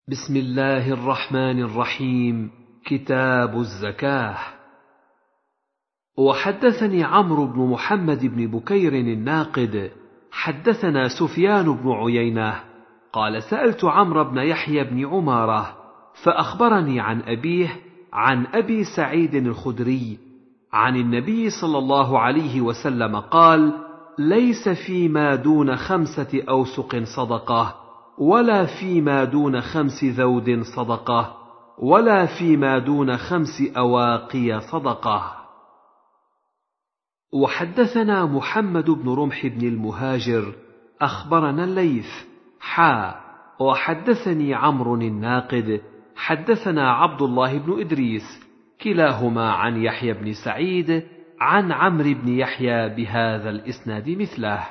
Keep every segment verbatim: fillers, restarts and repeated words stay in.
بسم الله الرحمن الرحيم. كتاب الزكاة. وحدثني عمرو بن محمد بن بكير الناقد حدثنا سفيان بن عيينة قال سألت عمرو بن يحيى بن عمارة فأخبرني عن أبيه عن أبي سعيد الخدري عن النبي صلى الله عليه وسلم قال: ليس فيما دون خمسة أوسق صدقة، ولا فيما دون خمس ذود صدقة، ولا فيما دون خمس أواقي صدقة. وحدثنا محمد بن رمح بن المهاجر أخبرنا الليث حا وحدثني عمرو الناقد حدثنا عبد الله بن إدريس كلاهما عن يحيى بن سعيد عن عمرو بن يحيى بهذا الإسناد مثله.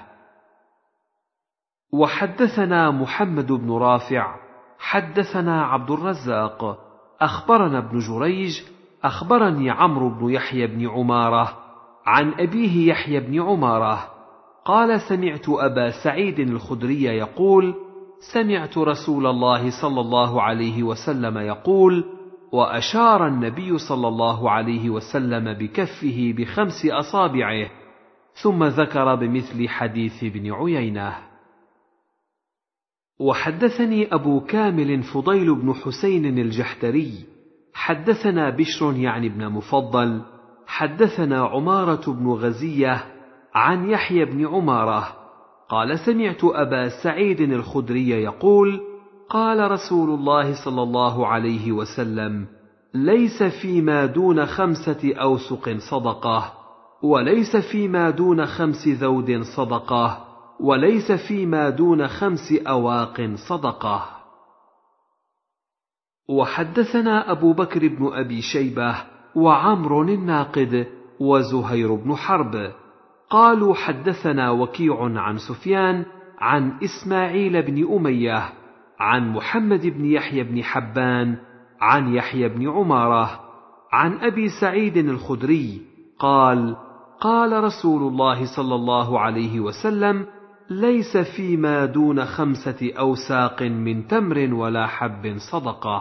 وحدثنا محمد بن رافع حدثنا عبد الرزاق أخبرنا ابن جريج أخبرني عمرو بن يحيى بن عمارة عن أبيه يحيى بن عمارة قال: سمعت أبا سعيد الخدري يقول: سمعت رسول الله صلى الله عليه وسلم يقول، وأشار النبي صلى الله عليه وسلم بكفه بخمس أصابعه، ثم ذكر بمثل حديث ابن عيينة. وحدثني أبو كامل فضيل بن حسين الجحدري حدثنا بشر يعني ابن مفضل حدثنا عمارة بن غزية عن يحيى بن عمارة قال: سمعت أبا سعيد الخدري يقول: قال رسول الله صلى الله عليه وسلم: ليس فيما دون خمسة أوسق صدقة، وليس فيما دون خمس ذود صدقة، وليس فيما دون خمس أواق صدقة. وحدثنا أبو بكر بن أبي شيبة وعمر الناقد وزهير بن حرب قالوا: حدثنا وكيع عن سفيان عن إسماعيل بن أمية عن محمد بن يحيى بن حبان عن يحيى بن عمارة عن أبي سعيد الخدري قال: قال رسول الله صلى الله عليه وسلم: ليس فيما دون خمسة أوساق من تمر ولا حب صدقة.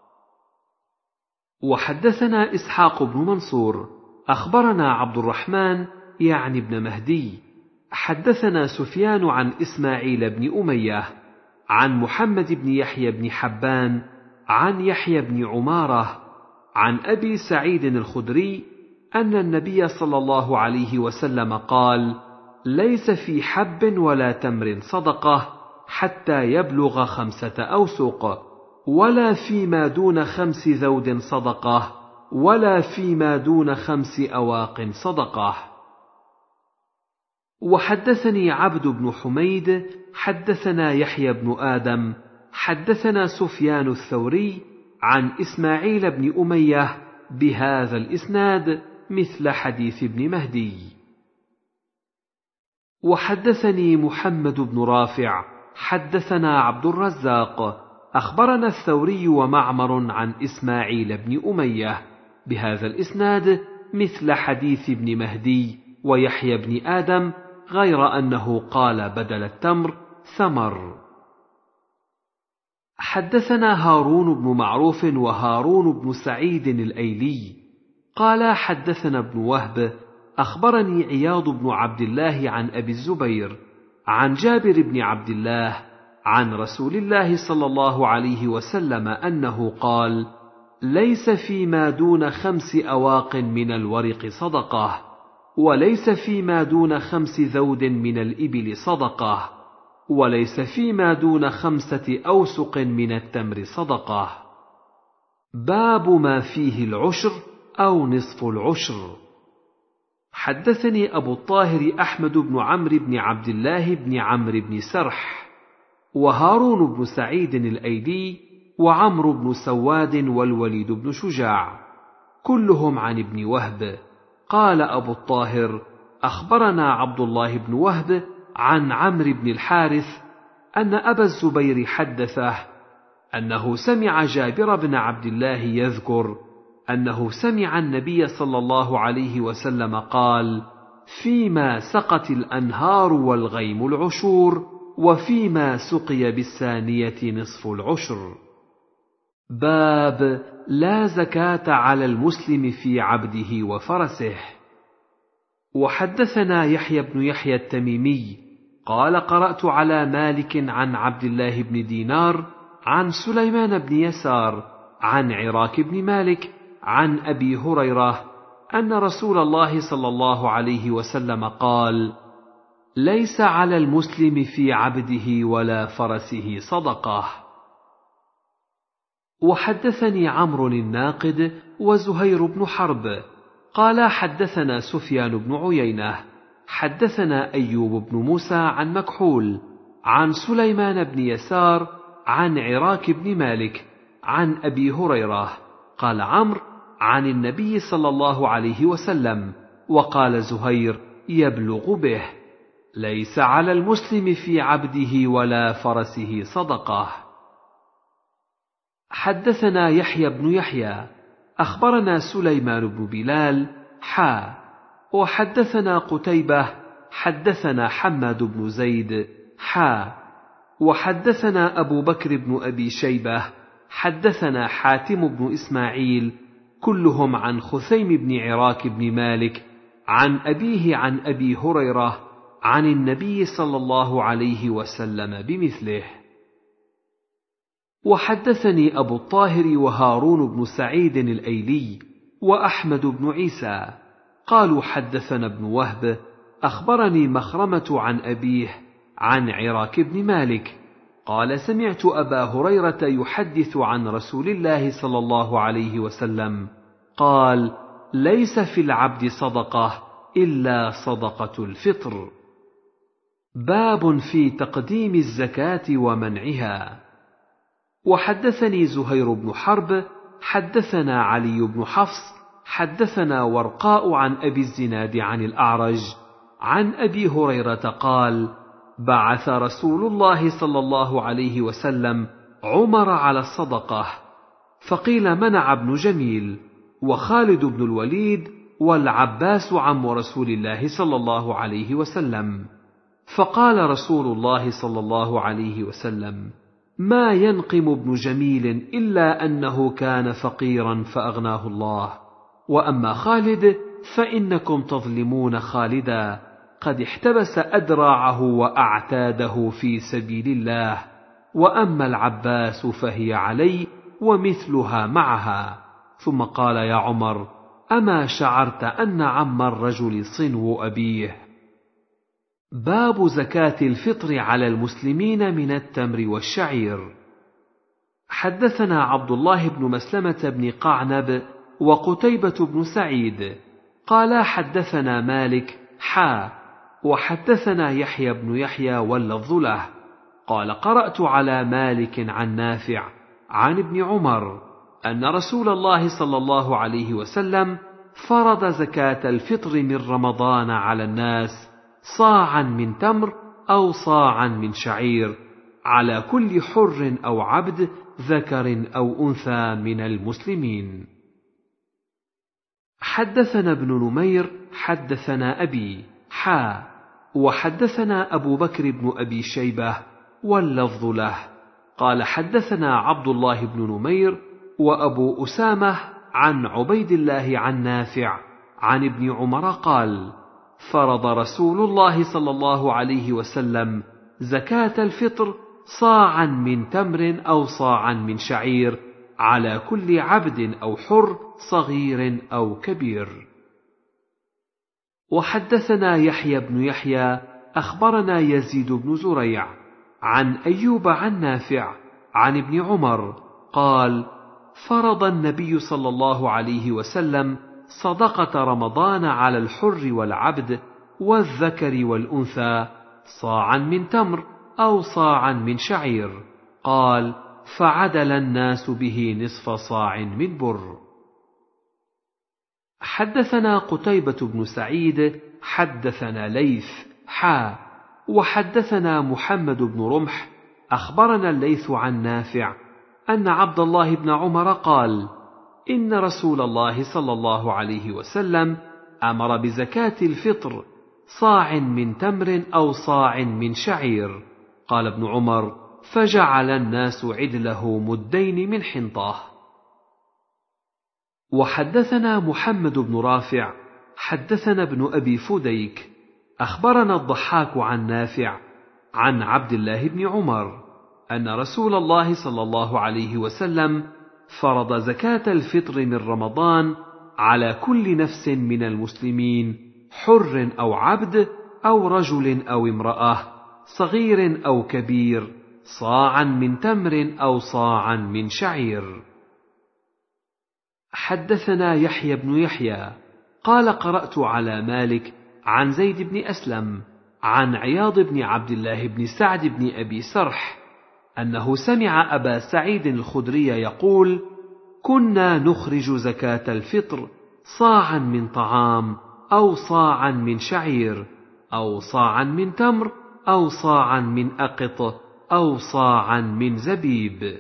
وحدثنا إسحاق بن منصور أخبرنا عبد الرحمن يعني ابن مهدي حدثنا سفيان عن إسماعيل بن أمية عن محمد بن يحيى بن حبان عن يحيى بن عمارة عن أبي سعيد الخدري أن النبي صلى الله عليه وسلم قال: ليس في حب ولا تمر صدقة حتى يبلغ خمسة أوسق، ولا فيما دون خمس ذود صدقة، ولا فيما دون خمس أواق صدقة. وحدثني عبد بن حميد حدثنا يحيى بن آدم حدثنا سفيان الثوري عن إسماعيل بن أمية بهذا الإسناد مثل حديث ابن مهدي. وحدثني محمد بن رافع حدثنا عبد الرزاق أخبرنا الثوري ومعمر عن إسماعيل بن أمية بهذا الإسناد مثل حديث ابن مهدي ويحيى بن آدم، غير أنه قال بدل التمر ثمر. حدثنا هارون بن معروف وهارون بن سعيد الأيلي قال: حدثنا ابن وهب أخبرني عياض بن عبد الله عن أبي الزبير عن جابر بن عبد الله عن رسول الله صلى الله عليه وسلم أنه قال: ليس فيما دون خمس أواق من الورق صدقة، وليس فيما دون خمس ذود من الإبل صدقة، وليس فيما دون خمسة أوسق من التمر صدقة. باب ما فيه العشر أو نصف العشر. حدثني أبو الطاهر أحمد بن عمرو بن عبد الله بن عمرو بن سرح وهارون بن سعيد الأيلي وعمرو بن سواد والوليد بن شجاع كلهم عن ابن وهب. قال أبو الطاهر: أخبرنا عبد الله بن وهب عن عمرو بن الحارث أن أبا الزبير حدثه أنه سمع جابر بن عبد الله يذكر أنه سمع النبي صلى الله عليه وسلم قال: فيما سقت الأنهار والغيم العشور، وفيما سقي بالثانية نصف العشر. باب لا زكاة على المسلم في عبده وفرسه. وحدثنا يحيى بن يحيى التميمي قال قرأت على مالك عن عبد الله بن دينار عن سليمان بن يسار عن عراك بن مالك عن أبي هريرة أن رسول الله صلى الله عليه وسلم قال: ليس على المسلم في عبده ولا فرسه صدقة. وحدثني عمرو الناقد وزهير بن حرب قال حدثنا سفيان بن عيينة حدثنا أيوب بن موسى عن مكحول عن سليمان بن يسار عن عراك بن مالك عن أبي هريرة قال عمرو عن النبي صلى الله عليه وسلم، وقال زهير يبلغ به: ليس على المسلم في عبده ولا فرسه صدقة. حدثنا يحيى بن يحيى أخبرنا سليمان بن بلال حا وحدثنا قتيبة حدثنا حماد بن زيد حا وحدثنا أبو بكر بن أبي شيبة حدثنا حاتم بن إسماعيل كلهم عن خثيم بن عراك بن مالك عن أبيه عن أبي هريرة عن النبي صلى الله عليه وسلم بمثله. وحدثني أبو الطاهر وهارون بن سعيد الأيلي وأحمد بن عيسى قالوا حدثنا ابن وهب أخبرني مخرمة عن أبيه عن عراك بن مالك قال: سمعت أبا هريرة يحدث عن رسول الله صلى الله عليه وسلم قال: ليس في العبد صدقة إلا صدقة الفطر. باب في تقديم الزكاة ومنعها. وحدثني زهير بن حرب حدثنا علي بن حفص حدثنا ورقاء عن أبي الزناد عن الأعرج عن أبي هريرة قال: بعث رسول الله صلى الله عليه وسلم عمر على الصدقة، فقيل منع ابن جميل وخالد بن الوليد والعباس عم رسول الله صلى الله عليه وسلم، فقال رسول الله صلى الله عليه وسلم: ما ينقم ابن جميل إلا أنه كان فقيرا فأغناه الله، وأما خالد فإنكم تظلمون خالدا، قد احتبس أدراعه وأعتاده في سبيل الله، وأما العباس فهي علي ومثلها معها. ثم قال: يا عمر، أما شعرت أن عم الرجل صنو أبيه؟ باب زكاة الفطر على المسلمين من التمر والشعير. حدثنا عبد الله بن مسلمة بن قعنب وقتيبة بن سعيد قال حدثنا مالك حا وحدثنا يحيى بن يحيى واللفظ له قال: قرأت على مالك عن نافع عن ابن عمر أن رسول الله صلى الله عليه وسلم فرض زكاة الفطر من رمضان على الناس صاعا من تمر أو صاعا من شعير على كل حر أو عبد ذكر أو أنثى من المسلمين. حدثنا ابن نمير حدثنا أبي حا وحدثنا أبو بكر بن أبي شيبة واللفظ له قال: حدثنا عبد الله بن نمير وأبو أسامة عن عبيد الله عن نافع عن ابن عمر قال: فرض رسول الله صلى الله عليه وسلم زكاة الفطر صاعا من تمر أو صاعا من شعير على كل عبد أو حر صغير أو كبير. وحدثنا يحيى بن يحيى أخبرنا يزيد بن زريع عن أيوب عن نافع عن ابن عمر قال: فرض النبي صلى الله عليه وسلم صدقة رمضان على الحر والعبد والذكر والأنثى صاعا من تمر أو صاعا من شعير. قال: فعدل الناس به نصف صاع من بر. حدثنا قتيبة بن سعيد حدثنا ليث حا وحدثنا محمد بن رمح أخبرنا الليث عن نافع أن عبد الله بن عمر قال: إن رسول الله صلى الله عليه وسلم أمر بزكاة الفطر صاع من تمر أو صاع من شعير. قال ابن عمر: فجعل الناس عدله مدين من حنطة. وحدثنا محمد بن رافع حدثنا ابن أبي فديك أخبرنا الضحاك عن نافع عن عبد الله بن عمر أن رسول الله صلى الله عليه وسلم فرض زكاة الفطر من رمضان على كل نفس من المسلمين، حر أو عبد أو رجل أو امرأة، صغير أو كبير، صاعا من تمر أو صاعا من شعير. حدثنا يحيى بن يحيى قال قرأت على مالك عن زيد بن أسلم عن عياض بن عبد الله بن سعد بن أبي سرح أنه سمع أبا سعيد الخدري يقول: كنا نخرج زكاة الفطر صاعا من طعام أو صاعا من شعير أو صاعا من تمر أو صاعا من أقط أو صاعا من زبيب.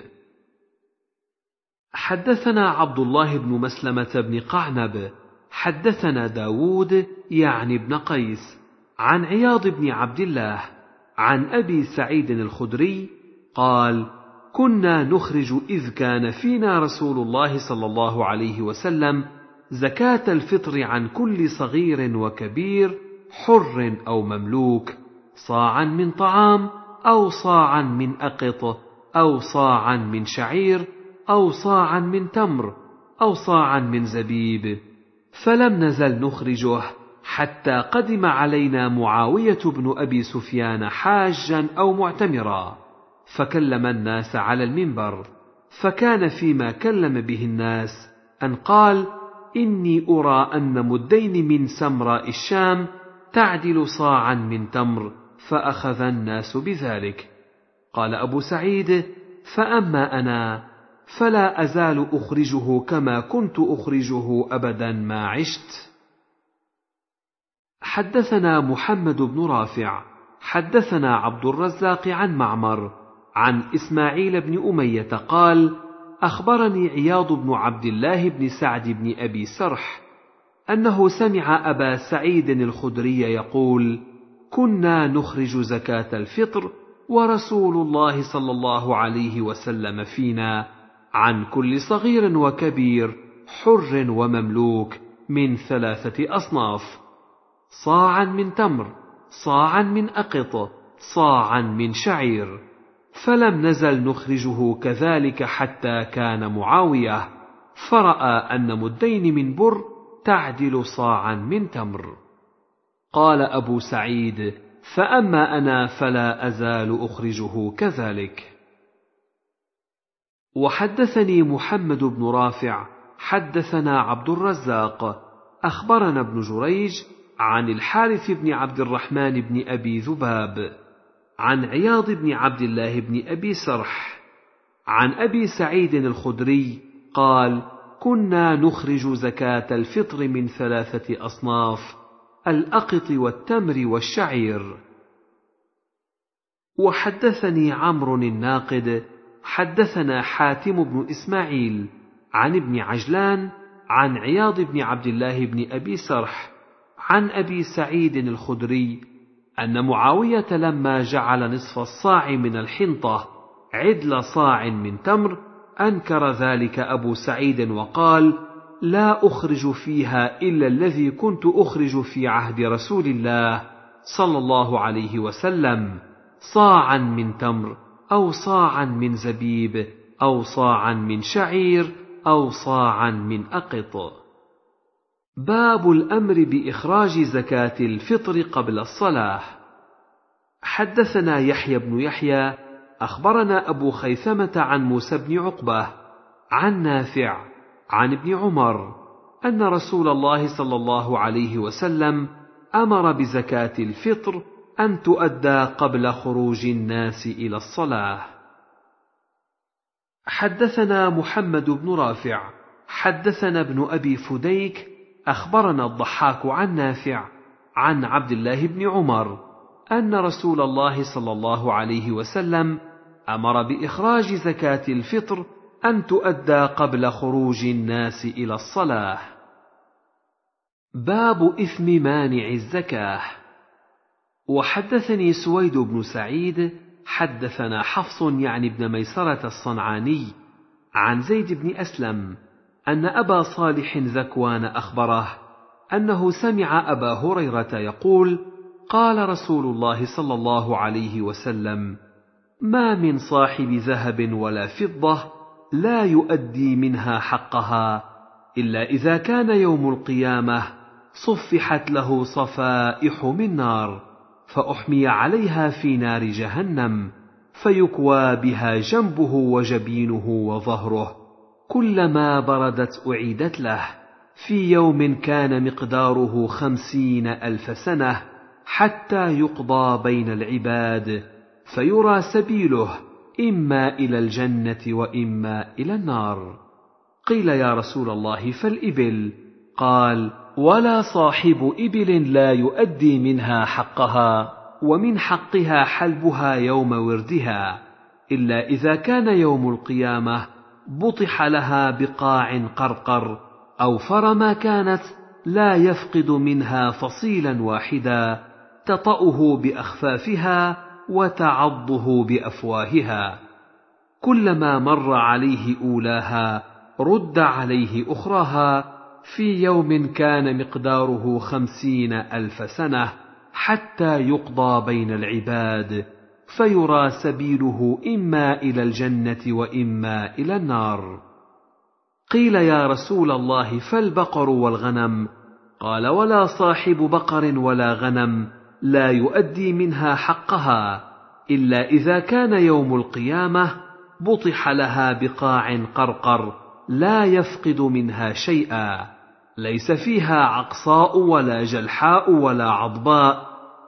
حدثنا عبد الله بن مسلمة بن قعنب حدثنا داود يعني ابن قيس عن عياض بن عبد الله عن أبي سعيد الخدري قال: كنا نخرج إذ كان فينا رسول الله صلى الله عليه وسلم زكاة الفطر عن كل صغير وكبير، حر أو مملوك، صاعا من طعام أو صاعا من أقط أو صاعا من شعير أو صاعا من تمر أو صاعا من زبيب، فلم نزل نخرجه حتى قدم علينا معاوية بن أبي سفيان حاجا أو معتمرا، فكلم الناس على المنبر، فكان فيما كلم به الناس أن قال: إني أرى أن مدين من سمراء الشام تعدل صاعا من تمر، فأخذ الناس بذلك. قال أبو سعيد: فأما أنا فلا أزال أخرجه كما كنت أخرجه أبدا ما عشت. حدثنا محمد بن رافع حدثنا عبد الرزاق عن معمر عن إسماعيل بن أمية قال: أخبرني عياض بن عبد الله بن سعد بن أبي سرح أنه سمع أبا سعيد الخدري يقول: كنا نخرج زكاة الفطر ورسول الله صلى الله عليه وسلم فينا عن كل صغير وكبير، حر ومملوك، من ثلاثة أصناف: صاعا من تمر، صاعا من أقط، صاعا من شعير، فلم نزل نخرجه كذلك حتى كان معاوية، فرأى أن مدين من بر تعدل صاعا من تمر. قال أبو سعيد: فأما أنا فلا أزال أخرجه كذلك. وحدثني محمد بن رافع حدثنا عبد الرزاق أخبرنا ابن جريج عن الحارث بن عبد الرحمن بن أبي ذباب عن عياض بن عبد الله بن أبي سرح عن أبي سعيد الخدري قال: كنا نخرج زكاة الفطر من ثلاثة أصناف: الأقط والتمر والشعير. وحدثني عمرو الناقد حدثنا حاتم بن إسماعيل عن ابن عجلان عن عياض بن عبد الله بن أبي سرح عن أبي سعيد الخدري أن معاوية لما جعل نصف الصاع من الحنطة عدل صاع من تمر أنكر ذلك أبو سعيد وقال: لا أخرج فيها إلا الذي كنت أخرج في عهد رسول الله صلى الله عليه وسلم، صاعا من تمر أو صاعا من زبيب أو صاعا من شعير أو صاعا من أقط. باب الأمر بإخراج زكاة الفطر قبل الصلاة. حدثنا يحيى بن يحيى أخبرنا أبو خيثمة عن موسى بن عقبة عن نافع عن ابن عمر أن رسول الله صلى الله عليه وسلم أمر بزكاة الفطر أن تؤدى قبل خروج الناس إلى الصلاة. حدثنا محمد بن رافع حدثنا ابن أبي فديك أخبرنا الضحاك عن نافع عن عبد الله بن عمر أن رسول الله صلى الله عليه وسلم أمر بإخراج زكاة الفطر أن تؤدى قبل خروج الناس إلى الصلاة. باب إثم مانع الزكاة. وحدثني سويد بن سعيد حدثنا حفص يعني ابن ميسرة الصنعاني عن زيد بن أسلم أن أبا صالح ذكوان أخبره أنه سمع أبا هريرة يقول: قال رسول الله صلى الله عليه وسلم: ما من صاحب ذهب ولا فضة لا يؤدي منها حقها إلا إذا كان يوم القيامة صفحت له صفائح من نار فأحمي عليها في نار جهنم فيكوى بها جنبه وجبينه وظهره، كلما بردت أعيدت له، في يوم كان مقداره خمسين ألف سنة، حتى يقضى بين العباد فيرى سبيله إما إلى الجنة وإما إلى النار. قيل: يا رسول الله فالإبل؟ قال: ولا صاحب إبل لا يؤدي منها حقها، ومن حقها حلبها يوم وردها، إلا إذا كان يوم القيامة بطح لها بقاع قرقر أوفر ما كانت، لا يفقد منها فصيلا واحدا تطأه بأخفافها وتعضه بأفواهها، كلما مر عليه أولاها رد عليه أخراها، في يوم كان مقداره خمسين ألف سنة، حتى يقضى بين العباد فيرى سبيله إما إلى الجنة وإما إلى النار. قيل: يا رسول الله فالبقر والغنم؟ قال: ولا صاحب بقر ولا غنم لا يؤدي منها حقها إلا إذا كان يوم القيامة بطح لها بقاع قرقر لا يفقد منها شيئا، ليس فيها عقصاء ولا جلحاء ولا عضباء،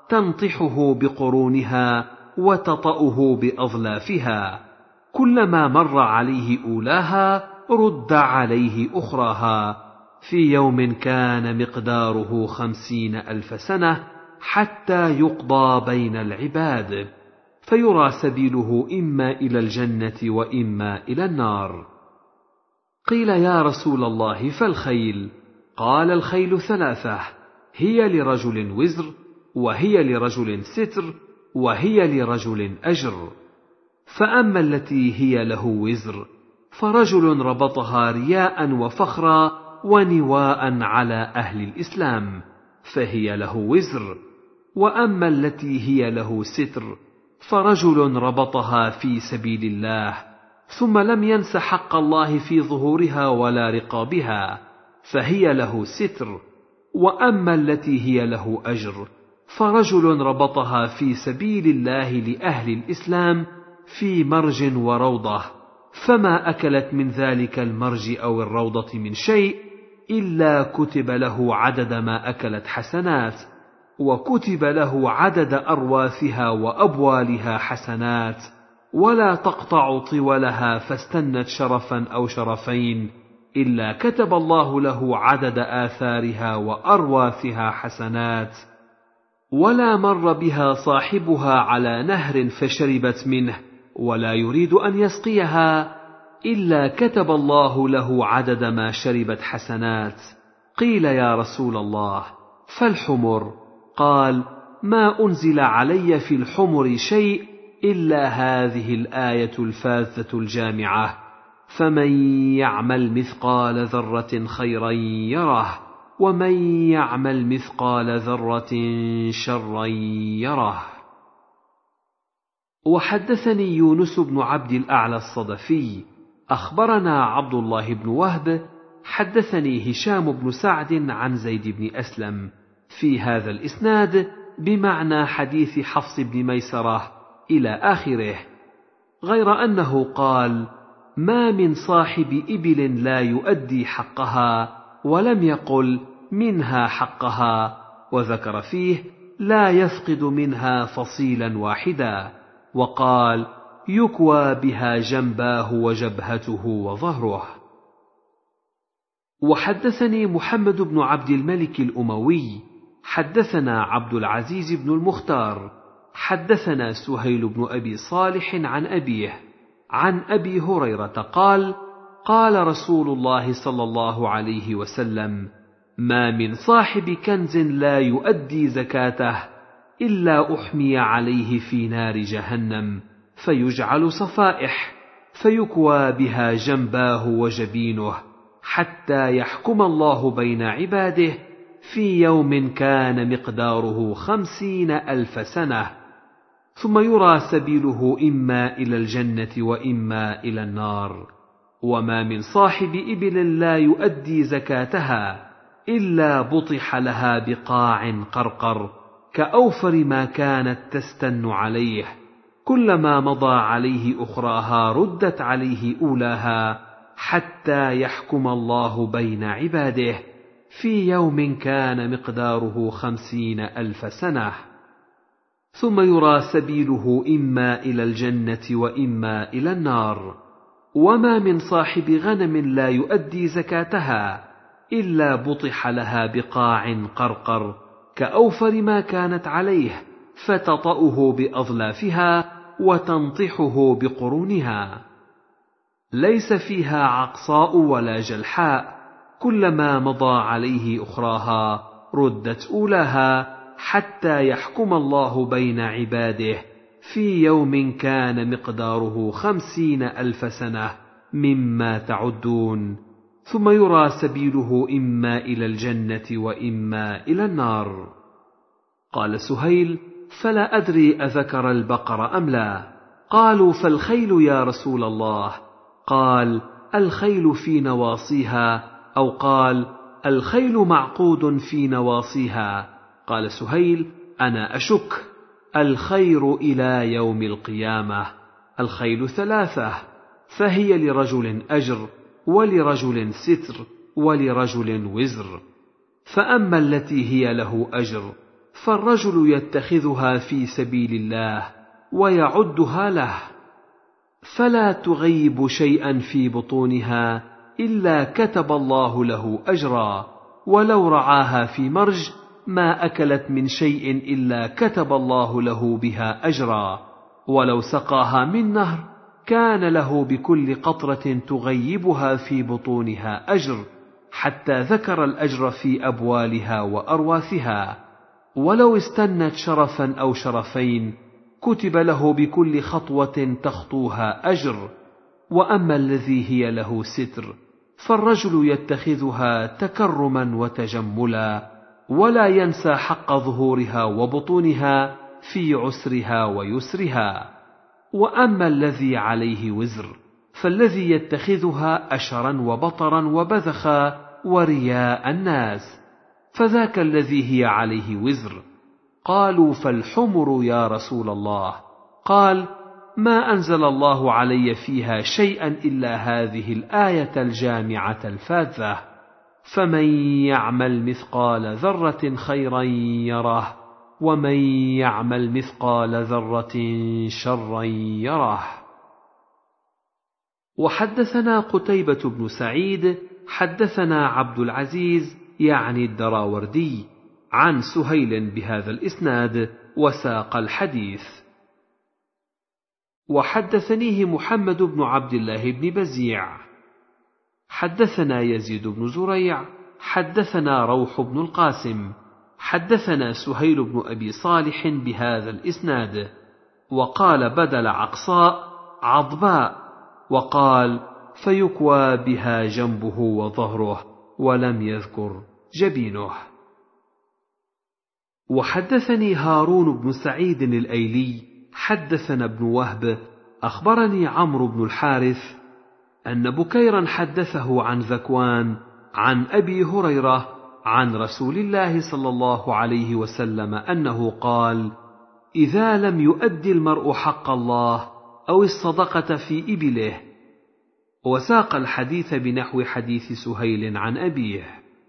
تنطحه بقرونها وتطأه بأظلافها، كلما مر عليه أولاها رد عليه أخراها، في يوم كان مقداره خمسين ألف سنة، حتى يقضى بين العباد فيرى سبيله إما إلى الجنة وإما إلى النار. قيل: يا رسول الله فالخيل؟ قال: الخيل ثلاثة: هي لرجل وزر، وهي لرجل ستر، وهي لرجل أجر. فأما التي هي له وزر فرجل ربطها رياء وفخرا ونواء على أهل الإسلام فهي له وزر، وأما التي هي له ستر فرجل ربطها في سبيل الله ثم لم ينس حق الله في ظهورها ولا رقابها فهي له ستر، وأما التي هي له أجر فرجل ربطها في سبيل الله لأهل الإسلام في مرج وروضة، فما أكلت من ذلك المرج أو الروضة من شيء إلا كتب له عدد ما أكلت حسنات، وكتب له عدد أرواثها وأبوالها حسنات، ولا تقطع طولها فاستنت شرفا أو شرفين إلا كتب الله له عدد آثارها وأرواثها حسنات، ولا مر بها صاحبها على نهر فشربت منه ولا يريد أن يسقيها إلا كتب الله له عدد ما شربت حسنات. قيل: يا رسول الله فالحمر؟ قال: ما أنزل علي في الحمر شيء إلا هذه الآية الفاذة الجامعة: فمن يعمل مثقال ذرة خيرا يره، ومن يعمل مثقال ذرة شرا يره. وحدثني يونس بن عبد الأعلى الصدفي أخبرنا عبد الله بن وهب حدثني هشام بن سعد عن زيد بن أسلم في هذا الإسناد بمعنى حديث حفص بن ميسرة إلى آخره، غير أنه قال: ما من صاحب إبل لا يؤدي حقها، ولم يقل منها حقها، وذكر فيه: لا يفقد منها فصيلا واحدا، وقال: يكوى بها جنباه وجبهته وظهره. وحدثني محمد بن عبد الملك الأموي حدثنا عبد العزيز بن المختار حدثنا سهيل بن أبي صالح عن أبيه عن أبي هريرة قال: قال رسول الله صلى الله عليه وسلم: ما من صاحب كنز لا يؤدي زكاته إلا أحمي عليه في نار جهنم فيجعل صفائح فيكوى بها جنباه وجبينه حتى يحكم الله بين عباده في يوم كان مقداره خمسين ألف سنة، ثم يرى سبيله إما إلى الجنة وإما إلى النار. وما من صاحب إبل لا يؤدي زكاتها إلا بطح لها بقاع قرقر كأوفر ما كانت تستن عليه، كلما مضى عليه أخراها ردت عليه أولاها حتى يحكم الله بين عباده في يوم كان مقداره خمسين ألف سنة، ثم يرى سبيله إما إلى الجنة وإما إلى النار. وما من صاحب غنم لا يؤدي زكاتها إلا بطح لها بقاع قرقر كأوفر ما كانت عليه فتطأه بأظلافها وتنطحه بقرونها، ليس فيها عقصاء ولا جلحاء، كلما مضى عليه أخراها ردت أولاها حتى يحكم الله بين عباده في يوم كان مقداره خمسين ألف سنة مما تعدون، ثم يرى سبيله إما إلى الجنة وإما إلى النار. قال سهيل: فلا أدري أذكر البقر أم لا؟ قالوا: فالخيل يا رسول الله. قال: الخيل في نواصيها، أو قال: الخيل معقود في نواصيها. قال سهيل: أنا أشك، الخير إلى يوم القيامة. الخيل ثلاثة، فهي لرجل أجر، ولرجل ستر، ولرجل وزر. فأما التي هي له أجر فالرجل يتخذها في سبيل الله ويعدها له، فلا تغيب شيئا في بطونها إلا كتب الله له أجرا، ولو رعاها في مرج ما أكلت من شيء إلا كتب الله له بها أجرا، ولو سقاها من نهر كان له بكل قطرة تغيبها في بطونها أجر، حتى ذكر الأجر في أبوالها وأرواثها. ولو استنت شرفا أو شرفين كتب له بكل خطوة تخطوها أجر. وأما الذي هي له ستر فالرجل يتخذها تكرما وتجملا، ولا ينسى حق ظهورها وبطونها في عسرها ويسرها. وأما الذي عليه وزر فالذي يتخذها أشرا وبطرا وبذخا ورياء الناس، فذاك الذي هي عليه وزر. قالوا: فالحمر يا رسول الله؟ قال: ما أنزل الله علي فيها شيئا إلا هذه الآية الجامعة الفاذة: فمن يعمل مثقال ذرة خيرا يره، ومن يعمل مثقال ذرة شرا يره. وحدثنا قتيبة بن سعيد حدثنا عبد العزيز يعني الدراوردي عن سهيل بهذا الإسناد وساق الحديث. وحدثنيه محمد بن عبد الله بن بزيع حدثنا يزيد بن زريع حدثنا روح بن القاسم حدثنا سهيل بن أبي صالح بهذا الإسناد، وقال بدل عقصاء عضباء، وقال: فيكوى بها جنبه وظهره، ولم يذكر جبينه. وحدثني هارون بن سعيد الأيلي حدثنا ابن وهب أخبرني عمرو بن الحارث أن بكيرا حدثه عن ذكوان عن أبي هريرة عن رسول الله صلى الله عليه وسلم أنه قال: إذا لم يؤدي المرء حق الله أو الصدقة في إبله. وساق الحديث بنحو حديث سهيل عن أبيه.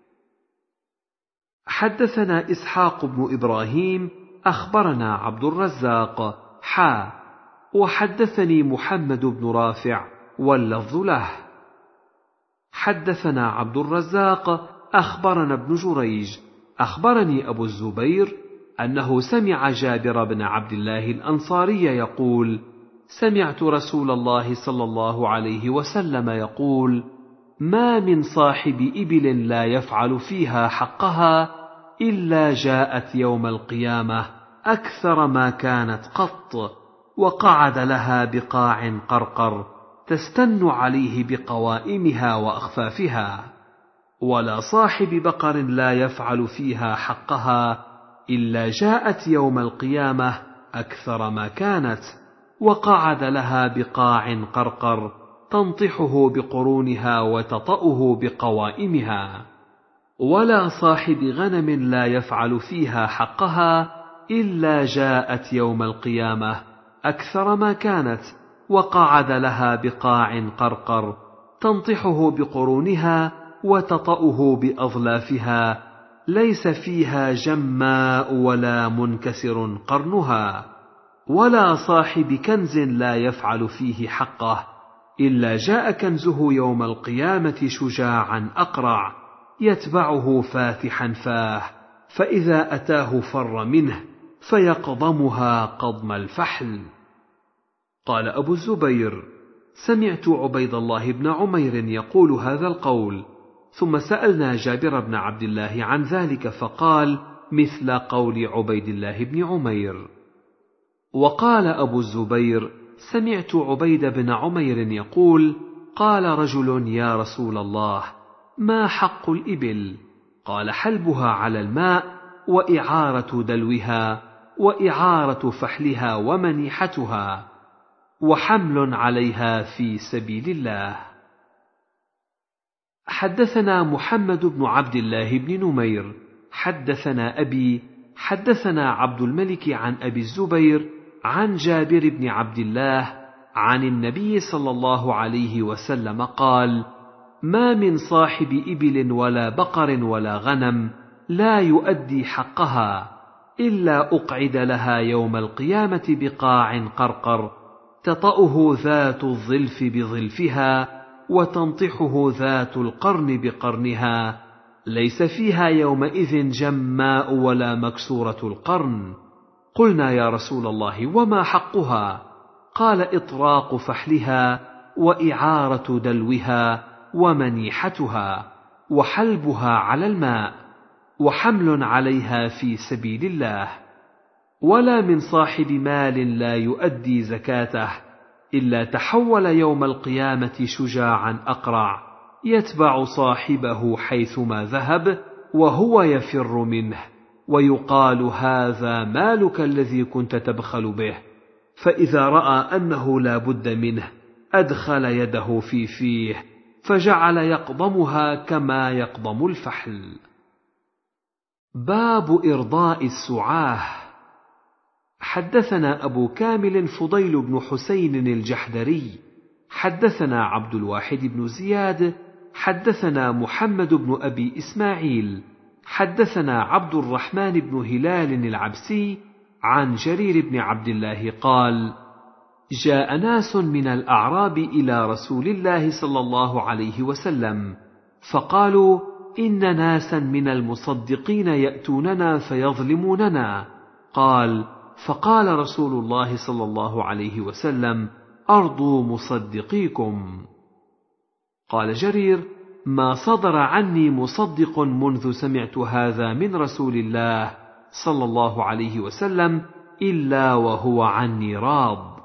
حدثنا إسحاق بن إبراهيم أخبرنا عبد الرزاق حا وحدثني محمد بن رافع واللفظ له. حدثنا عبد الرزاق أخبرنا ابن جريج أخبرني أبو الزبير أنه سمع جابر بن عبد الله الأنصاري يقول: سمعت رسول الله صلى الله عليه وسلم يقول: ما من صاحب إبل لا يفعل فيها حقها إلا جاءت يوم القيامة أكثر ما كانت قط، وقعد لها بقاع قرقر تستن عليه بقوائمها وأخفافها. ولا صاحب بقر لا يفعل فيها حقها إلا جاءت يوم القيامة أكثر ما كانت، وقعد لها بقاع قرقر تنطحه بقرونها وتطأه بقوائمها. ولا صاحب غنم لا يفعل فيها حقها إلا جاءت يوم القيامة أكثر ما كانت، وقعد لها بقاع قرقر تنطحه بقرونها وتطأه بأظلافها، ليس فيها جماء ولا منكسر قرنها. ولا صاحب كنز لا يفعل فيه حقه إلا جاء كنزه يوم القيامة شجاعا أقرع يتبعه فاتحا فاه، فإذا أتاه فر منه فيقضمها قضم الفحل. قال أبو الزبير: سمعت عبيد الله بن عمير يقول هذا القول، ثم سألنا جابر بن عبد الله عن ذلك فقال مثل قول عبيد الله بن عمير. وقال أبو الزبير: سمعت عبيد بن عمير يقول: قال رجل: يا رسول الله، ما حق الإبل؟ قال: حلبها على الماء، وإعارة دلوها، وإعارة فحلها، ومنيحتها، وحمل عليها في سبيل الله. حدثنا محمد بن عبد الله بن نمير حدثنا أبي حدثنا عبد الملك عن أبي الزبير عن جابر بن عبد الله عن النبي صلى الله عليه وسلم قال: ما من صاحب إبل ولا بقر ولا غنم لا يؤدي حقها إلا أقعد لها يوم القيامة بقاع قرقر تطأه ذات الظلف بظلفها، وتنطحه ذات القرن بقرنها، ليس فيها يومئذ جماء ولا مكسورة القرن. قلنا: يا رسول الله، وما حقها؟ قال: إطراق فحلها، وإعارة دلوها، ومنيحتها، وحلبها على الماء، وحمل عليها في سبيل الله. ولا من صاحب مال لا يؤدي زكاته إلا تحول يوم القيامة شجاعا أقرع يتبع صاحبه حيثما ذهب وهو يفر منه، ويقال: هذا مالك الذي كنت تبخل به. فإذا رأى أنه لا بد منه أدخل يده في فيه فجعل يقضمها كما يقضم الفحل. باب إرضاء السعاه. حدثنا أبو كامل فضيل بن حسين الجحدري حدثنا عبد الواحد بن زياد حدثنا محمد بن أبي إسماعيل حدثنا عبد الرحمن بن هلال العبسي عن جرير بن عبد الله قال: جاء ناس من الأعراب إلى رسول الله صلى الله عليه وسلم فقالوا: إن ناسا من المصدقين يأتوننا فيظلموننا. قال: فقال رسول الله صلى الله عليه وسلم: أرضوا مصدقيكم. قال جرير: ما صدر عني مصدق منذ سمعت هذا من رسول الله صلى الله عليه وسلم إلا وهو عني راض.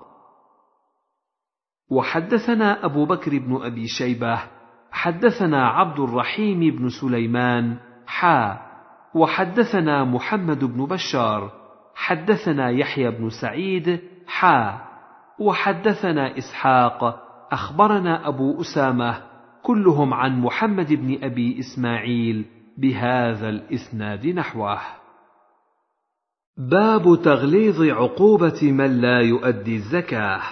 وحدثنا أبو بكر بن أبي شيبة حدثنا عبد الرحيم بن سليمان حا وحدثنا محمد بن بشار حدثنا يحيى بن سعيد حا وحدثنا إسحاق أخبرنا أبو أسامة كلهم عن محمد بن أبي إسماعيل بهذا الإسناد نحوه. باب تغليظ عقوبة من لا يؤدي الزكاة.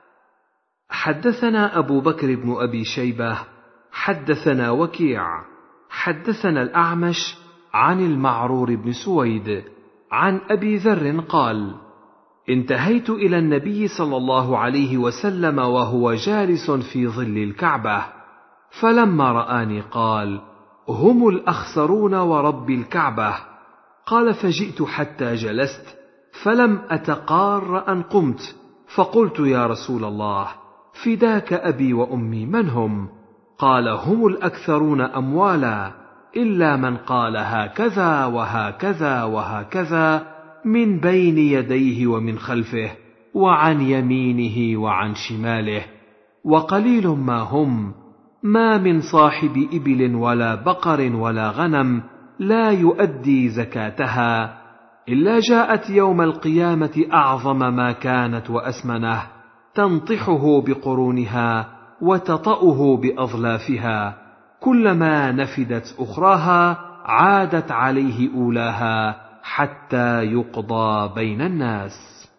حدثنا أبو بكر بن أبي شيبة حدثنا وكيع حدثنا الأعمش عن المعرور بن سويد عن أبي ذر قال: انتهيت إلى النبي صلى الله عليه وسلم وهو جالس في ظل الكعبة، فلما رآني قال: هم الأخسرون ورب الكعبة. قال: فجئت حتى جلست، فلم أتقار أن قمت، فقلت: يا رسول الله، فداك أبي وأمي، من هم؟ قال: هم الأكثرون أموالا، إلا من قال هكذا وهكذا وهكذا من بين يديه ومن خلفه، وعن يمينه وعن شماله، وقليل ما هم، ما من صاحب إبل ولا بقر ولا غنم لا يؤدي زكاتها إلا جاءت يوم القيامة أعظم ما كانت وأسمنه، تنطحه بقرونها وتطأه بأظلافها، كلما نفدت أخراها عادت عليه أولاها حتى يقضى بين الناس.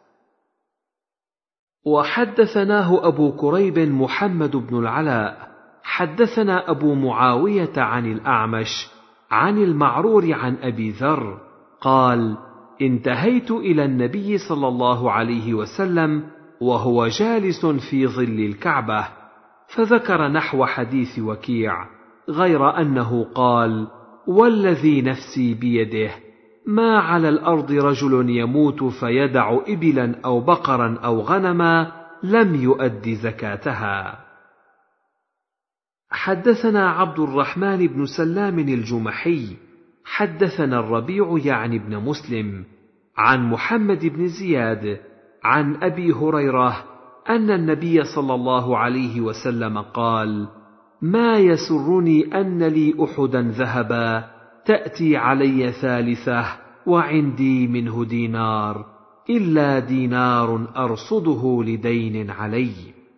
وحدثناه أبو كريب محمد بن العلاء حدثنا أبو معاوية عن الأعمش عن المعرور عن أبي ذر قال: انتهيت إلى النبي صلى الله عليه وسلم وهو جالس في ظل الكعبة، فذكر نحو حديث وكيع، غير أنه قال: والذي نفسي بيده ما على الأرض رجل يموت فيدع إبلا أو بقرا أو غنما لم يؤد زكاتها. حدثنا عبد الرحمن بن سلام الجمحي حدثنا الربيع يعني بن مسلم عن محمد بن زياد عن أبي هريرة أن النبي صلى الله عليه وسلم قال: ما يسرني أن لي أحدا ذهبا تأتي علي ثالثة وعندي منه دينار إلا دينار أرصده لدين علي.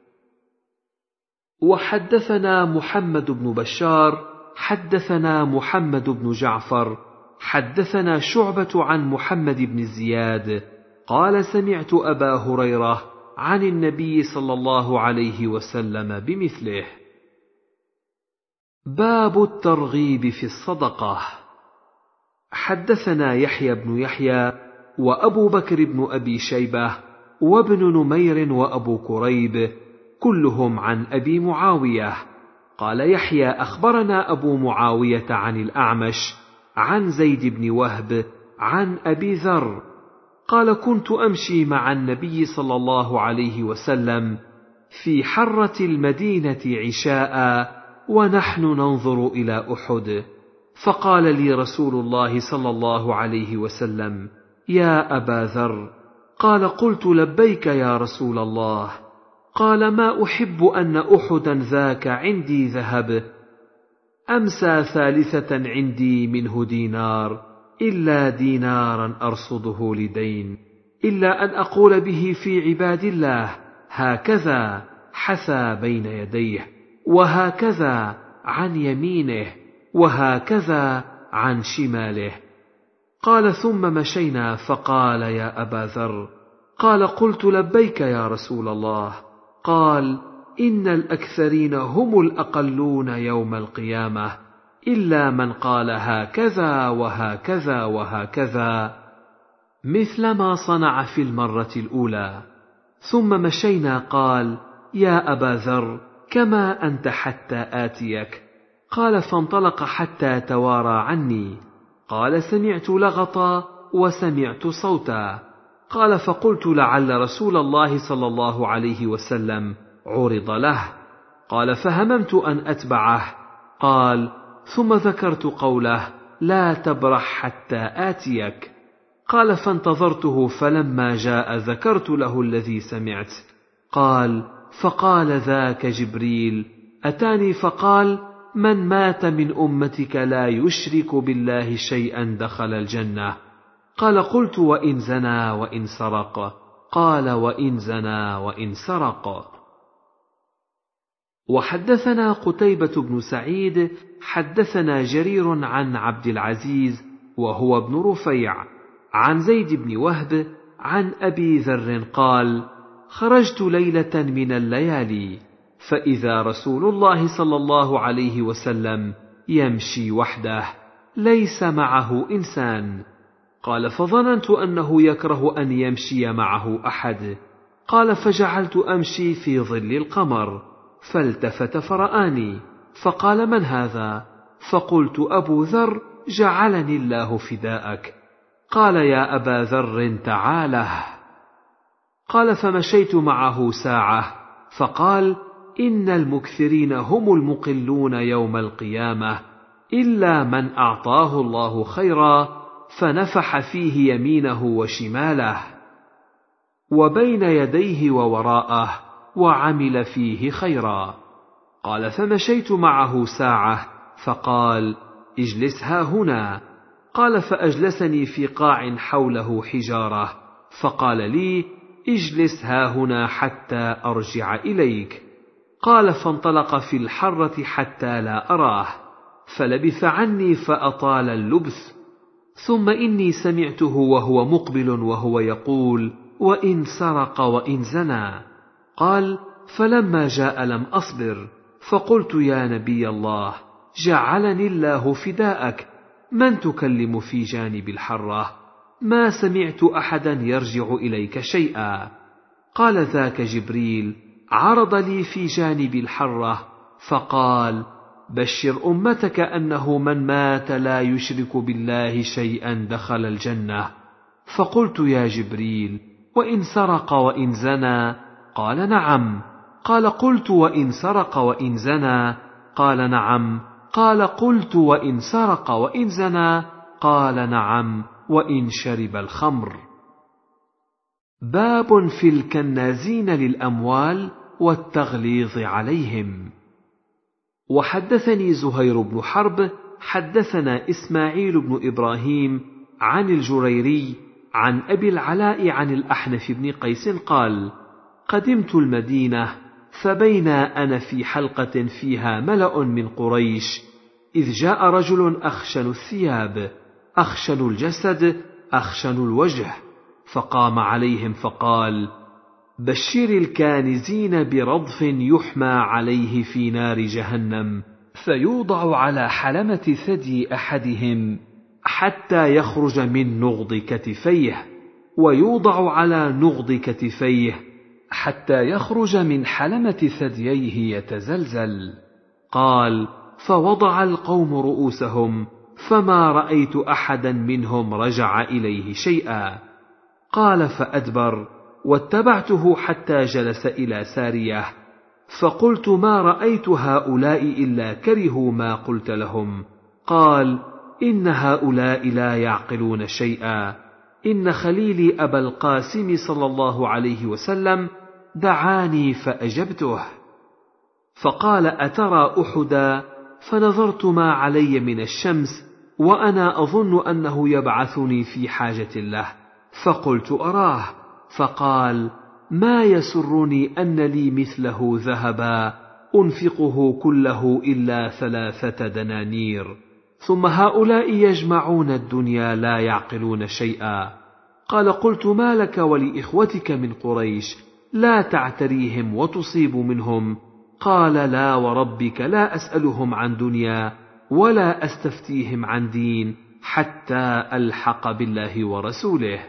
وحدثنا محمد بن بشار حدثنا محمد بن جعفر حدثنا شعبة عن محمد بن زياد قال: سمعت أبا هريرة عن النبي صلى الله عليه وسلم بمثله. باب الترغيب في الصدقة. حدثنا يحيى بن يحيى وأبو بكر بن أبي شيبة وابن نمير وأبو كريب كلهم عن أبي معاوية قال يحيى: أخبرنا أبو معاوية عن الأعمش عن زيد بن وهب عن أبي ذر قال: كنت أمشي مع النبي صلى الله عليه وسلم في حرة المدينة عشاء ونحن ننظر إلى أحد، فقال لي رسول الله صلى الله عليه وسلم: يا أبا ذر. قال: قلت: لبيك يا رسول الله. قال: ما أحب أن أحدا ذاك عندي ذهب، أمسى ثالثة عندي منه دينار إلا دينارا أرصده لدين، إلا أن أقول به في عباد الله هكذا حثى بين يديه، وهكذا عن يمينه، وهكذا عن شماله. قال: ثم مشينا، فقال: يا أبا ذر. قال: قلت: لبيك يا رسول الله. قال: إن الأكثرين هم الأقلون يوم القيامة، إلا من قال هكذا وهكذا وهكذا، مثل ما صنع في المرة الأولى. ثم مشينا. قال: يا أبا ذر، كما أنت حتى آتيك. قال: فانطلق حتى توارى عني. قال: سمعت لغطا وسمعت صوتا. قال: فقلت: لعل رسول الله صلى الله عليه وسلم عرض له. قال: فهممت أن أتبعه. قال: ثم ذكرت قوله: لا تبرح حتى آتيك. قال: فانتظرته، فلما جاء ذكرت له الذي سمعت. قال: فقال: ذاك جبريل أتاني فقال: من مات من أمتك لا يشرك بالله شيئا دخل الجنة. قال: قلت: وإن زنى وإن سرق؟ قال: وإن زنى وإن سرق. وحدثنا قتيبة بن سعيد حدثنا جرير عن عبد العزيز وهو ابن رفيع عن زيد بن وهب عن أبي ذر قال: خرجت ليلة من الليالي، فإذا رسول الله صلى الله عليه وسلم يمشي وحده ليس معه إنسان. قال: فظننت أنه يكره أن يمشي معه أحد. قال: فجعلت أمشي في ظل القمر، فالتفت فرآني، فقال: من هذا؟ فقلت: أبو ذر، جعلني الله فداءك. قال: يا أبا ذر، تعاله. قال: فمشيت معه ساعة، فقال: إن المكثرين هم المقلون يوم القيامة، إلا من أعطاه الله خيرا فنفح فيه يمينه وشماله وبين يديه ووراءه وعمل فيه خيرا. قال فمشيت معه ساعة فقال اجلس ها هنا. قال فأجلسني في قاع حوله حجارة فقال لي اجلس ها هنا حتى أرجع إليك. قال فانطلق في الحرة حتى لا أراه فلبث عني فأطال اللبث. ثم إني سمعته وهو مقبل وهو يقول وإن سرق وإن زنى. قال فلما جاء لم أصبر فقلت يا نبي الله جعلني الله فداءك من تكلم في جانب الحرة؟ ما سمعت أحدا يرجع إليك شيئا. قال ذاك جبريل عرض لي في جانب الحرة فقال بشر أمتك أنه من مات لا يشرك بالله شيئا دخل الجنة. فقلت يا جبريل وإن سرق وإن زنى؟ قال نعم. قال قلت وإن سرق وإن زنى؟ قال نعم. قال قلت وإن سرق وإن زنى؟ قال نعم وإن شرب الخمر. باب في الكنازين للأموال والتغليظ عليهم. وحدثني زهير بن حرب حدثنا إسماعيل بن إبراهيم عن الجريري عن أبي العلاء عن الأحنف بن قيس قال قدمت المدينة فبينا أنا في حلقة فيها ملأ من قريش إذ جاء رجل أخشن الثياب أخشن الجسد أخشن الوجه فقام عليهم فقال بشر الكانزين برضف يحمى عليه في نار جهنم فيوضع على حلمة ثدي أحدهم حتى يخرج من نغض كتفيه ويوضع على نغض كتفيه حتى يخرج من حلمة ثدييه يتزلزل. قال فوضع القوم رؤوسهم فما رأيت أحدا منهم رجع إليه شيئا. قال فأدبر واتبعته حتى جلس إلى سارية فقلت ما رأيت هؤلاء إلا كرهوا ما قلت لهم. قال إن هؤلاء لا يعقلون شيئا. إن خليلي أبا القاسم صلى الله عليه وسلم دعاني فأجبته. فقال أترى أحدا؟ فنظرت ما علي من الشمس وأنا أظن أنه يبعثني في حاجة له فقلت أراه. فقال ما يسرني أن لي مثله ذهبا أنفقه كله إلا ثلاثة دنانير ثم هؤلاء يجمعون الدنيا لا يعقلون شيئا. قال قلت ما لك ولإخوتك من قريش لا تعتريهم وتصيب منهم؟ قال لا وربك لا أسألهم عن دنيا ولا أستفتيهم عن دين حتى ألحق بالله ورسوله.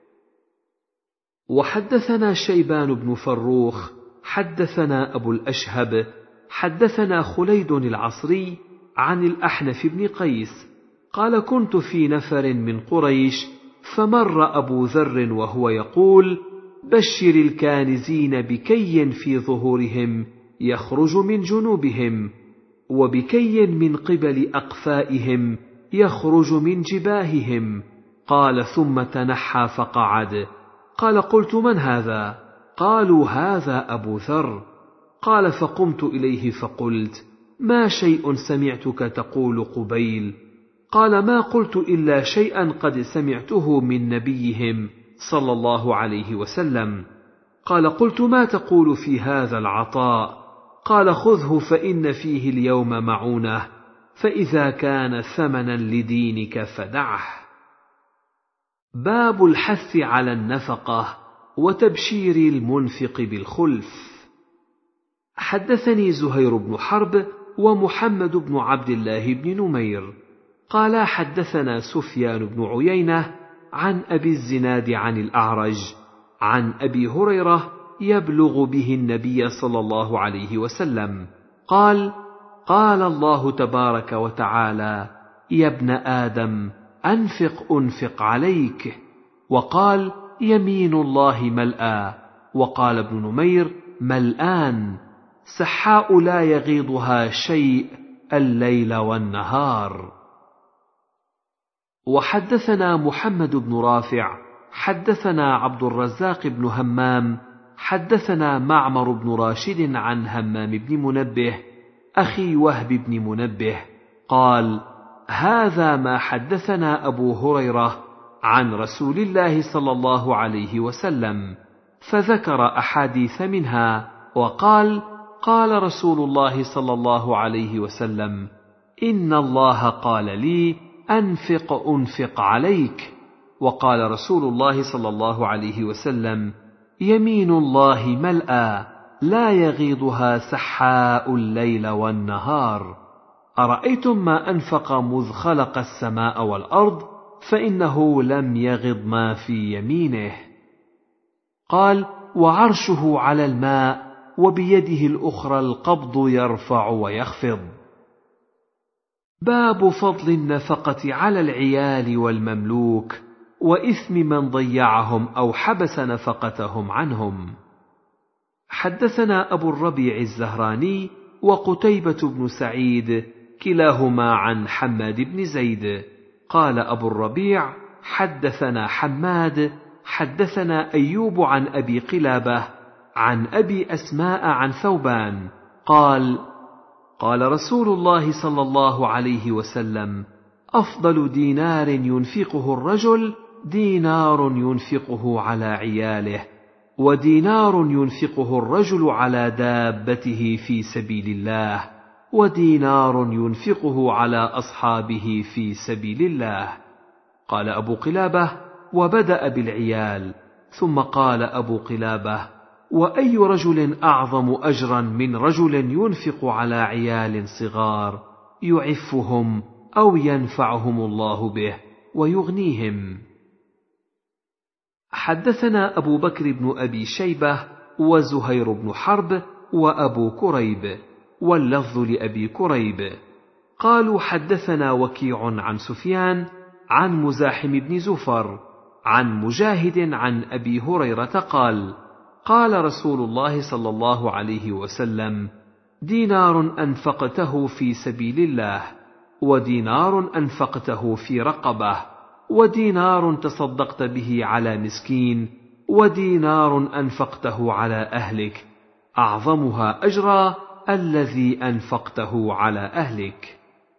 وحدثنا شيبان بن فروخ حدثنا أبو الأشهب حدثنا خليد العصري عن الأحنف بن قيس قال كنت في نفر من قريش فمر أبو ذر وهو يقول بشر الكانزين بكي في ظهورهم يخرج من جنوبهم وبكي من قبل أقفائهم يخرج من جباههم. قال ثم تنحى فقعد. قال قلت من هذا؟ قالوا هذا أبو ذر. قال فقمت إليه فقلت ما شيء سمعتك تقول قبيل؟ قال ما قلت إلا شيئا قد سمعته من نبيهم صلى الله عليه وسلم. قال قلت ما تقول في هذا العطاء؟ قال خذه فإن فيه اليوم معونة فإذا كان ثمنا لدينك فدعه. باب الحث على النفقة وتبشير المنفق بالخلف. حدثني زهير بن حرب ومحمد بن عبد الله بن نمير قال حدثنا سفيان بن عيينة عن أبي الزناد عن الأعرج عن أبي هريرة يبلغ به النبي صلى الله عليه وسلم قال قال الله تبارك وتعالى يا ابن آدم أنفق أنفق عليك. وقال يمين الله ملأى. وقال ابن نمير ملآن سحاء لا يغيضها شيء الليل والنهار. وحدثنا محمد بن رافع حدثنا عبد الرزاق بن همام حدثنا معمر بن راشد عن همام بن منبه أخي وهب بن منبه قال: هذا ما حدثنا أبو هريرة عن رسول الله صلى الله عليه وسلم، فذكر أحاديث منها وقال: قال رسول الله صلى الله عليه وسلم: إن الله قال لي: أنفق أنفق عليك. وقال رسول الله صلى الله عليه وسلم: يمين الله ملأى لا يغيضها سحاء الليل والنهار، أرأيتم ما أنفق مذ خلق السماء والأرض فإنه لم يغض ما في يمينه. قال: وعرشه على الماء وبيده الأخرى القبض يرفع ويخفض. باب فضل النفقة على العيال والمملوك وإثم من ضيعهم أو حبس نفقتهم عنهم. حدثنا أبو الربيع الزهراني وقتيبة بن سعيد كلاهما عن حماد بن زيد. قال أبو الربيع: حدثنا حماد حدثنا أيوب عن أبي قلابة عن أبي أسماء عن ثوبان قال: قال رسول الله صلى الله عليه وسلم: أفضل دينار ينفقه الرجل دينار ينفقه على عياله، ودينار ينفقه الرجل على دابته في سبيل الله، ودينار ينفقه على أصحابه في سبيل الله. قال أبو قلابة: وبدأ بالعيال، ثم قال أبو قلابة: وأي رجل أعظم أجرا من رجل ينفق على عيال صغار يعفهم أو ينفعهم الله به ويغنيهم. حدثنا أبو بكر بن أبي شيبة وزهير بن حرب وأبو كريب، واللفظ لأبي كريب. قالوا: حدثنا وكيع عن سفيان عن مزاحم بن زفر عن مجاهد عن أبي هريرة قال: قال رسول الله صلى الله عليه وسلم: دينار أنفقته في سبيل الله، ودينار أنفقته في رقبة، ودينار تصدقت به على مسكين، ودينار أنفقته على أهلك، أعظمها أجرا الذي أنفقته على أهلك.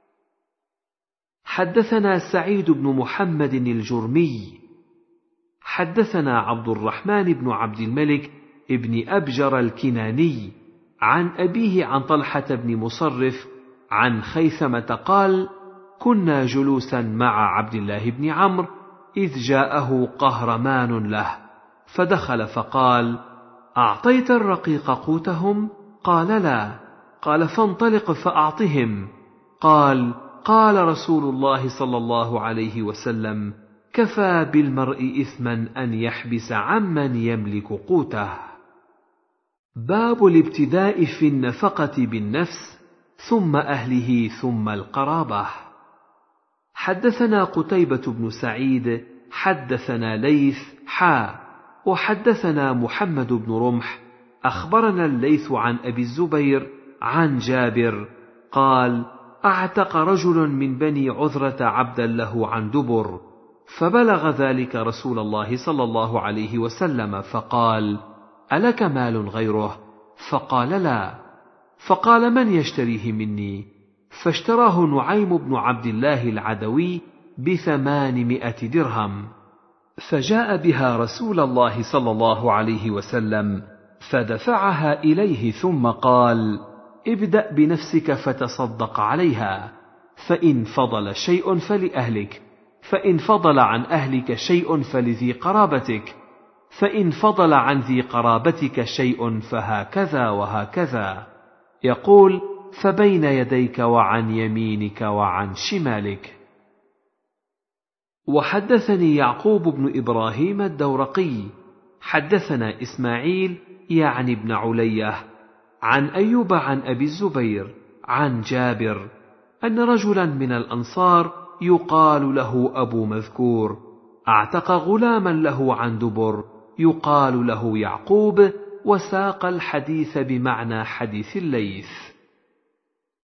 حدثنا سعيد بن محمد الجرمي حدثنا عبد الرحمن بن عبد الملك ابن أبجر الكناني عن أبيه عن طلحة بن مصرف عن خيثمة قال: كنا جلوسا مع عبد الله بن عمرو إذ جاءه قهرمان له، فدخل فقال: أعطيت الرقيق قوتهم؟ قال: لا. قال: فانطلق فأعطهم. قال: قال رسول الله صلى الله عليه وسلم: كفى بالمرء إثما أن يحبس عمن يملك قوته. باب الابتداء في النفقة بالنفس ثم أهله ثم القرابة. حدثنا قتيبة بن سعيد حدثنا ليث حا وحدثنا محمد بن رمح أخبرنا الليث عن أبي الزبير عن جابر قال: أعتق رجل من بني عذرة عبدا له عن دبر، فبلغ ذلك رسول الله صلى الله عليه وسلم فقال: ألك مال غيره؟ فقال: لا. فقال: من يشتريه مني؟ فاشتراه نعيم بن عبد الله العدوي بثمانمائة درهم، فجاء بها رسول الله صلى الله عليه وسلم فدفعها إليه ثم قال: ابدأ بنفسك فتصدق عليها، فإن فضل شيء فلأهلك، فإن فضل عن أهلك شيء فلذي قرابتك، فإن فضل عن ذي قرابتك شيء فهكذا وهكذا. يقول: فبين يديك وعن يمينك وعن شمالك. وحدثني يعقوب بن إبراهيم الدورقي حدثنا إسماعيل يعني ابن علية عن أيوب عن أبي الزبير عن جابر أن رجلا من الأنصار يقال له أبو مذكور أعتق غلاما له عن دبر يقال له يعقوب، وساق الحديث بمعنى حديث الليث.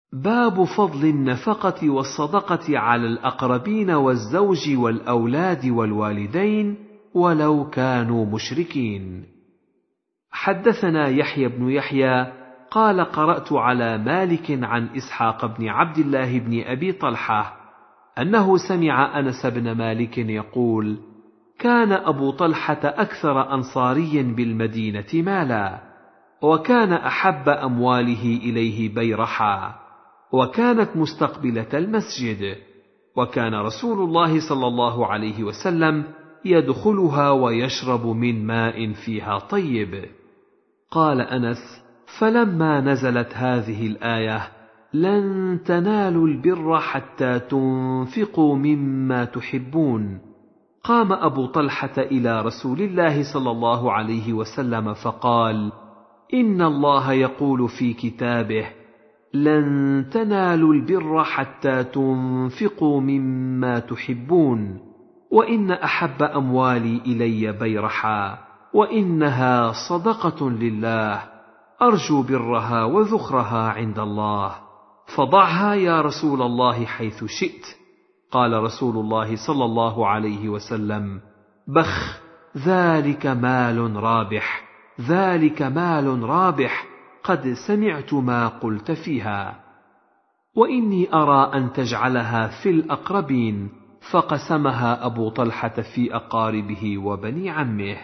باب فضل النفقة والصدقة على الأقربين والزوج والأولاد والوالدين ولو كانوا مشركين. حدثنا يحيى بن يحيى قال قرأت على مالك عن إسحاق بن عبد الله بن أبي طلحة أنه سمع أنس بن مالك يقول: كان أبو طلحة أكثر أنصاري بالمدينة مالا، وكان أحب أمواله إليه بيرحا، وكانت مستقبلة المسجد، وكان رسول الله صلى الله عليه وسلم يدخلها ويشرب من ماء فيها طيب. قال أنس: فلما نزلت هذه الآية: لن تنالوا البر حتى تنفقوا مما تحبون، قام أبو طلحة إلى رسول الله صلى الله عليه وسلم فقال: إن الله يقول في كتابه: لن تنالوا البر حتى تنفقوا مما تحبون، وإن أحب أموالي إلي بيرحا، وإنها صدقة لله، أرجو برها وذخرها عند الله، فضعها يا رسول الله حيث شئت. قال رسول الله صلى الله عليه وسلم: بخ، ذلك مال رابح، ذلك مال رابح، قد سمعت ما قلت فيها، وإني أرى أن تجعلها في الأقربين. فقسمها أبو طلحة في أقاربه وبني عمه.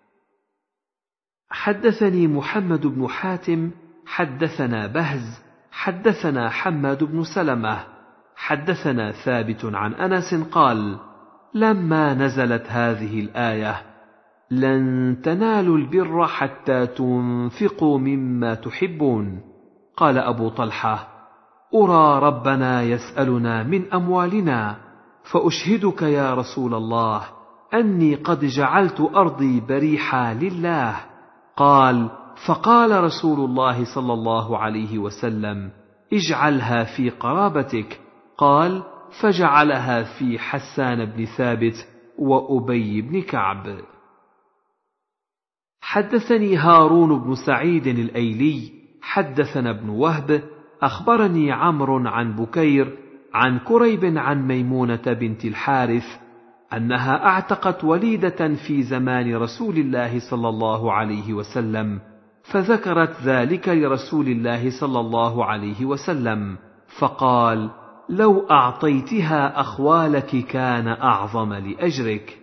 حدثني محمد بن حاتم حدثنا بهز حدثنا حماد بن سلمة حدثنا ثابت عن أنس قال: لما نزلت هذه الآية: لن تنالوا البر حتى تنفقوا مما تحبون، قال أبو طلحة: أرى ربنا يسألنا من أموالنا، فأشهدك يا رسول الله أني قد جعلت أرضي بريحا لله. قال: فقال رسول الله صلى الله عليه وسلم: اجعلها في قرابتك. قال: فجعلها في حسان بن ثابت وأبي بن كعب. حدثني هارون بن سعيد الأيلي حدثنا ابن وهب أخبرني عمرو عن بكير عن كريب عن ميمونة بنت الحارث أنها أعتقت وليدة في زمان رسول الله صلى الله عليه وسلم، فذكرت ذلك لرسول الله صلى الله عليه وسلم، فقال: لو أعطيتها أخوالك كان أعظم لأجرك.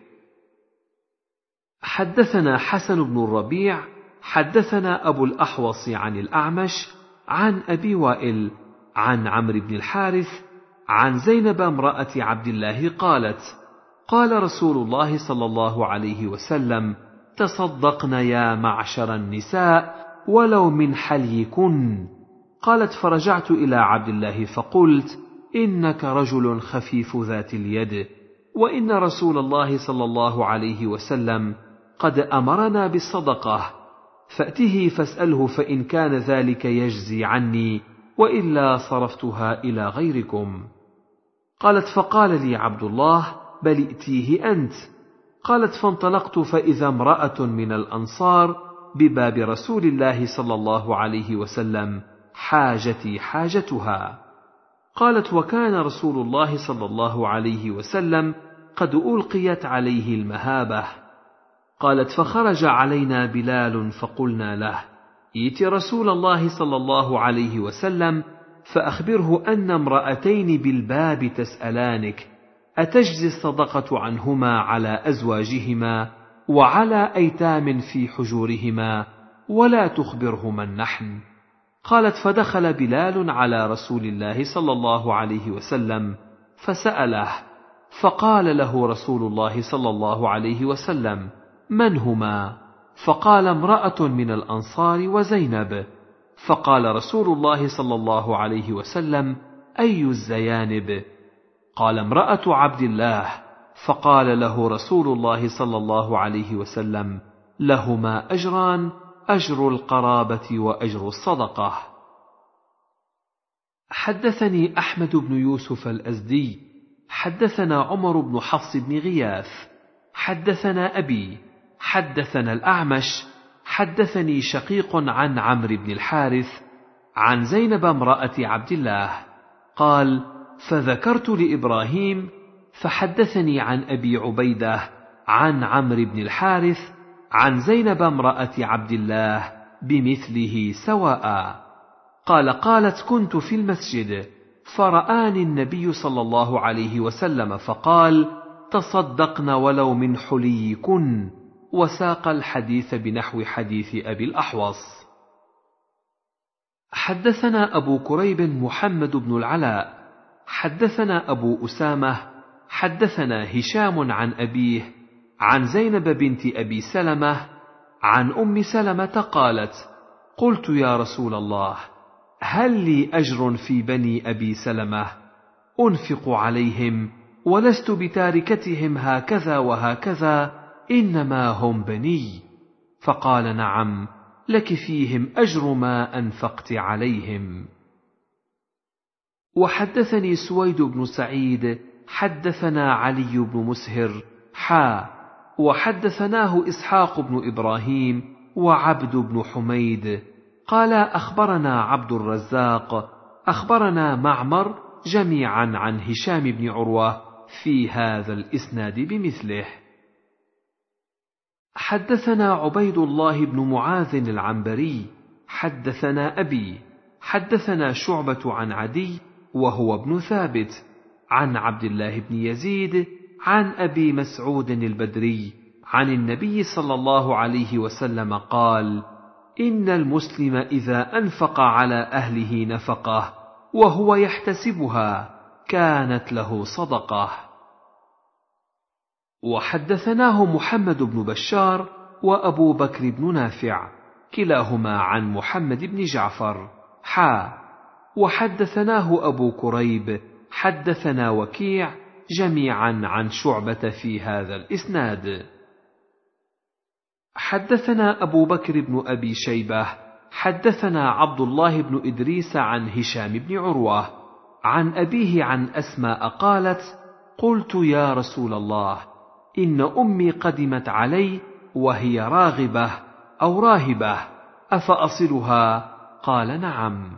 حدثنا حسن بن الربيع حدثنا أبو الأحوص عن الأعمش عن أبي وائل عن عمرو بن الحارث عن زينب امرأة عبد الله قالت: قال رسول الله صلى الله عليه وسلم: تصدقن يا معشر النساء ولو من حليكن. قالت: فرجعت إلى عبد الله فقلت: إنك رجل خفيف ذات اليد، وإن رسول الله صلى الله عليه وسلم قد أمرنا بالصدقة، فأته فاسأله فإن كان ذلك يجزي عني، وإلا صرفتها إلى غيركم. قالت: فقال لي عبد الله: بل ائتيه أنت. قالت: فانطلقت فإذا امرأة من الأنصار بباب رسول الله صلى الله عليه وسلم، حاجتي حاجتها. قالت: وكان رسول الله صلى الله عليه وسلم قد ألقيت عليه المهابة. قالت: فخرج علينا بلال فقلنا له: ائت رسول الله صلى الله عليه وسلم فأخبره أن امرأتين بالباب تسألانك، أتجزي الصدقة عنهما على أزواجهما وعلى أيتام في حجورهما، ولا تخبره من نحن. قالت: فدخل بلال على رسول الله صلى الله عليه وسلم فسأله، فقال له رسول الله صلى الله عليه وسلم: من هما؟ فقال: امرأة من الأنصار وزينب. فقال رسول الله صلى الله عليه وسلم: أي الزيانب؟ قال: امرأة عبد الله. فقال له رسول الله صلى الله عليه وسلم: لهما أجران، أجر القرابة وأجر الصدقة. حدثني أحمد بن يوسف الأزدي حدثنا عمر بن حفص بن غياث حدثنا أبي حدثنا الأعمش حدثني شقيق عن عمرو بن الحارث عن زينب امرأة عبد الله. قال: فذكرت لإبراهيم فحدثني عن أبي عبيدة عن عمرو بن الحارث عن زينب امرأة عبد الله بمثله سواء. قال: قالت: كنت في المسجد فرآني النبي صلى الله عليه وسلم فقال: تصدقن ولو من حليكن، وساق الحديث بنحو حديث أبي الأحوص. حدثنا أبو كريب محمد بن العلاء حدثنا أبو أسامة حدثنا هشام عن أبيه عن زينب بنت أبي سلمة عن أم سلمة قالت: قلت يا رسول الله، هل لي أجر في بني أبي سلمة؟ أنفق عليهم ولست بتاركتهم هكذا وهكذا، إنما هم بني. فقال: نعم، لك فيهم أجر ما أنفقت عليهم. وحدثني سويد بن سعيد حدثنا علي بن مسهر حا وحدثناه إسحاق بن إبراهيم وعبد بن حميد قال: أخبرنا عبد الرزاق أخبرنا معمر جميعا عن هشام بن عروة في هذا الإسناد بمثله. حدثنا عبيد الله بن معاذ العنبري حدثنا أبي حدثنا شعبة عن عدي وهو ابن ثابت عن عبد الله بن يزيد عن أبي مسعود البدري عن النبي صلى الله عليه وسلم قال: إن المسلم إذا أنفق على أهله نفقة وهو يحتسبها كانت له صدقة. وحدثناه محمد بن بشار وأبو بكر بن نافع كلاهما عن محمد بن جعفر حا وحدثناه أبو كريب حدثنا وكيع جميعا عن شعبة في هذا الإسناد. حدثنا أبو بكر بن أبي شيبة حدثنا عبد الله بن إدريس عن هشام بن عروة عن أبيه عن أسماء قالت: قلت يا رسول الله، إن أمي قدمت علي وهي راغبة أو راهبة، أفأصلها؟ قال: نعم.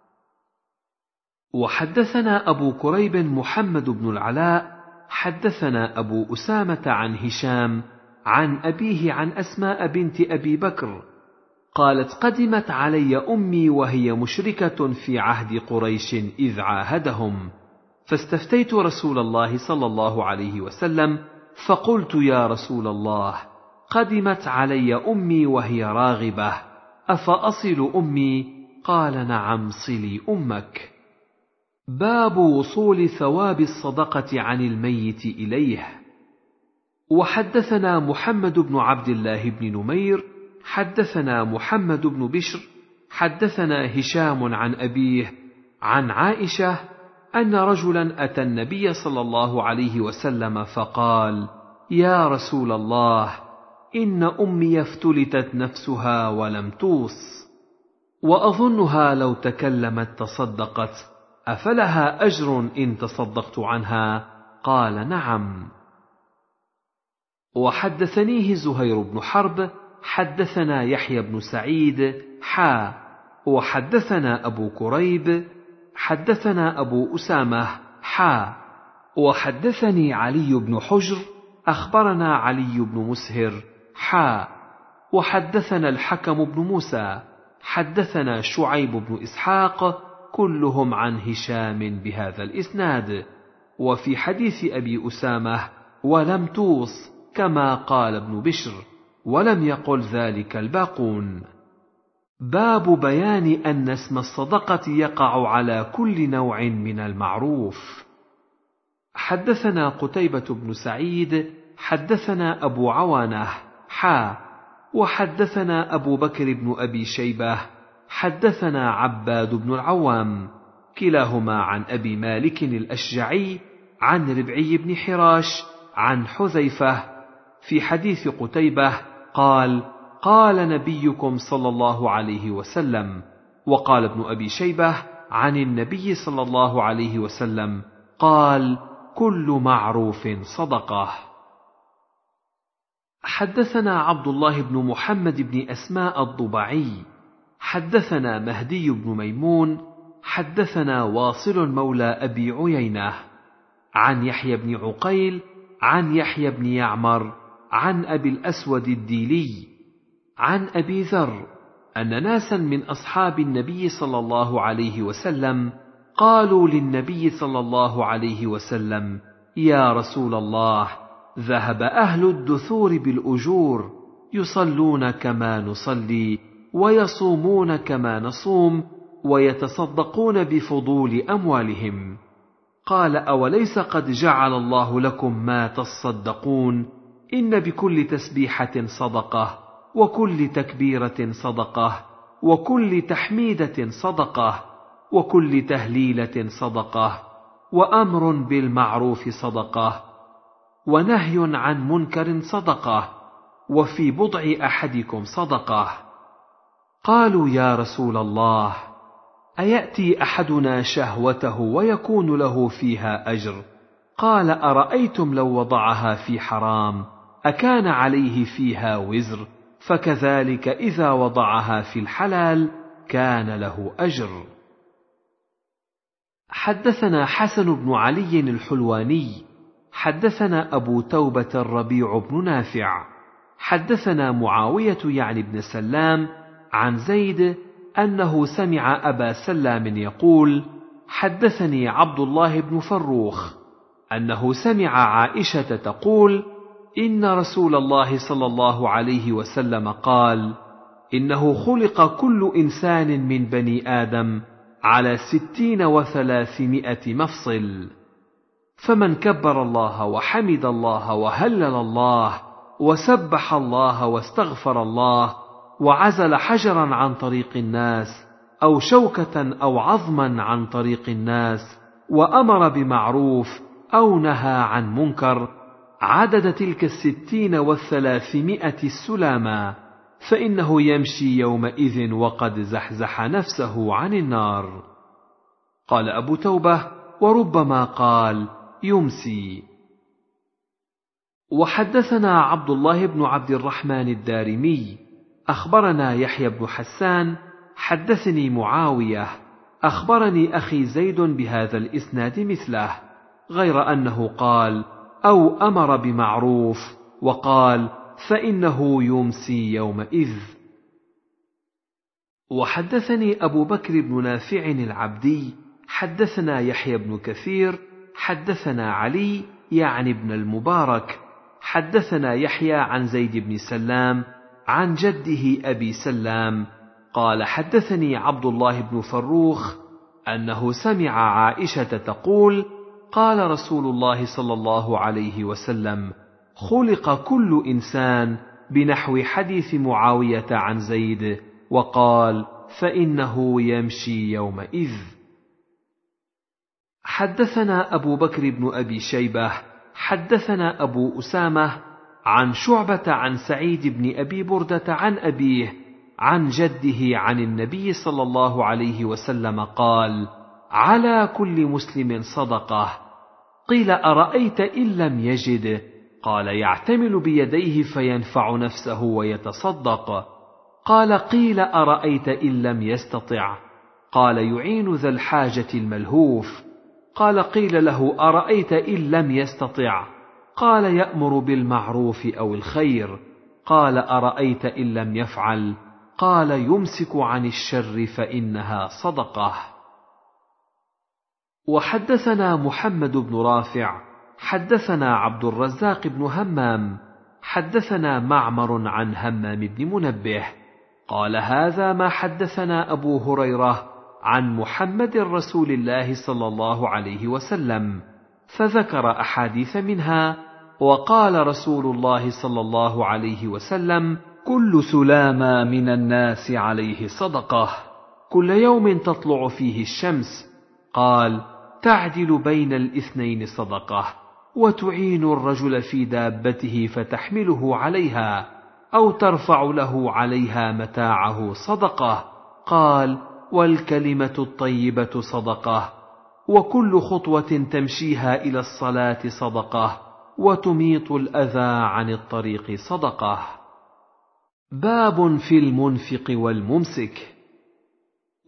وحدثنا أبو كريب محمد بن العلاء حدثنا أبو أسامة عن هشام عن أبيه عن أسماء بنت أبي بكر قالت: قدمت علي أمي وهي مشركة في عهد قريش إذ عاهدهم، فاستفتيت رسول الله صلى الله عليه وسلم فقلت: يا رسول الله، قدمت علي أمي وهي راغبة، أفأصل أمي؟ قال: نعم، صلي أمك. باب وصول ثواب الصدقة عن الميت إليه. وحدثنا محمد بن عبد الله بن نمير حدثنا محمد بن بشر حدثنا هشام عن أبيه عن عائشة أن رجلا أتى النبي صلى الله عليه وسلم فقال: يا رسول الله، إن أمي افتلتت نفسها ولم توص، وأظنها لو تكلمت تصدقت، أفلها أجر إن تصدقت عنها؟ قال: نعم. وحدثنيه زهير بن حرب حدثنا يحيى بن سعيد حا وحدثنا أبو كريب حدثنا أبو أسامة حا وحدثني علي بن حجر أخبرنا علي بن مسهر حا وحدثنا الحكم بن موسى حدثنا شعيب بن إسحاق كلهم عن هشام بهذا الإسناد. وفي حديث أبي أسامة: ولم توص، كما قال ابن بشر، ولم يقل ذلك الباقون. باب بيان أن اسم الصدقة يقع على كل نوع من المعروف. حدثنا قتيبة بن سعيد حدثنا أبو عوانة حا وحدثنا أبو بكر بن أبي شيبة حدثنا عباد بن العوام كلاهما عن أبي مالك الأشجعي عن ربعي بن حراش عن حذيفة في حديث قتيبة قال: قال نبيكم صلى الله عليه وسلم. وقال ابن أبي شيبة عن النبي صلى الله عليه وسلم قال: كل معروف صدقة. حدثنا عبد الله بن محمد بن أسماء الضبعي حدثنا مهدي بن ميمون حدثنا واصل مولى أبي عيينة عن يحيى بن عقيل عن يحيى بن يعمر عن أبي الأسود الديلي عن أبي ذر أن ناسا من أصحاب النبي صلى الله عليه وسلم قالوا للنبي صلى الله عليه وسلم: يا رسول الله، ذهب أهل الدثور بالأجور، يصلون كما نصلي، ويصومون كما نصوم، ويتصدقون بفضول أموالهم. قال: أوليس قد جعل الله لكم ما تصدقون؟ إن بكل تسبيحة صدقة، وكل تكبيرة صدقة، وكل تحميدة صدقة، وكل تهليلة صدقة، وأمر بالمعروف صدقة، ونهي عن منكر صدقة، وفي بضع أحدكم صدقة. قالوا: يا رسول الله، أيأتي أحدنا شهوته ويكون له فيها أجر؟ قال: أرأيتم لو وضعها في حرام أكان عليه فيها وزر؟ فكذلك إذا وضعها في الحلال كان له أجر. حدثنا حسن بن علي الحلواني حدثنا أبو توبة الربيع بن نافع حدثنا معاوية يعني بن سلام عن زيد أنه سمع أبا سلام يقول: حدثني عبد الله بن فروخ أنه سمع عائشة تقول: إن رسول الله صلى الله عليه وسلم قال: إنه خلق كل إنسان من بني آدم على ستين وثلاثمائة مفصل، فمن كبر الله وحمد الله وهلل الله وسبح الله واستغفر الله وعزل حجرا عن طريق الناس أو شوكة أو عظما عن طريق الناس وأمر بمعروف أو نهى عن منكر عدد تلك الستين والثلاثمائة السلاما، فإنه يمشي يومئذ وقد زحزح نفسه عن النار. قال أبو توبة: وربما قال يمسي. وحدثنا عبد الله بن عبد الرحمن الدارمي أخبرنا يحيى بن حسان حدثني معاوية أخبرني أخي زيد بهذا الإسناد مثله، غير أنه قال: أو أمر بمعروف، وقال: فإنه يمسي يومئذ. وحدثني أبو بكر بن نافع العبدي حدثنا يحيى بن كثير حدثنا علي يعني ابن المبارك حدثنا يحيى عن زيد بن سلام عن جده أبي سلام قال: حدثني عبد الله بن فروخ أنه سمع عائشة تقول: قال رسول الله صلى الله عليه وسلم: خلق كل إنسان بنحو حديث معاوية عن زيد، وقال: فإنه يمشي يومئذ. حدثنا أبو بكر بن أبي شيبة حدثنا أبو أسامة عن شعبة عن سعيد بن أبي بردة عن أبيه عن جده عن النبي صلى الله عليه وسلم قال: على كل مسلم صدقة. قيل: أرأيت إن لم يجد؟ قال: يعتمل بيديه فينفع نفسه ويتصدق. قال: قيل: أرأيت إن لم يستطع؟ قال: يعين ذا الحاجة الملهوف. قال: قيل له: أرأيت إن لم يستطع؟ قال: يأمر بالمعروف أو الخير. قال: أرأيت إن لم يفعل؟ قال: يمسك عن الشر فإنها صدقة. وحدثنا محمد بن رافع حدثنا عبد الرزاق بن همام حدثنا معمر عن همام بن منبه قال: هذا ما حدثنا أبو هريرة عن محمد رسول الله صلى الله عليه وسلم، فذكر أحاديث منها، وقال رسول الله صلى الله عليه وسلم: كل سلامة من الناس عليه صدقة، كل يوم تطلع فيه الشمس. قال: تعدل بين الاثنين صدقة، وتعين الرجل في دابته فتحمله عليها أو ترفع له عليها متاعه صدقة. قال: والكلمة الطيبة صدقة، وكل خطوة تمشيها إلى الصلاة صدقة، وتميط الأذى عن الطريق صدقة. باب في المنفق والممسك.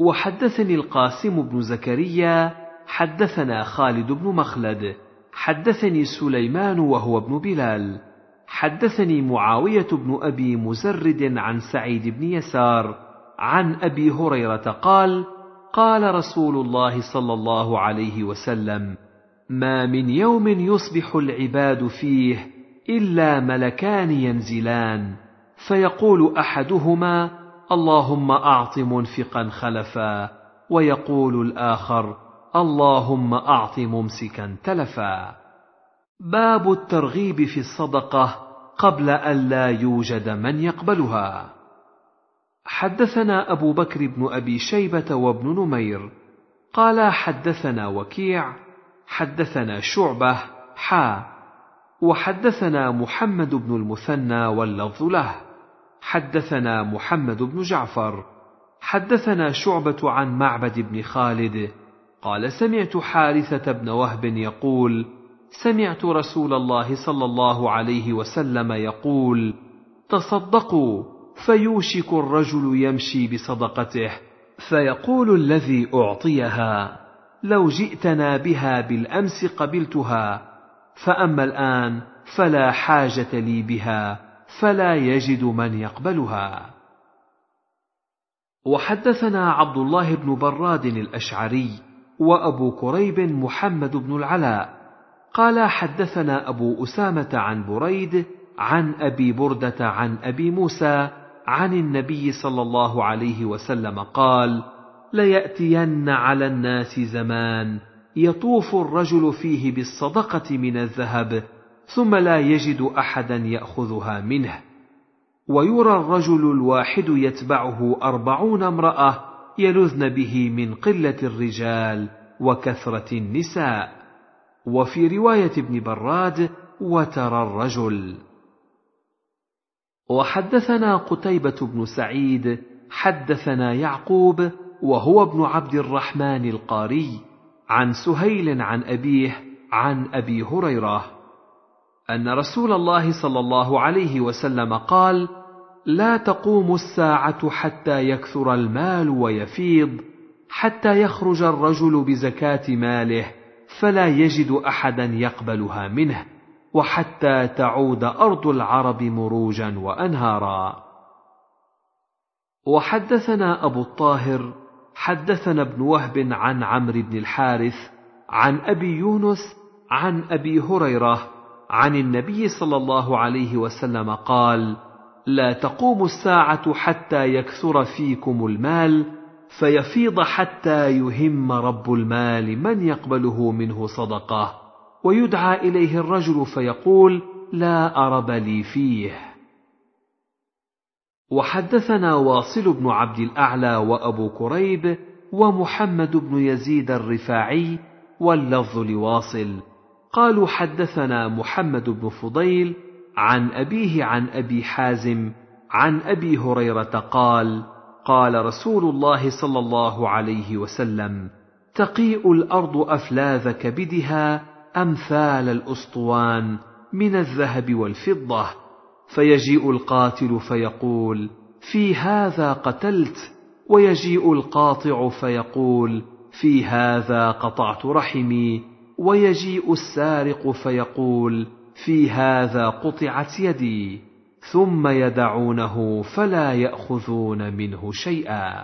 وحدثني القاسم بن زكريا حدثنا خالد بن مخلد حدثني سليمان وهو ابن بلال حدثني معاوية بن أبي مزرد عن سعيد بن يسار عن أبي هريرة قال: قال رسول الله صلى الله عليه وسلم: ما من يوم يصبح العباد فيه إلا ملكان ينزلان، فيقول أحدهما: اللهم أعط منفقا خلفا، ويقول الآخر: اللهم أعط ممسكا تلفا. باب الترغيب في الصدقة قبل أن لا يوجد من يقبلها. حدثنا أبو بكر بن أبي شيبة وابن نمير قال حدثنا وكيع حدثنا شعبة حا وحدثنا محمد بن المثنى واللفظ له حدثنا محمد بن جعفر حدثنا شعبة عن معبد بن خالد قال: سمعت حارثة بن وهب يقول: سمعت رسول الله صلى الله عليه وسلم يقول: تصدقوا، فيوشك الرجل يمشي بصدقته فيقول الذي أعطيها: لو جئتنا بها بالأمس قبلتها، فأما الآن فلا حاجة لي بها، فلا يجد من يقبلها. وحدثنا عبد الله بن براد الأشعري وأبو كريب محمد بن العلاء قال حدثنا أبو أسامة عن بريد عن أبي بردة عن أبي موسى عن النبي صلى الله عليه وسلم قال: ليأتين على الناس زمان يطوف الرجل فيه بالصدقة من الذهب ثم لا يجد أحدا يأخذها منه، ويرى الرجل الواحد يتبعه أربعون امرأة يلذن به من قلة الرجال وكثرة النساء. وفي رواية ابن براد: وترى الرجل. وحدثنا قتيبة بن سعيد حدثنا يعقوب وهو ابن عبد الرحمن القاري عن سهيل عن أبيه عن أبي هريرة أن رسول الله صلى الله عليه وسلم قال: لا تقوم الساعة حتى يكثر المال ويفيض، حتى يخرج الرجل بزكاة ماله فلا يجد أحدا يقبلها منه، وحتى تعود أرض العرب مروجا وأنهارا. وحدثنا أبو الطاهر حدثنا ابن وهب عن عمرو بن الحارث عن أبي يونس عن أبي هريرة عن النبي صلى الله عليه وسلم قال: لا تقوم الساعة حتى يكثر فيكم المال فيفيض حتى يهم رب المال من يقبله منه صدقة، ويدعى إليه الرجل فيقول: لا أرب لي فيه. وحدثنا واصل بن عبد الأعلى وأبو كريب ومحمد بن يزيد الرفاعي واللفظ لواصل قالوا: حدثنا محمد بن فضيل عن أبيه عن أبي حازم عن أبي هريرة قال: قال رسول الله صلى الله عليه وسلم: تقيء الأرض أفلاذ كبدها أمثال الأسطوان من الذهب والفضة، فيجيء القاتل فيقول: في هذا قتلت، ويجيء القاطع فيقول: في هذا قطعت رحمي، ويجيء السارق فيقول: في هذا قطعت يدي، ثم يدعونه فلا يأخذون منه شيئا.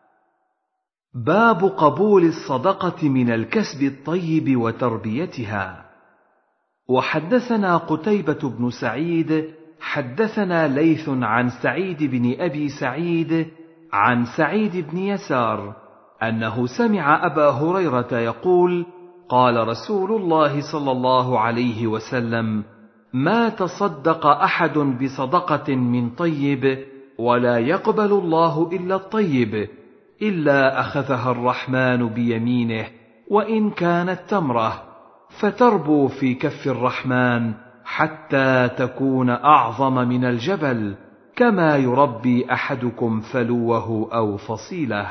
باب قبول الصدقة من الكسب الطيب وتربيتها. وحدثنا قتيبة بن سعيد حدثنا ليث عن سعيد بن أبي سعيد عن سعيد بن يسار أنه سمع أبا هريرة يقول: قال رسول الله صلى الله عليه وسلم: ما تصدق أحد بصدقة من طيب ولا يقبل الله إلا الطيب إلا أخذها الرحمن بيمينه وإن كانت تمرة، فتربو في كف الرحمن حتى تكون أعظم من الجبل، كما يربي أحدكم فلوه أو فصيله.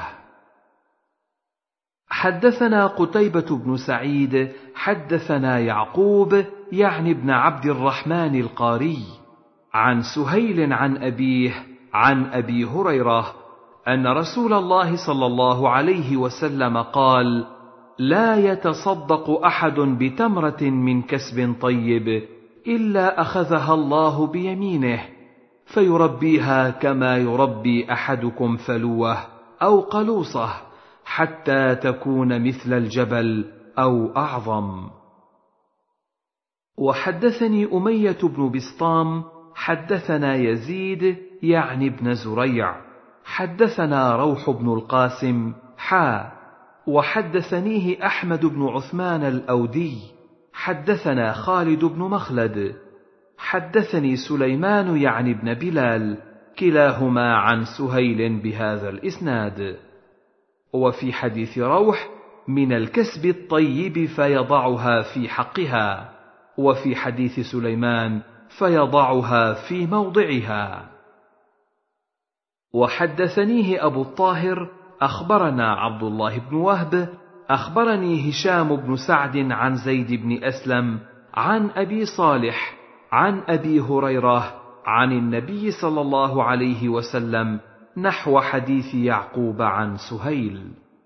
حدثنا قتيبة بن سعيد حدثنا يعقوب يعني ابن عبد الرحمن القاري عن سهيل عن أبيه عن أبي هريرة أن رسول الله صلى الله عليه وسلم قال: لا يتصدق أحد بتمرة من كسب طيب إلا أخذها الله بيمينه فيربيها كما يربي أحدكم فلوه أو قلوصه حتى تكون مثل الجبل أو أعظم. وحدثني أمية بن بسطام حدثنا يزيد يعني بن زريع حدثنا روح بن القاسم حا وحدثنيه أحمد بن عثمان الأودي حدثنا خالد بن مخلد حدثني سليمان يعني بن بلال كلاهما عن سهيل بهذا الإسناد. وفي حديث روح: من الكسب الطيب فيضعها في حقها، وفي حديث سليمان: فيضعها في موضعها. وحدثنيه أبو الطاهر أخبرنا عبد الله بن وهب أخبرني هشام بن سعد عن زيد بن أسلم عن أبي صالح عن أبي هريرة عن النبي صلى الله عليه وسلم نحو حديث يعقوب عن سهيل.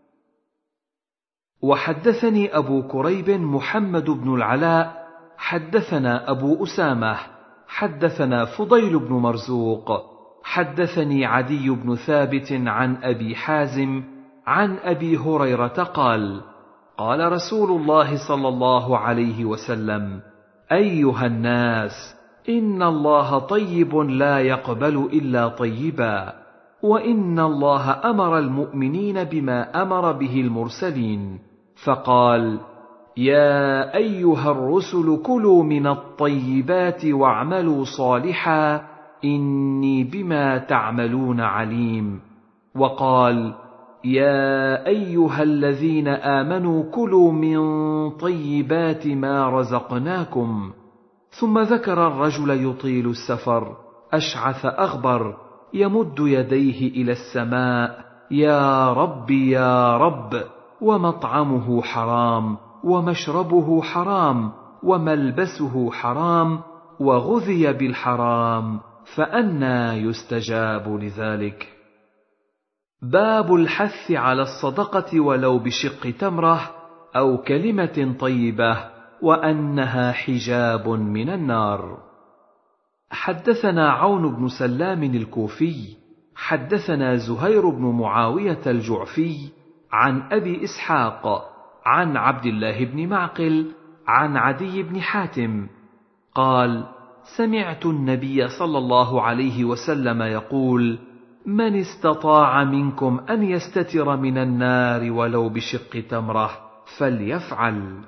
وحدثني أبو كريب محمد بن العلاء حدثنا أبو أسامة حدثنا فضيل بن مرزوق حدثني عدي بن ثابت عن أبي حازم عن أبي هريرة قال: قال رسول الله صلى الله عليه وسلم: أيها الناس، إن الله طيب لا يقبل إلا طيبا، وإن الله أمر المؤمنين بما أمر به المرسلين، فقال: يا أيها الرسل كلوا من الطيبات واعملوا صالحا إني بما تعملون عليم. وقال: يا أيها الذين آمنوا كلوا من طيبات ما رزقناكم. ثم ذكر الرجل يطيل السفر أشعث أغبر يمد يديه إلى السماء: يا رب يا رب، ومطعمه حرام ومشربه حرام وملبسه حرام وغذي بالحرام، فأنى يستجاب لذلك. باب الحث على الصدقة ولو بشق تمرة أو كلمة طيبة، وأنها حجاب من النار. حدثنا عون بن سلام الكوفي حدثنا زهير بن معاوية الجعفي عن أبي إسحاق عن عبد الله بن معقل عن عدي بن حاتم قال: سمعت النبي صلى الله عليه وسلم يقول: من استطاع منكم أن يستتر من النار ولو بشق تمرة فليفعل.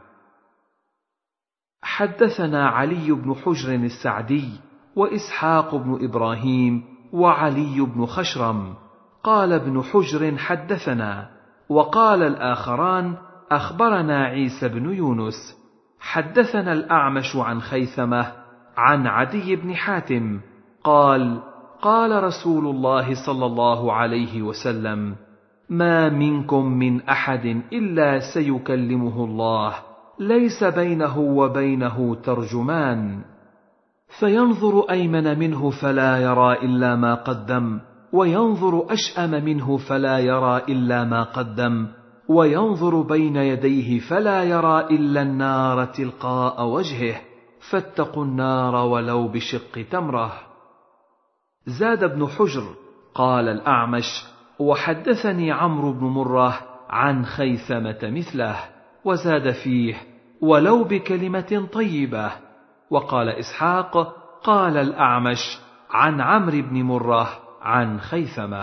حدثنا علي بن حجر السعدي وإسحاق بن إبراهيم وعلي بن خشرم قال ابن حجر: حدثنا. وقال الآخران: أخبرنا عيسى بن يونس. حدثنا الأعمش عن خيثمة عن عدي بن حاتم قال: قال رسول الله صلى الله عليه وسلم: ما منكم من أحد إلا سيكلمه الله ليس بينه وبينه ترجمان، فينظر أيمن منه فلا يرى إلا ما قدم، وينظر أشأم منه فلا يرى إلا ما قدم، وينظر بين يديه فلا يرى إلا النار تلقاء وجهه، فاتقوا النار ولو بشق تمرة. زاد ابن حجر قال الأعمش: وحدثني عمرو بن مرة عن خيثمة مثله، وزاد فيه: ولو بكلمة طيبة. وقال إسحاق: قال الأعمش عن عمرو بن مرة عن خيثمة.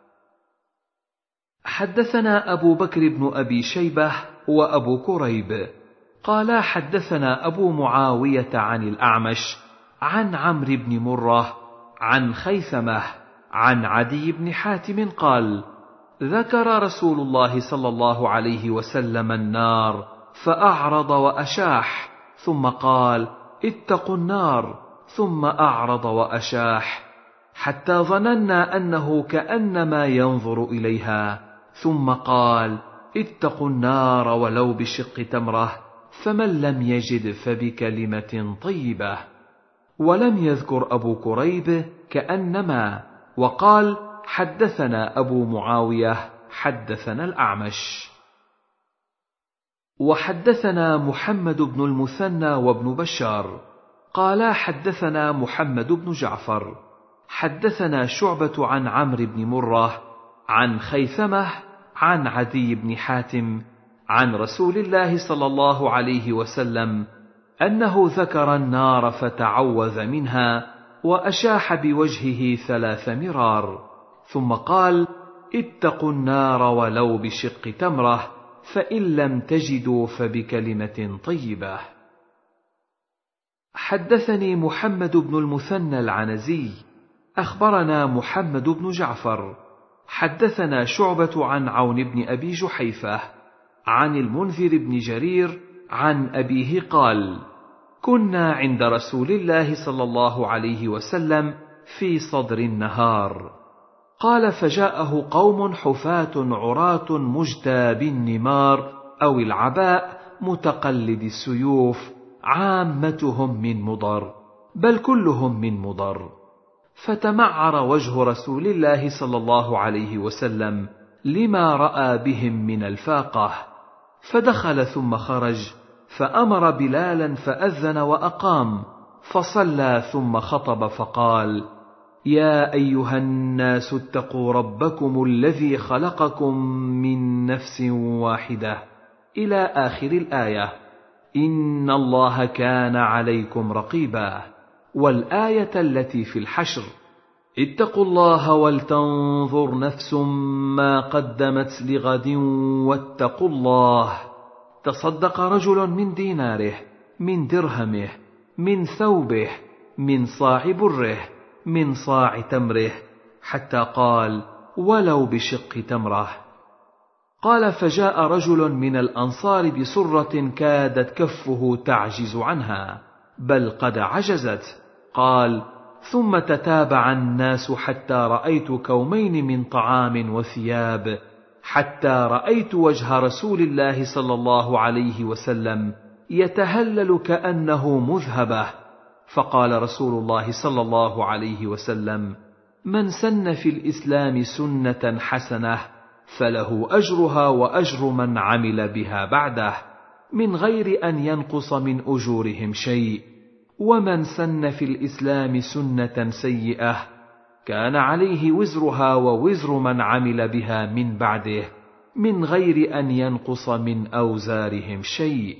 حدثنا أبو بكر بن أبي شيبة وأبو كريب قالا حدثنا أبو معاوية عن الأعمش عن عمرو بن مرة عن خيثمة عن عدي بن حاتم قال: ذكر رسول الله صلى الله عليه وسلم النار فأعرض وأشاح، ثم قال: اتقوا النار، ثم أعرض وأشاح، حتى ظننا أنه كأنما ينظر إليها، ثم قال: اتقوا النار ولو بشق تمرة، فمن لم يجد فبكلمة طيبة. ولم يذكر أبو كريب كأنما، وقال: حدثنا أبو معاوية حدثنا الأعمش. وحدثنا محمد بن المثنى وابن بشار قالا حدثنا محمد بن جعفر حدثنا شعبة عن عمرو بن مرة عن خيثمة عن عدي بن حاتم عن رسول الله صلى الله عليه وسلم أنه ذكر النار فتعوذ منها وأشاح بوجهه ثلاث مرار، ثم قال: اتقوا النار ولو بشق تمرة، فإن لم تجدوا فبكلمة طيبة. حدثني محمد بن المثنى العنزي أخبرنا محمد بن جعفر حدثنا شعبة عن عون بن أبي جحيفة عن المنذر بن جرير عن أبيه قال: كنا عند رسول الله صلى الله عليه وسلم في صدر النهار، قال: فجاءه قوم حفاة عراة مجتى بالنمار أو العباء متقلد السيوف، عامتهم من مضر، بل كلهم من مضر، فتمعر وجه رسول الله صلى الله عليه وسلم لما رأى بهم من الفاقة، فدخل ثم خرج، فأمر بلالا فأذن وأقام، فصلى ثم خطب فقال: يا أيها الناس اتقوا ربكم الذي خلقكم من نفس واحدة إلى آخر الآية، إن الله كان عليكم رقيبا، والآية التي في الحشر: اتقوا الله ولتنظر نفس ما قدمت لغد واتقوا الله. تصدق رجل من ديناره، من درهمه، من ثوبه، من صاع بره، من صاع تمره، حتى قال: ولو بشق تمره. قال: فجاء رجل من الأنصار بسرة كادت كفه تعجز عنها، بل قد عجزت. قال: ثم تتابع الناس حتى رأيت كومين من طعام وثياب، حتى رأيت وجه رسول الله صلى الله عليه وسلم يتهلل كأنه مذهبة. فقال رسول الله صلى الله عليه وسلم: من سن في الإسلام سنة حسنة فله أجرها وأجر من عمل بها بعده، من غير أن ينقص من أجورهم شيء، ومن سن في الإسلام سنة سيئة كان عليه وزرها ووزر من عمل بها من بعده، من غير أن ينقص من أوزارهم شيء.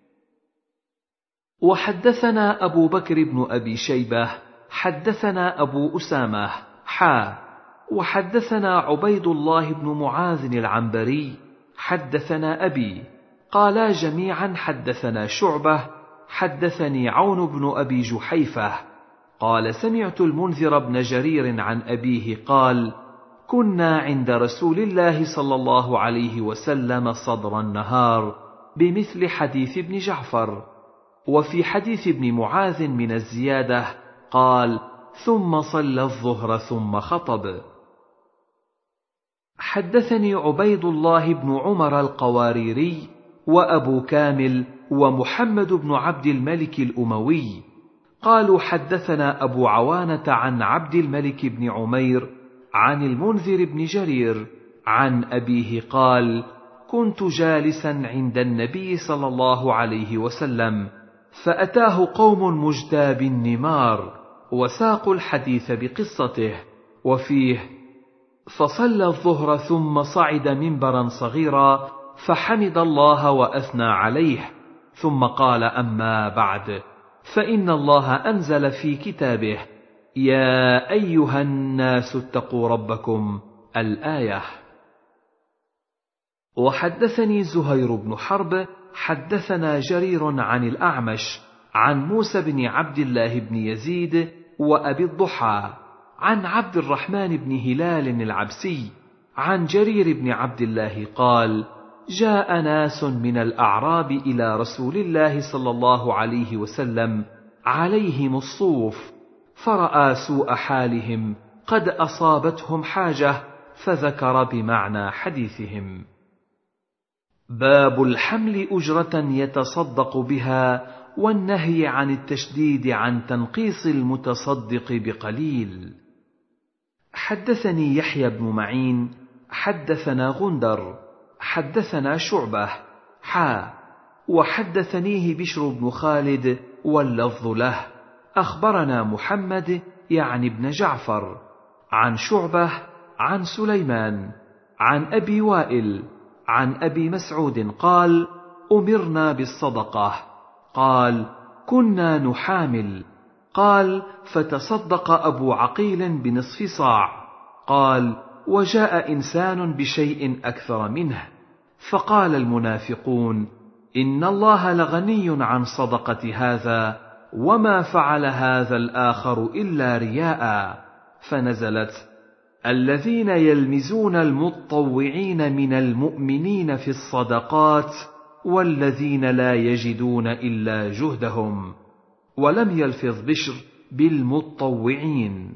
وحدثنا أبو بكر بن أبي شيبة حدثنا أبو أسامة حا وحدثنا عبيد الله بن معاذ العنبري حدثنا أبي قالا جميعا حدثنا شعبة حدثني عون بن أبي جحيفة قال: سمعت المنذر بن جرير عن أبيه قال: كنا عند رسول الله صلى الله عليه وسلم صدر النهار، بمثل حديث ابن جعفر. وفي حديث ابن معاذ من الزيادة قال: ثم صلى الظهر ثم خطب. حدثني عبيد الله بن عمر القواريري وأبو كامل ومحمد بن عبد الملك الأموي قالوا: حدثنا أبو عوانة عن عبد الملك بن عمير عن المنذر بن جرير عن أبيه قال: كنت جالسا عند النبي صلى الله عليه وسلم، فأتاه قوم مجتى بالنمار، وساقوا الحديث بقصته، وفيه: فصلى الظهر ثم صعد منبرا صغيرا فحمد الله وأثنى عليه، ثم قال: أما بعد، فإن الله أنزل في كتابه: يا أيها الناس اتقوا ربكم، الآية. وحدثني زهير بن حرب حدثنا جرير عن الأعمش عن موسى بن عبد الله بن يزيد وأبي الضحى عن عبد الرحمن بن هلال العبسي عن جرير بن عبد الله قال: جاء ناس من الأعراب إلى رسول الله صلى الله عليه وسلم عليهم الصوف، فرأى سوء حالهم قد أصابتهم حاجة، فذكر بمعنى حديثهم. باب الحمل أجرة يتصدق بها، والنهي عن التشديد عن تنقيص المتصدق بقليل. حدثني يحيى بن معين حدثنا غندر حدثنا شعبة حا وحدثنيه بشر بن خالد واللفظ له أخبرنا محمد يعني ابن جعفر عن شعبة عن سليمان عن أبي وائل عن أبي مسعود قال أمرنا بالصدقة. قال كنا نحامل. قال فتصدق أبو عقيل بنصف صاع. قال وجاء إنسان بشيء أكثر منه، فقال المنافقون إن الله لغني عن صدقة هذا وما فعل هذا الآخر إلا رياء، فنزلت الذين يلمزون المتطوعين من المؤمنين في الصدقات والذين لا يجدون إلا جهدهم، ولم يلفظ بشر بالمتطوعين.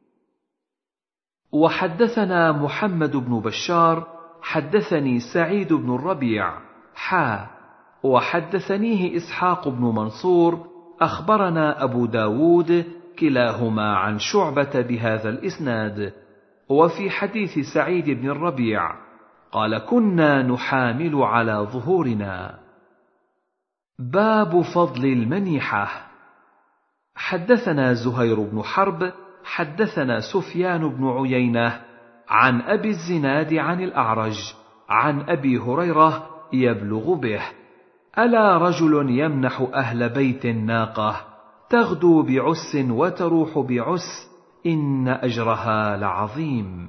وحدثنا محمد بن بشار حدثني سعيد بن الربيع حا وحدثنيه إسحاق بن منصور أخبرنا أبو داود كلاهما عن شعبة بهذا الإسناد. وفي حديث سعيد بن الربيع قال كنا نحامل على ظهورنا. باب فضل المنيحة. حدثنا زهير بن حرب حدثنا سفيان بن عيينة عن أبي الزناد عن الأعرج عن أبي هريرة يبلغ به: ألا رجل يمنح أهل بيت ناقة تغدو بعس وتروح بعس إن أجرها لعظيم.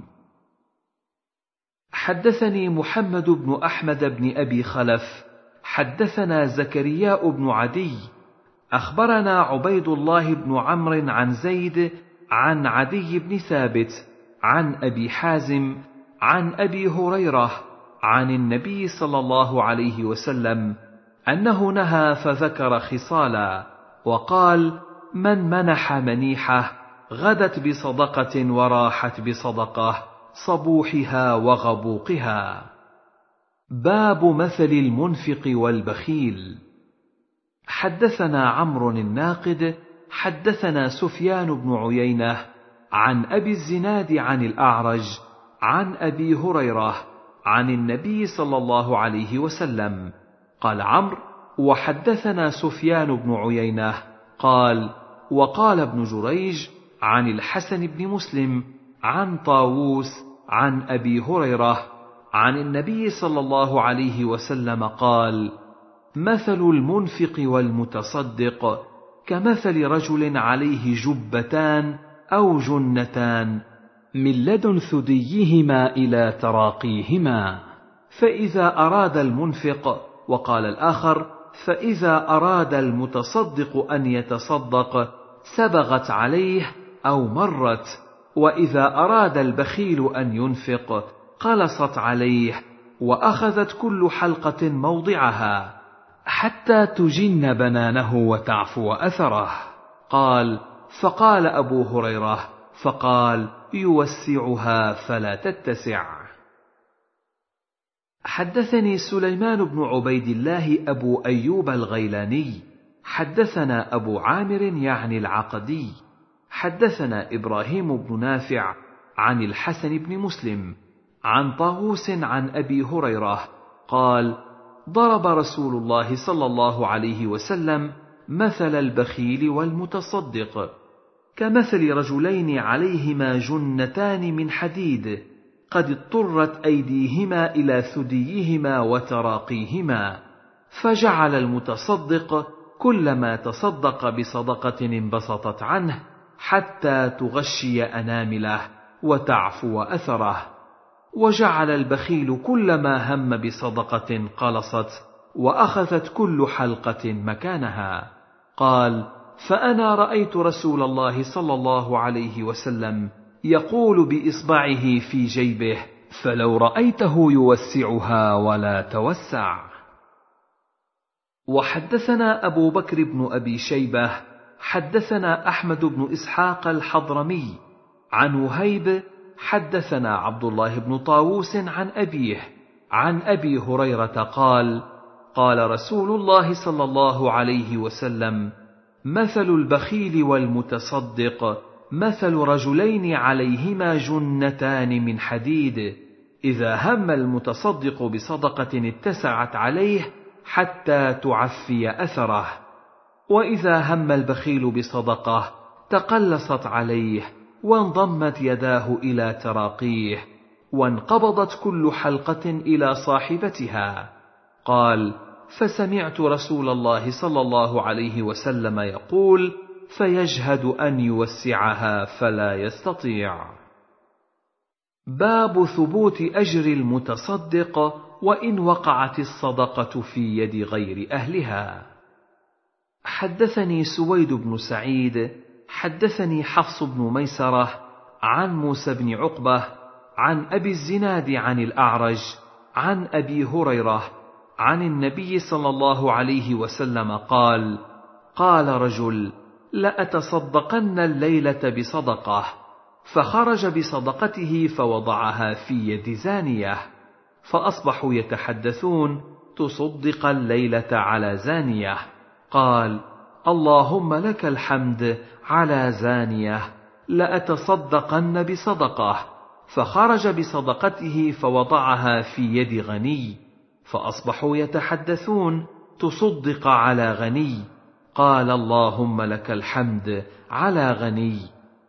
حدثني محمد بن أحمد بن أبي خلف حدثنا زكرياء بن عدي أخبرنا عبيد الله بن عمرو عن زيد عن عدي بن ثابت عن أبي حازم عن أبي هريرة عن النبي صلى الله عليه وسلم أنه نهى فذكر خصالا وقال: من منح منيحة غدت بصدقة وراحت بصدقة صبوحها وغبوقها. باب مثل المنفق والبخيل. حدثنا عمرو الناقد حدثنا سفيان بن عيينة عن أبي الزناد عن الأعرج عن أبي هريرة عن النبي صلى الله عليه وسلم قال عمرو: وحدثنا سفيان بن عيينة قال: وقال ابن جريج عن الحسن بن مسلم عن طاووس عن أبي هريرة عن النبي صلى الله عليه وسلم قال: مثل المنفق والمتصدق كمثل رجل عليه جبتان أو جنتان من لدن ثديهما إلى تراقيهما، فإذا أراد المنفق، وقال الآخر: فإذا أراد المتصدق أن يتصدق سبغت عليه أو مرت، وإذا أراد البخيل أن ينفق قلصت عليه وأخذت كل حلقة موضعها حتى تجن بنانه وتعفو أثره. قال: فقال أبو هريرة: فقال: يوسعها فلا تتسع. حدثني سليمان بن عبيد الله أبو أيوب الغيلاني حدثنا أبو عامر يعني العقدي حدثنا إبراهيم بن نافع عن الحسن بن مسلم عن طاووس عن أبي هريرة قال: ضرب رسول الله صلى الله عليه وسلم مثل البخيل والمتصدق كمثل رجلين عليهما جنتان من حديد قد اضطرت أيديهما إلى ثديهما وتراقيهما، فجعل المتصدق كلما تصدق بصدقة انبسطت عنه حتى تغشي أنامله وتعفو أثره، وجعل البخيل كلما هم بصدقة قلصت وأخذت كل حلقة مكانها. قال: فأنا رأيت رسول الله صلى الله عليه وسلم يقول بإصبعه في جيبه: فلو رأيته يوسعها ولا توسع. وحدثنا أبو بكر بن أبي شيبة حدثنا أحمد بن إسحاق الحضرمي عن وهيب حدثنا عبد الله بن طاووس عن أبيه عن أبي هريرة قال: قال رسول الله صلى الله عليه وسلم: مثل البخيل والمتصدق مثل رجلين عليهما جنتان من حديد، إذا هم المتصدق بصدقة اتسعت عليه حتى تعفي أثره، وإذا هم البخيل بصدقة تقلصت عليه وانضمت يداه إلى تراقيه، وانقبضت كل حلقة إلى صاحبتها. قال: فسمعت رسول الله صلى الله عليه وسلم يقول: فيجهد أن يوسعها فلا يستطيع. باب ثبوت أجر المتصدق وإن وقعت الصدقة في يد غير أهلها. حدثني سويد بن سعيد حدثني حفص بن ميسرة عن موسى بن عقبة عن أبي الزناد عن الأعرج عن أبي هريرة عن النبي صلى الله عليه وسلم قال: قال رجل: لأتصدقن الليلة بصدقة، فخرج بصدقته فوضعها في يد زانية، فأصبحوا يتحدثون: تصدق الليلة على زانية. قال: اللهم لك الحمد على زانية، لأتصدقن بصدقة، فخرج بصدقته فوضعها في يد غني، فأصبحوا يتحدثون: تصدق على غني. قال: اللهم لك الحمد على غني،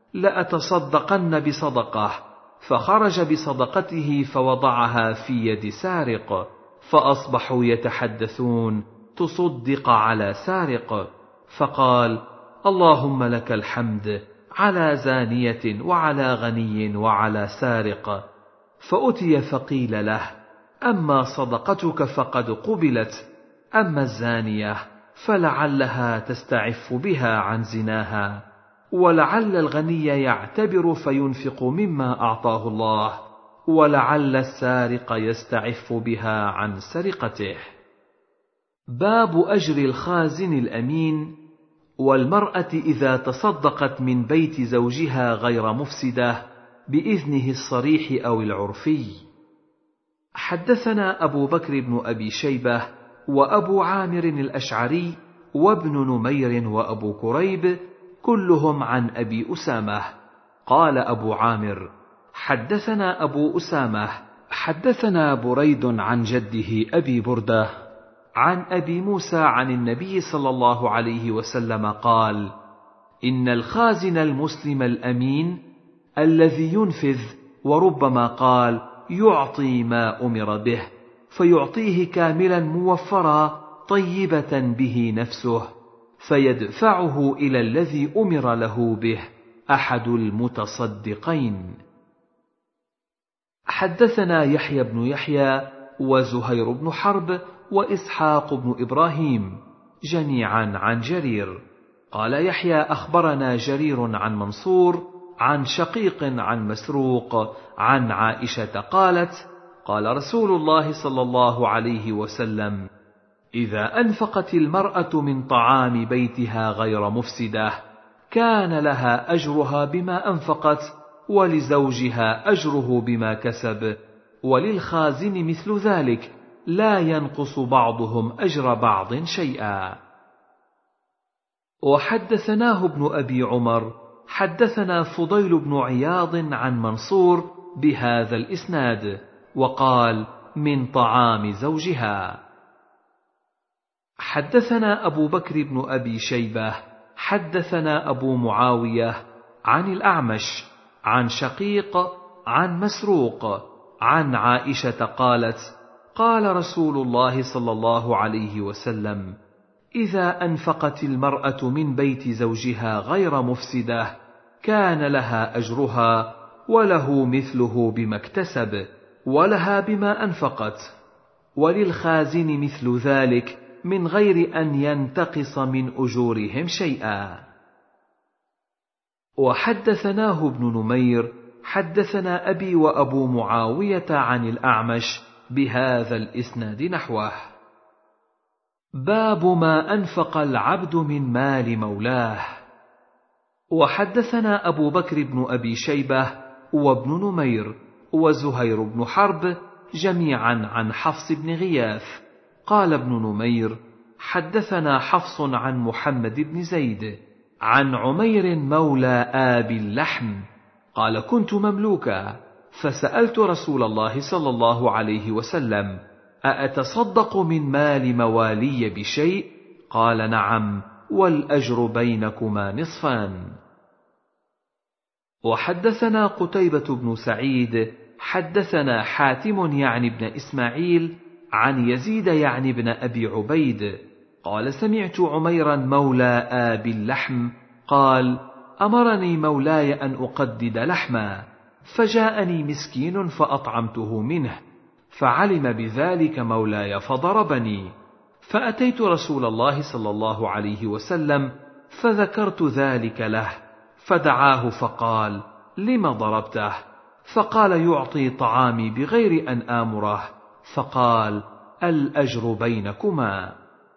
لأتصدقن بصدقة، فخرج بصدقته فوضعها في يد سارق، فأصبحوا يتحدثون: تصدق على سارق. فقال: اللهم لك الحمد على زانية وعلى غني وعلى سارق. فأتي فقيل له: أما صدقتك فقد قبلت، أما الزانية فلعلها تستعف بها عن زناها، ولعل الغني يعتبر فينفق مما أعطاه الله، ولعل السارق يستعف بها عن سرقته. باب أجر الخازن الأمين والمرأة إذا تصدقت من بيت زوجها غير مفسدة بإذنه الصريح أو العرفي. حدثنا أبو بكر بن أبي شيبة وأبو عامر الأشعري وابن نمير وأبو كريب كلهم عن أبي أسامة. قال أبو عامر: حدثنا أبو أسامة حدثنا بريد عن جده أبي بردة عن أبي موسى عن النبي صلى الله عليه وسلم قال: إن الخازن المسلم الأمين الذي ينفذ، وربما قال يعطي ما أمر به، فيعطيه كاملا موفرا طيبة به نفسه، فيدفعه إلى الذي أمر له به أحد المتصدقين. حدثنا يحيى بن يحيى وزهير بن حرب وإسحاق بن إبراهيم جميعا عن جرير. قال يحيى: أخبرنا جرير عن منصور عن شقيق عن مسروق عن عائشة قالت: قال رسول الله صلى الله عليه وسلم: إذا أنفقت المرأة من طعام بيتها غير مفسدة كان لها أجرها بما أنفقت، ولزوجها أجره بما كسب، وللخازن مثل ذلك، لا ينقص بعضهم أجر بعض شيئا. وحدثناه ابن أبي عمر حدثنا فضيل بن عياض عن منصور بهذا الإسناد، وقال: من طعام زوجها. حدثنا أبو بكر بن أبي شيبة حدثنا أبو معاوية عن الأعمش عن شقيق عن مسروق عن عائشة قالت: قال رسول الله صلى الله عليه وسلم: إذا أنفقت المرأة من بيت زوجها غير مفسدة كان لها أجرها، وله مثله بما اكتسب، ولها بما أنفقت، وللخازن مثل ذلك من غير أن ينتقص من أجورهم شيئا. وحدثناه ابن نمير حدثنا أبي وأبو معاوية عن الأعمش بهذا الإسناد نحوه. باب ما أنفق العبد من مال مولاه. وحدثنا أبو بكر بن أبي شيبة وابن نمير وزهير بن حرب جميعا عن حفص بن غياث. قال ابن نمير: حدثنا حفص عن محمد بن زيد عن عمير مولى آبي اللحم قال: كنت مملوكا، فسألت رسول الله صلى الله عليه وسلم: أأتصدق من مال موالي بشيء؟ قال: نعم، والأجر بينكما نصفان. وحدثنا قتيبة بن سعيد حدثنا حاتم يعني بن إسماعيل عن يزيد يعني بن أبي عبيد قال: سمعت عميرا مولى آبي اللحم قال: أمرني مولاي أن أقدد لحما، فجاءني مسكين فأطعمته منه، فعلم بذلك مولاي فضربني، فأتيت رسول الله صلى الله عليه وسلم فذكرت ذلك له، فدعاه فقال: لم ضربته؟ فقال: يعطي طعامي بغير أن آمره، فقال: الأجر بينكما.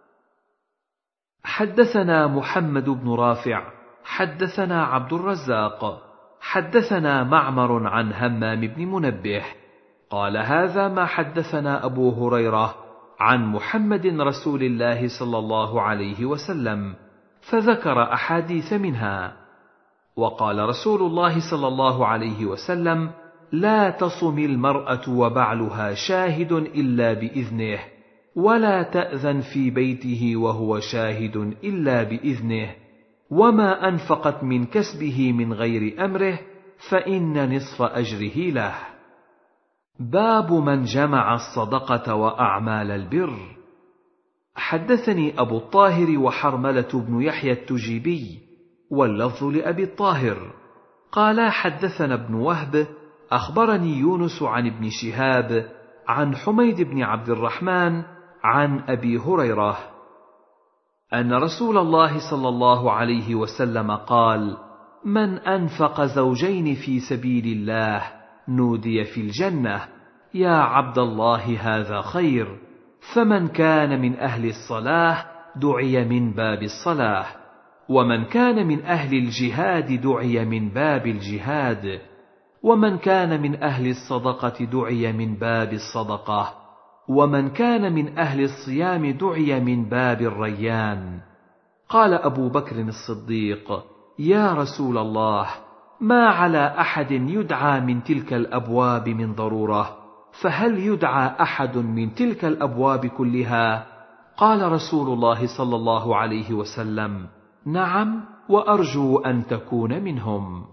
حدثنا محمد بن رافع حدثنا عبد الرزاق حدثنا معمر عن همام بن منبه قال: هذا ما حدثنا أبو هريرة عن محمد رسول الله صلى الله عليه وسلم، فذكر أحاديث منها. وقال رسول الله صلى الله عليه وسلم: لا تصم المرأة وبعلها شاهد إلا بإذنه، ولا تأذن في بيته وهو شاهد إلا بإذنه، وما أنفقت من كسبه من غير أمره فإن نصف أجره له. باب من جمع الصدقة وأعمال البر. حدثني أبو الطاهر وحرملة بن يحيى التجيبي، واللفظ لأبي الطاهر، قال: حدثنا ابن وهب أخبرني يونس عن ابن شهاب عن حميد بن عبد الرحمن عن أبي هريرة أن رسول الله صلى الله عليه وسلم قال: من أنفق زوجين في سبيل الله نودي في الجنة: يا عبد الله هذا خير. فمن كان من أهل الصلاة دعي من باب الصلاة، ومن كان من أهل الجهاد دعي من باب الجهاد، ومن كان من أهل الصدقة دعي من باب الصدقة، ومن كان من أهل الصيام دعي من باب الريان. قال أبو بكر الصديق: يا رسول الله، ما على أحد يدعى من تلك الأبواب من ضرورة، فهل يدعى أحد من تلك الأبواب كلها؟ قال رسول الله صلى الله عليه وسلم: نعم، وأرجو أن تكون منهم.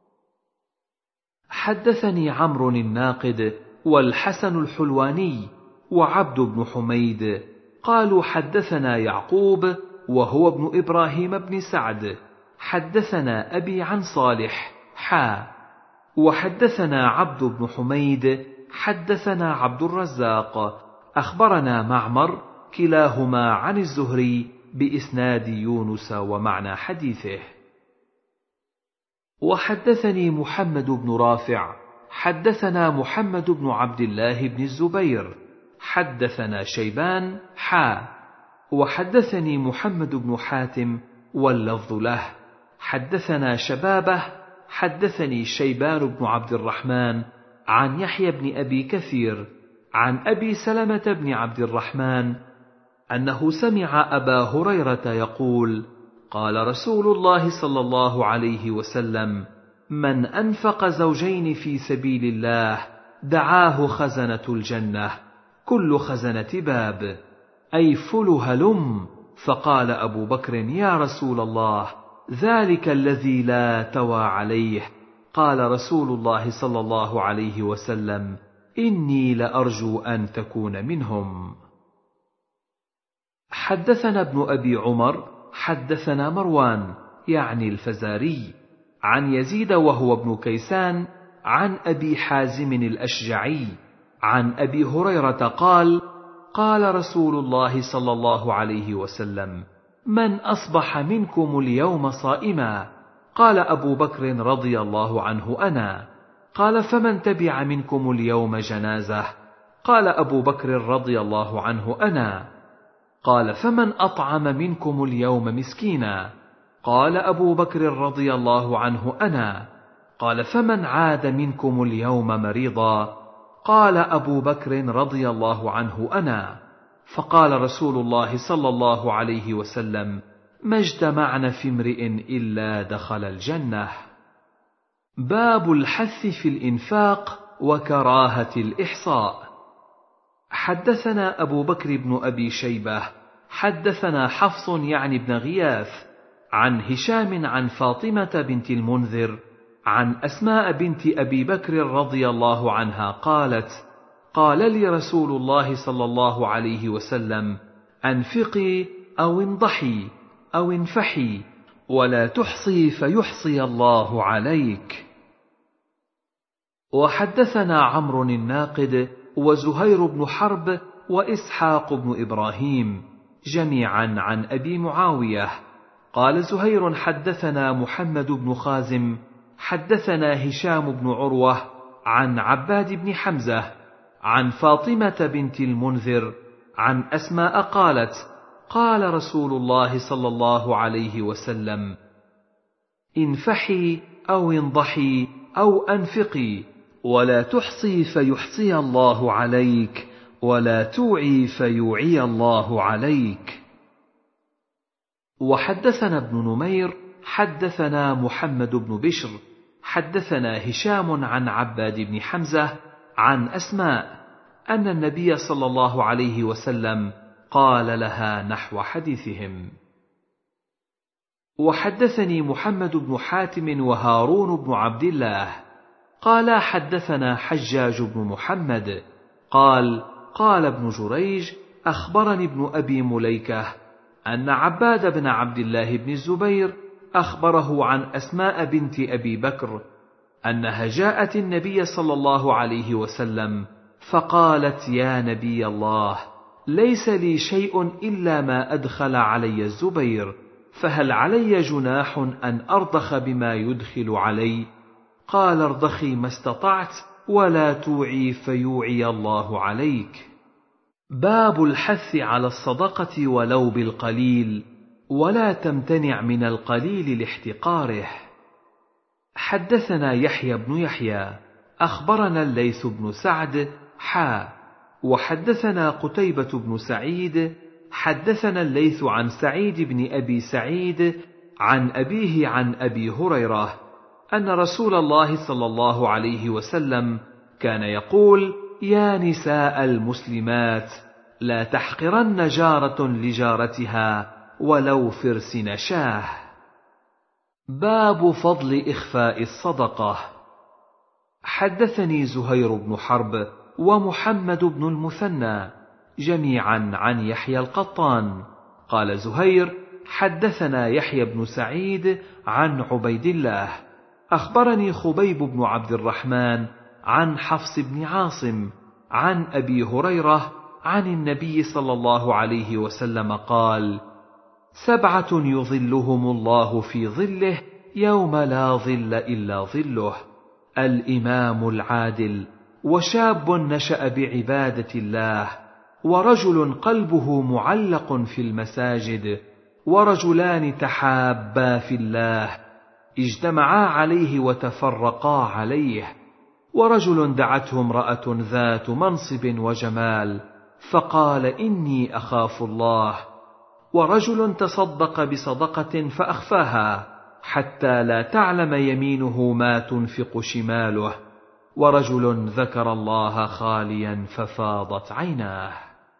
حدثني عمرو الناقد والحسن الحلواني وعبد بن حميد قالوا: حدثنا يعقوب وهو ابن إبراهيم بن سعد حدثنا أبي عن صالح حا، وحدثنا عبد بن حميد حدثنا عبد الرزاق أخبرنا معمر كلاهما عن الزهري بإسناد يونس ومعنى حديثه. وحدثني محمد بن رافع حدثنا محمد بن عبد الله بن الزبير حدثنا شيبان حا، وحدثني محمد بن حاتم واللفظ له حدثنا شبابه حدثني شيبان بن عبد الرحمن عن يحيى بن أبي كثير عن أبي سلمة بن عبد الرحمن أنه سمع أبا هريرة يقول: قال رسول الله صلى الله عليه وسلم: من أنفق زوجين في سبيل الله دعاه خزنة الجنة، كل خزنة باب، أي فل هلم. فقال أبو بكر: يا رسول الله، ذلك الذي لا توى عليه. قال رسول الله صلى الله عليه وسلم: إني لأرجو أن تكون منهم. حدثنا ابن أبي عمر حدثنا مروان يعني الفزاري عن يزيد وهو ابن كيسان عن أبي حازم الأشجعي عن أبي هريرة قال: قال رسول الله صلى الله عليه وسلم: من أصبح منكم اليوم صائما؟ قال أبو بكر رضي الله عنه: أنا. قال: فمن تبع منكم اليوم جنازة؟ قال أبو بكر رضي الله عنه: أنا. قال: فمن أطعم منكم اليوم مسكينا؟ قال أبو بكر رضي الله عنه: أنا. قال: فمن عاد منكم اليوم مريضا؟ قال أبو بكر رضي الله عنه: أنا. فقال رسول الله صلى الله عليه وسلم: ما اجتمعن في امرئ إلا دخل الجنة. باب الحث في الإنفاق وكراهة الإحصاء. حدثنا أبو بكر بن أبي شيبة حدثنا حفص يعني بن غياث عن هشام عن فاطمة بنت المنذر عن أسماء بنت أبي بكر رضي الله عنها قالت: قال لي رسول الله صلى الله عليه وسلم: أنفقي أو انضحي أو انفحي ولا تحصي فيحصي الله عليك. وحدثنا عمرو الناقد وزهير بن حرب وإسحاق بن إبراهيم جميعا عن أبي معاوية قال زهير: حدثنا محمد بن خازم حدثنا هشام بن عروة عن عباد بن حمزة عن فاطمة بنت المنذر عن أسماء قالت: قال رسول الله صلى الله عليه وسلم: انفحي أو انضحي أو أنفقي ولا تحصي فيحصي الله عليك ولا توعي فيوعي الله عليك. وحدثنا ابن نمير حدثنا محمد بن بشر حدثنا هشام عن عباد بن حمزة عن أسماء أن النبي صلى الله عليه وسلم قال لها نحو حديثهم. وحدثني محمد بن حاتم وهارون بن عبد الله قال حدثنا حجاج بن محمد قال قال ابن جريج: أخبرني ابن أبي مليكة أن عباد بن عبد الله بن الزبير أخبره عن أسماء بنت أبي بكر أنها جاءت النبي صلى الله عليه وسلم فقالت: يا نبي الله، ليس لي شيء إلا ما أدخل علي الزبير، فهل علي جناح أن أرضخ بما يدخل علي؟ قال: ارضخي ما استطعت ولا توعي فيوعي الله عليك. باب الحث على الصدقة ولو بالقليل، ولا تمتنع من القليل لاحتقاره. حدثنا يحيى بن يحيى أخبرنا الليث بن سعد حا وحدثنا قتيبة بن سعيد حدثنا الليث عن سعيد بن أبي سعيد عن أبيه عن أبي هريرة أن رسول الله صلى الله عليه وسلم كان يقول: يا نساء المسلمات، لا تحقرن جارة لجارتها ولو فرس نشاه. باب فضل إخفاء الصدقة. حدثني زهير بن حرب ومحمد بن المثنى جميعا عن يحيى القطان قال زهير: حدثنا يحيى بن سعيد عن عبيد الله أخبرني خبيب بن عبد الرحمن عن حفص بن عاصم عن أبي هريرة عن النبي صلى الله عليه وسلم قال: سبعة يظلهم الله في ظله يوم لا ظل إلا ظله: الإمام العادل، وشاب نشأ بعبادة الله، ورجل قلبه معلق في المساجد، ورجلان تحابا في الله اجتمعا عليه وتفرقا عليه، ورجل دعته امرأة ذات منصب وجمال فقال: إني أخاف الله، ورجل تصدق بصدقة فأخفاها حتى لا تعلم يمينه ما تنفق شماله، ورجل ذكر الله خاليا ففاضت عيناه.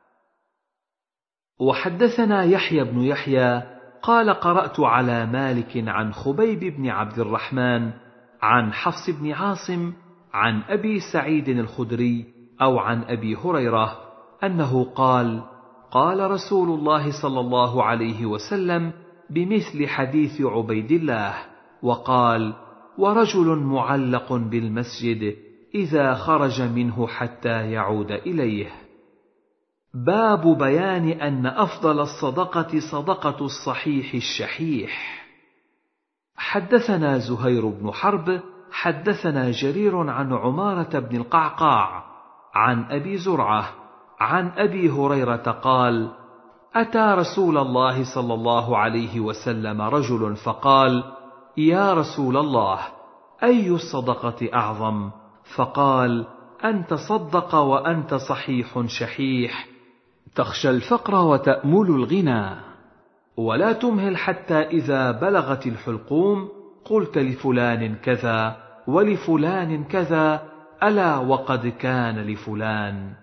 وحدثنا يحيى بن يحيى قال: قرأت على مالك عن خبيب بن عبد الرحمن عن حفص بن عاصم عن أبي سعيد الخدري أو عن أبي هريرة أنه قال: قال رسول الله صلى الله عليه وسلم بمثل حديث عبيد الله، وقال: ورجل معلق بالمسجد إذا خرج منه حتى يعود إليه. باب بيان أن أفضل الصدقة صدقة الصحيح الشحيح. حدثنا زهير بن حرب حدثنا جرير عن عمارة بن القعقاع عن أبي زرعة عن أبي هريرة قال: أتى رسول الله صلى الله عليه وسلم رجل فقال: يا رسول الله، أي الصدقة أعظم؟ فقال: أن تصدق وأنت صحيح شحيح، تخشى الفقر وتأمل الغنى. ولا تمهل حتى إذا بلغت الحلقوم قلت لفلان كذا ولفلان كذا، ألا وقد كان لفلان.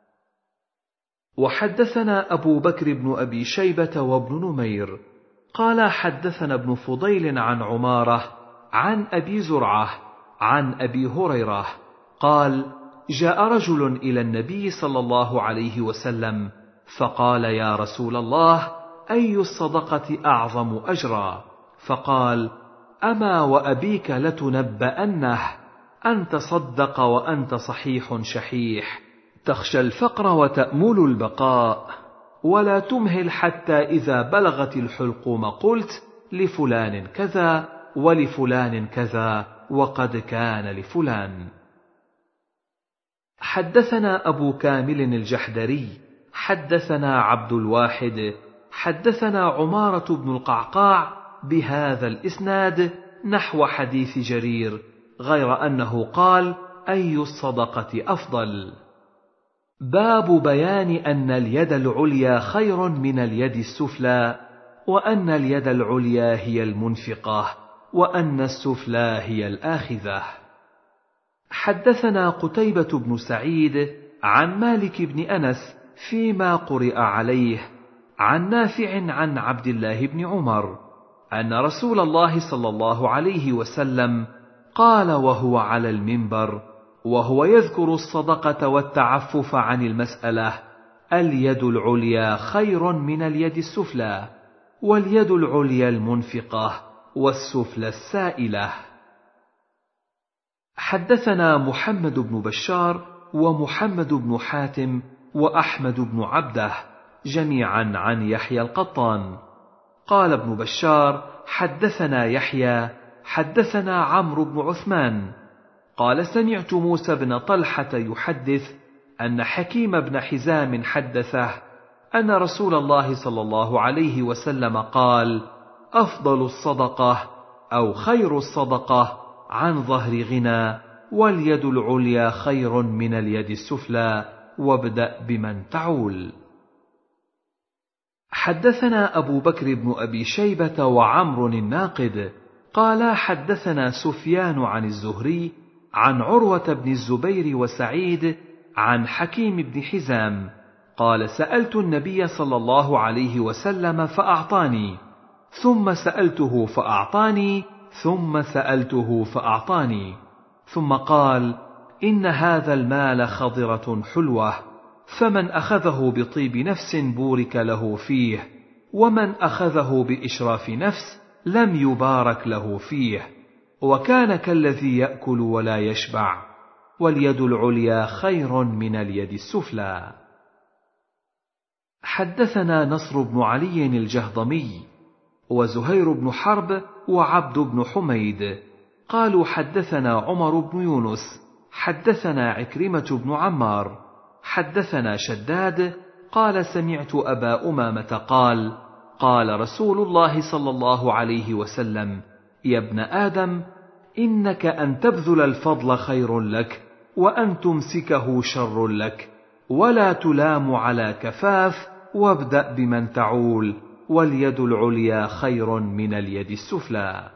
وحدثنا أبو بكر بن أبي شيبة وابن نمير قال حدثنا ابن فضيل عن عمارة عن أبي زرعة عن أبي هريرة قال: جاء رجل إلى النبي صلى الله عليه وسلم فقال: يا رسول الله، أي الصدقة أعظم أجرا؟ فقال: أما وأبيك لتنبأنه أن تصدق وأنت صحيح شحيح، تخشى الفقر وتأمل البقاء، ولا تمهل حتى إذا بلغت الحلقوم قلت لفلان كذا ولفلان كذا وقد كان لفلان. حدثنا أبو كامل الجحدري حدثنا عبد الواحد حدثنا عمارة بن القعقاع بهذا الإسناد نحو حديث جرير، غير أنه قال: أي الصدقة أفضل. باب بيان أن اليد العليا خير من اليد السفلى، وأن اليد العليا هي المنفقة، وأن السفلى هي الآخذة. حدثنا قتيبة بن سعيد عن مالك بن أنس فيما قرئ عليه عن نافع عن عبد الله بن عمر أن رسول الله صلى الله عليه وسلم قال وهو على المنبر وهو يذكر الصدقة والتعفف عن المسألة: اليد العليا خير من اليد السفلى، واليد العليا المنفقة، والسفلى السائلة. حدثنا محمد بن بشار ومحمد بن حاتم وأحمد بن عبده جميعا عن يحيى القطان قال ابن بشار: حدثنا يحيى حدثنا عمرو بن عثمان قال: سمعت موسى بن طلحة يحدث أن حكيم بن حزام حدثه أن رسول الله صلى الله عليه وسلم قال: أفضل الصدقة أو خير الصدقة عن ظهر غنى، واليد العليا خير من اليد السفلى، وابدأ بمن تعول. حدثنا أبو بكر بن أبي شيبة وعمر الناقد قال حدثنا سفيان عن الزهري عن عروة بن الزبير وسعيد عن حكيم بن حزام قال: سألت النبي صلى الله عليه وسلم فأعطاني، ثم سألته فأعطاني، ثم سألته فأعطاني، ثم قال: إن هذا المال خضرة حلوة، فمن أخذه بطيب نفس بورك له فيه، ومن أخذه بإشراف نفس لم يبارك له فيه، وكان كالذي يأكل ولا يشبع، واليد العليا خير من اليد السفلى. حدثنا نصر بن علي الجهضمي وزهير بن حرب وعبد بن حميد قالوا حدثنا عمر بن يونس حدثنا عكرمة بن عمار حدثنا شداد قال: سمعت أبا أمامة قال: قال رسول الله صلى الله عليه وسلم: يا ابن آدم، إنك أن تبذل الفضل خير لك، وأن تمسكه شر لك، ولا تلام على كفاف، وابدأ بمن تعول، واليد العليا خير من اليد السفلى.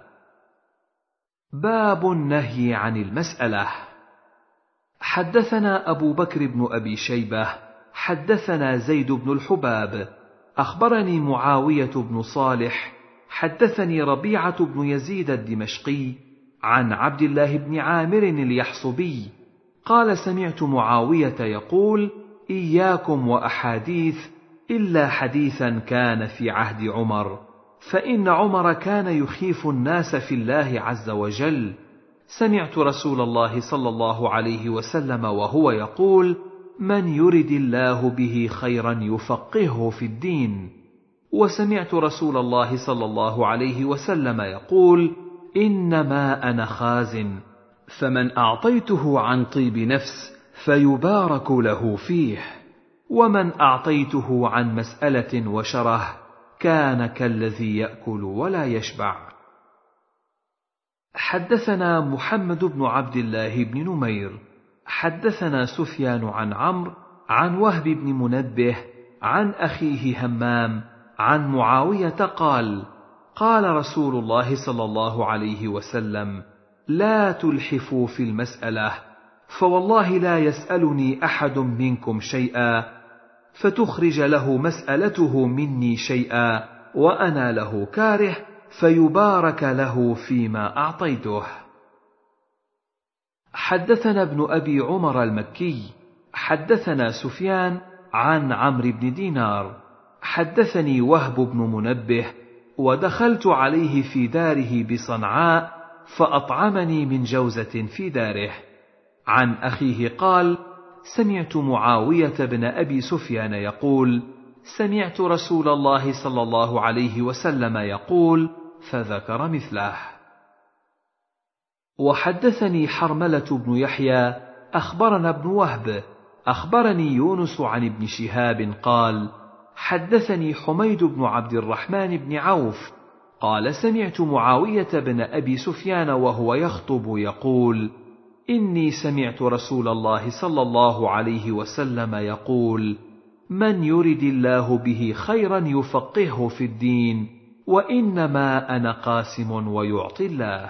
باب النهي عن المسألة. حدثنا أبو بكر بن أبي شيبة حدثنا زيد بن الحباب أخبرني معاوية بن صالح حدثني ربيعة بن يزيد الدمشقي عن عبد الله بن عامر اليحصبي قال: سمعت معاوية يقول: إياكم وأحاديث إلا حديثا كان في عهد عمر، فإن عمر كان يخيف الناس في الله عز وجل. سمعت رسول الله صلى الله عليه وسلم وهو يقول: من يرد الله به خيرا يفقهه في الدين. وسمعت رسول الله صلى الله عليه وسلم يقول: إنما أنا خازن، فمن أعطيته عن طيب نفس فيبارك له فيه، ومن أعطيته عن مسألة وشره كان كالذي يأكل ولا يشبع. حدثنا محمد بن عبد الله بن نمير حدثنا سفيان عن عمرو عن وهب بن منبه عن أخيه همام عن معاوية قال: قال رسول الله صلى الله عليه وسلم: لا تلحفوا في المسألة، فوالله لا يسألني أحد منكم شيئا فتخرج له مسألته مني شيئا وأنا له كاره، فيبارك له فيما أعطيته. حدثنا ابن أبي عمر المكي حدثنا سفيان عن عمرو بن دينار حدثني وهب بن منبه، ودخلت عليه في داره بصنعاء فأطعمني من جوزة في داره. عن أخيه قال: سمعت معاوية بن أبي سفيان يقول: سمعت رسول الله صلى الله عليه وسلم يقول، فذكر مثله. وحدثني حرملة بن يحيى أخبرنا ابن وهب أخبرني يونس عن ابن شهاب قال: حدثني حميد بن عبد الرحمن بن عوف قال: سمعت معاوية بن أبي سفيان وهو يخطب يقول: إني سمعت رسول الله صلى الله عليه وسلم يقول: من يرد الله به خيرا يفقهه في الدين، وإنما أنا قاسم ويعطي الله.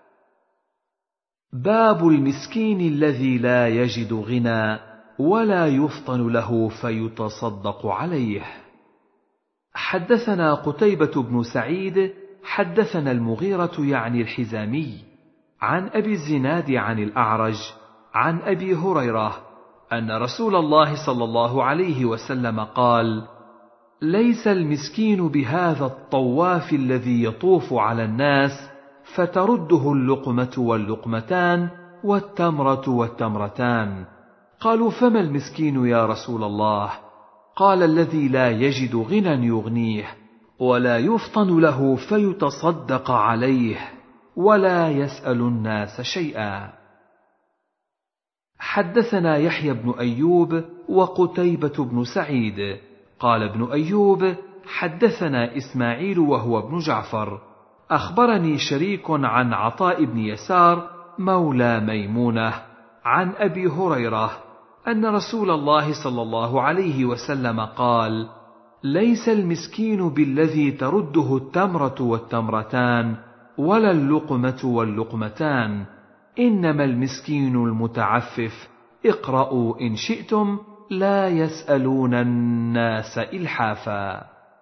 باب المسكين الذي لا يجد غنى ولا يفطن له فيتصدق عليه. حدثنا قتيبة بن سعيد حدثنا المغيرة يعني الحزامي عن أبي الزناد عن الأعرج عن أبي هريرة أن رسول الله صلى الله عليه وسلم قال: ليس المسكين بهذا الطواف الذي يطوف على الناس فترده اللقمة واللقمتان والتمرة والتمرتان. قالوا: فما المسكين يا رسول الله؟ قال: الذي لا يجد غنى يغنيه، ولا يفطن له فيتصدق عليه، ولا يسأل الناس شيئا. حدثنا يحيى بن أيوب وقتيبة بن سعيد قال ابن أيوب: حدثنا إسماعيل وهو ابن جعفر أخبرني شريك عن عطاء بن يسار مولى ميمونة عن أبي هريرة أن رسول الله صلى الله عليه وسلم قال: ليس المسكين بالذي ترده التمرة والتمرتان ولا اللقمة واللقمتان، إنما المسكين المتعفف. اقرأوا إن شئتم: لا يسألون الناس إلحافا.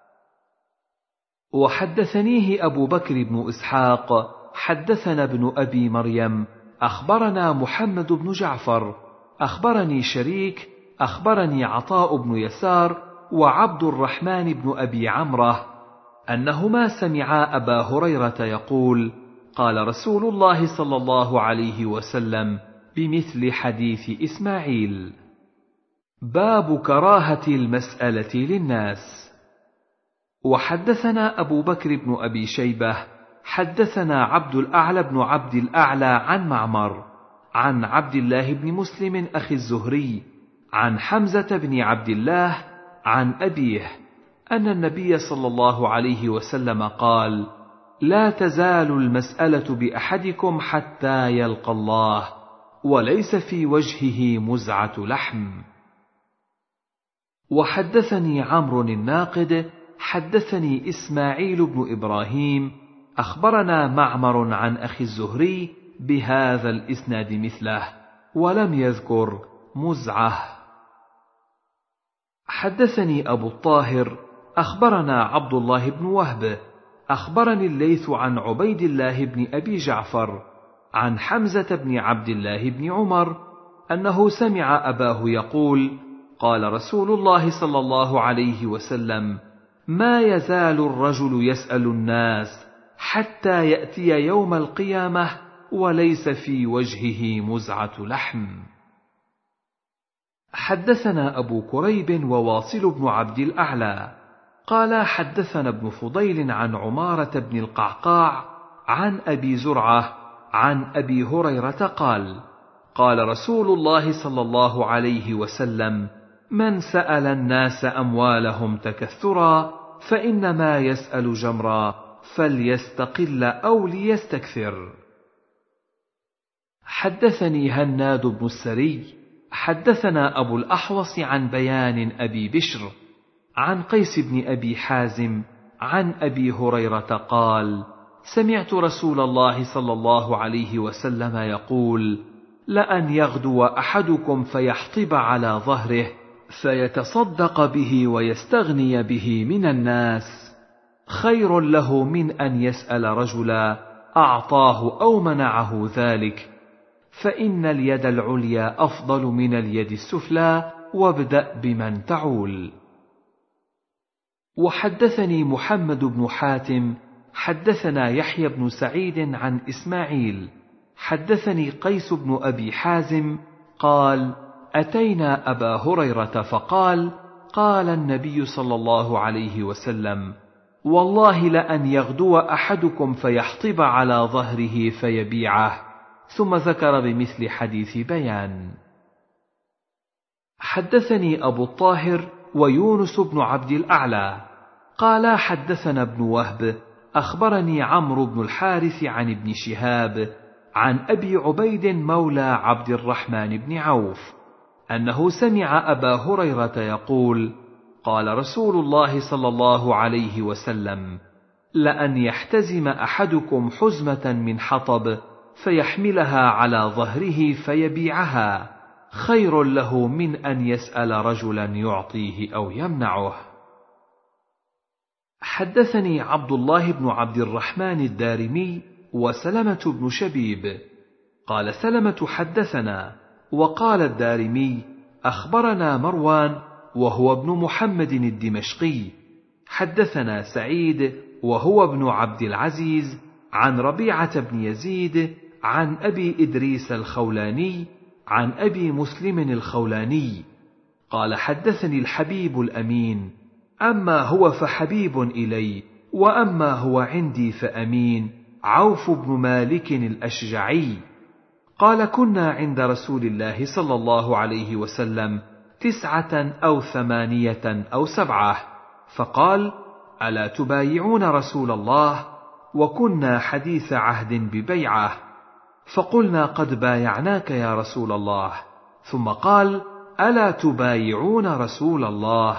وحدثنيه أبو بكر بن إسحاق حدثنا ابن أبي مريم أخبرنا محمد بن جعفر أخبرني شريك أخبرني عطاء بن يسار وعبد الرحمن بن أبي عمره أنهما سمعا أبا هريرة يقول: قال رسول الله صلى الله عليه وسلم بمثل حديث إسماعيل. باب كراهة المسألة للناس. وحدثنا أبو بكر بن أبي شيبة حدثنا عبد الأعلى بن عبد الأعلى عن معمر عن عبد الله بن مسلم أخي الزهري عن حمزة بن عبد الله عن أبيه أن النبي صلى الله عليه وسلم قال: لا تزال المسألة بأحدكم حتى يلقى الله وليس في وجهه مزعة لحم. وحدثني عمرو الناقد حدثني إسماعيل بن إبراهيم أخبرنا معمر عن أخي الزهري بهذا الإسناد مثله ولم يذكر مزعة. حدثني أبو الطاهر أخبرنا عبد الله بن وهب أخبرني الليث عن عبيد الله بن أبي جعفر عن حمزة بن عبد الله بن عمر أنه سمع أباه يقول: قال رسول الله صلى الله عليه وسلم: ما يزال الرجل يسأل الناس حتى يأتي يوم القيامة وليس في وجهه مزعة لحم. حدثنا أبو كريب وواصل بن عبد الأعلى قال: حدثنا ابن فضيل عن عمارة بن القعقاع عن أبي زرعة عن أبي هريرة قال: قال رسول الله صلى الله عليه وسلم: من سأل الناس أموالهم تكثرا فإنما يسأل جمرا، فليستقل أو ليستكثر. حدثني هناد بن السري حدثنا أبو الأحوص عن بيان أبي بشر عن قيس بن أبي حازم عن أبي هريرة قال: سمعت رسول الله صلى الله عليه وسلم يقول: لأن يغدو أحدكم فيحطب على ظهره فيتصدق به ويستغني به من الناس خير له من أن يسأل رجلا أعطاه أو منعه ذلك، فإن اليد العليا أفضل من اليد السفلى، وابدأ بمن تعول. وحدثني محمد بن حاتم حدثنا يحيى بن سعيد عن إسماعيل حدثني قيس بن أبي حازم قال: أتينا أبا هريرة فقال: قال النبي صلى الله عليه وسلم: والله لأن يغدو أحدكم فيحطب على ظهره فيبيعه، ثم ذكر بمثل حديث بيان. حدثني أبو الطاهر ويونس بن عبد الأعلى قال: حدثنا ابن وهب أخبرني عمرو بن الحارث عن ابن شهاب عن أبي عبيد مولى عبد الرحمن بن عوف أنه سمع أبا هريرة يقول: قال رسول الله صلى الله عليه وسلم: لأن يحتزم أحدكم حزمة من حطب فيحملها على ظهره فيبيعها خير له من أن يسأل رجلا يعطيه أو يمنعه. حدثني عبد الله بن عبد الرحمن الدارمي وسلمة بن شبيب قال سلمة: حدثنا. وقال الدارمي: أخبرنا مروان وهو ابن محمد الدمشقي حدثنا سعيد وهو ابن عبد العزيز عن ربيعة بن يزيد عن أبي إدريس الخولاني عن أبي مسلم الخولاني قال: حدثني الحبيب الأمين: أما هو فحبيب إلي، وأما هو عندي فأمين، عوف بن مالك الأشجعي قال: كنا عند رسول الله صلى الله عليه وسلم تسعة أو ثمانية أو سبعة، فقال: ألا تبايعون رسول الله؟ وكنا حديث عهد ببيعة، فقلنا: قد بايعناك يا رسول الله. ثم قال: ألا تبايعون رسول الله؟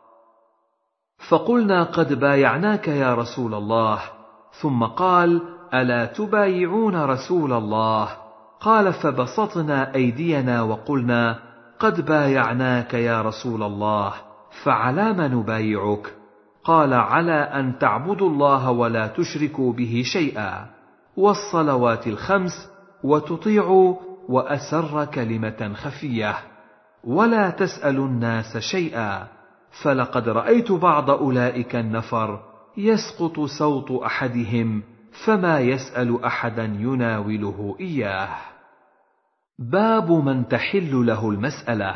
فقلنا: قد بايعناك يا رسول الله. ثم قال: ألا تبايعون رسول الله؟ قال: فبسطنا أيدينا وقلنا: قد بايعناك يا رسول الله، فعلى ما نبايعك؟ قال: على أن تعبدوا الله ولا تشركوا به شيئا، والصلوات الخمس، وتطيعوا، وأسر كلمة خفية، ولا تسألوا الناس شيئا، فلقد رأيت بعض أولئك النفر يسقط صوت أحدهم فما يسأل أحدا يناوله إياه. باب من تحل له المسألة.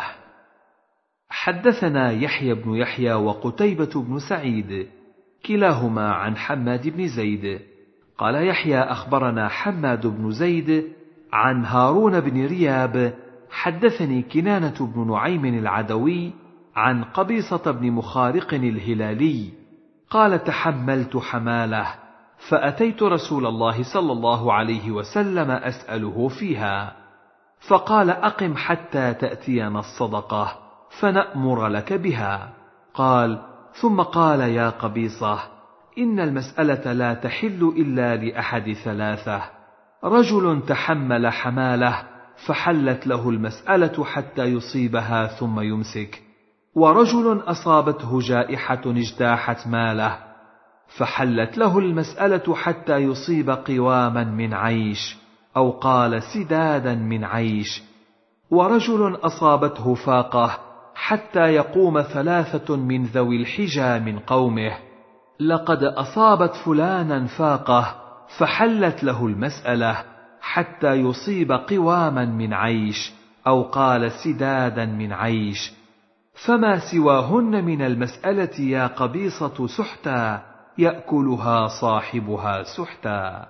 حدثنا يحيى بن يحيى وقتيبة بن سعيد كلاهما عن حماد بن زيد قال يحيى: أخبرنا حماد بن زيد عن هارون بن رياب حدثني كنانة بن نعيم العدوي عن قبيصة بن مخارق الهلالي قال: تحملت حماله فأتيت رسول الله صلى الله عليه وسلم أسأله فيها، فقال: أقم حتى تأتينا الصدقة فنأمر لك بها. قال: ثم قال: يا قبيصة، إن المسألة لا تحل إلا لأحد ثلاثة: رجل تحمل حماله فحلت له المسألة حتى يصيبها ثم يمسك، ورجل أصابته جائحة اجتاحت ماله فحلت له المسألة حتى يصيب قواما من عيش، أو قال سدادا من عيش، ورجل أصابته فاقة حتى يقوم ثلاثة من ذوي الحجى من قومه: لقد أصابت فلانا فاقة فحلت له المسألة حتى يصيب قواما من عيش، أو قال سدادا من عيش، فما سواهن من المسألة يا قبيصة سحتا يأكلها صاحبها سحتا.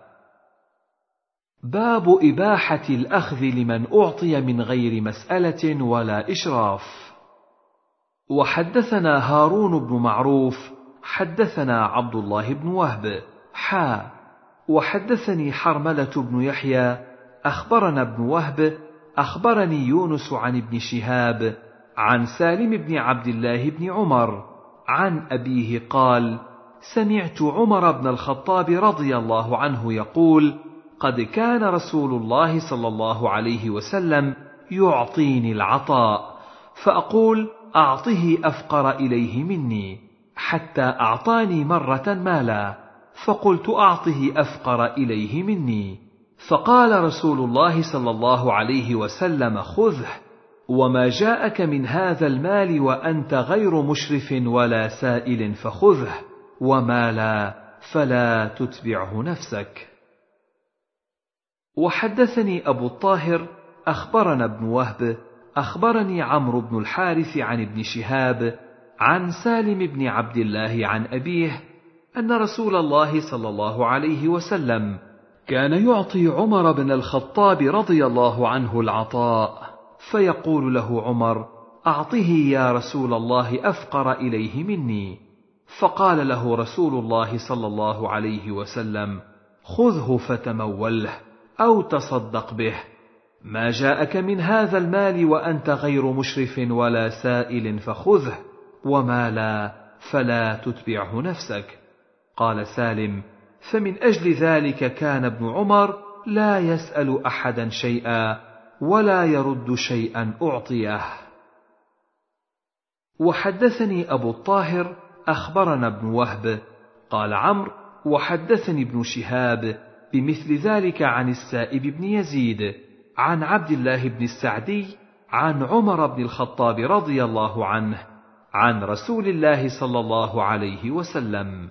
باب إباحة الأخذ لمن أعطي من غير مسألة ولا إشراف. وحدثنا هارون بن معروف حدثنا عبد الله بن وهب حا وحدثني حرملة بن يحيى أخبرنا ابن وهب أخبرني يونس عن ابن شهاب عن سالم بن عبد الله بن عمر عن أبيه قال: سمعت عمر بن الخطاب رضي الله عنه يقول: قد كان رسول الله صلى الله عليه وسلم يعطيني العطاء، فأقول: أعطه أفقر إليه مني، حتى أعطاني مرة مالا، فقلت: أعطه أفقر إليه مني، فقال رسول الله صلى الله عليه وسلم: خذه، وما جاءك من هذا المال وأنت غير مشرف ولا سائل فخذه، وما لا فلا تتبعه نفسك. وحدثني أبو الطاهر أخبرنا ابن وهب أخبرني عمرو بن الحارث عن ابن شهاب عن سالم بن عبد الله عن أبيه أن رسول الله صلى الله عليه وسلم كان يعطي عمر بن الخطاب رضي الله عنه العطاء، فيقول له عمر: أعطه يا رسول الله أفقر إليه مني، فقال له رسول الله صلى الله عليه وسلم: خذه فتموله أو تصدق به، ما جاءك من هذا المال وأنت غير مشرف ولا سائل فخذه، وما لا فلا تتبعه نفسك. قال سالم: فمن أجل ذلك كان ابن عمر لا يسأل أحدا شيئا ولا يرد شيئا أعطيه. وحدثني أبو الطاهر أخبرنا ابن وهب قال عمرو: وحدثني ابن شهاب بمثل ذلك عن السائب بن يزيد عن عبد الله بن السعدي عن عمر بن الخطاب رضي الله عنه عن رسول الله صلى الله عليه وسلم.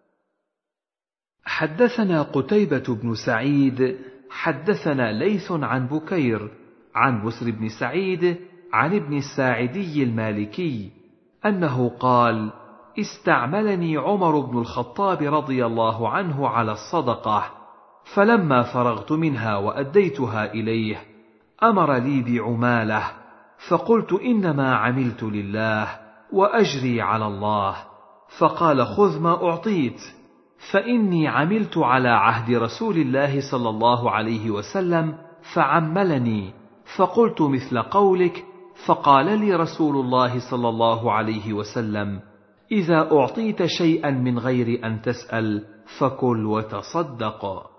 حدثنا قتيبة بن سعيد حدثنا ليث عن بكير عن بسر بن سعيد عن ابن الساعدي المالكي أنه قال: استعملني عمر بن الخطاب رضي الله عنه على الصدقة، فلما فرغت منها وأديتها إليه أمر لي بعمالة، فقلت: إنما عملت لله وأجري على الله، فقال: خذ ما أعطيت، فإني عملت على عهد رسول الله صلى الله عليه وسلم فعملني، فقلت مثل قولك، فقال لي رسول الله صلى الله عليه وسلم: إذا أعطيت شيئا من غير أن تسأل فكل وتصدق.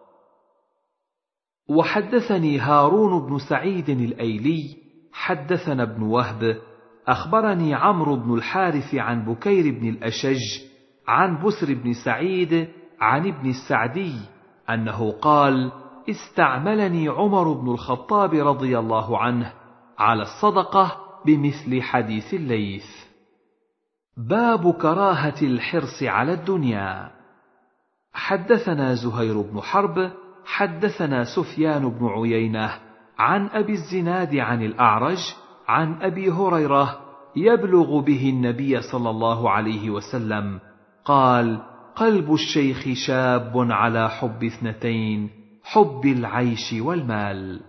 وحدثني هارون بن سعيد الأيلي حدثنا ابن وهب أخبرني عمرو بن الحارث عن بكير بن الأشج عن بسر بن سعيد عن ابن السعدي أنه قال: استعملني عمر بن الخطاب رضي الله عنه على الصدقة بمثل حديث الليث. باب كراهة الحرص على الدنيا. حدثنا زهير بن حرب حدثنا سفيان بن عيينة عن أبي الزناد عن الأعرج عن أبي هريرة يبلغ به النبي صلى الله عليه وسلم قال: قلب الشيخ شاب على حب اثنتين، حب العيش والمال.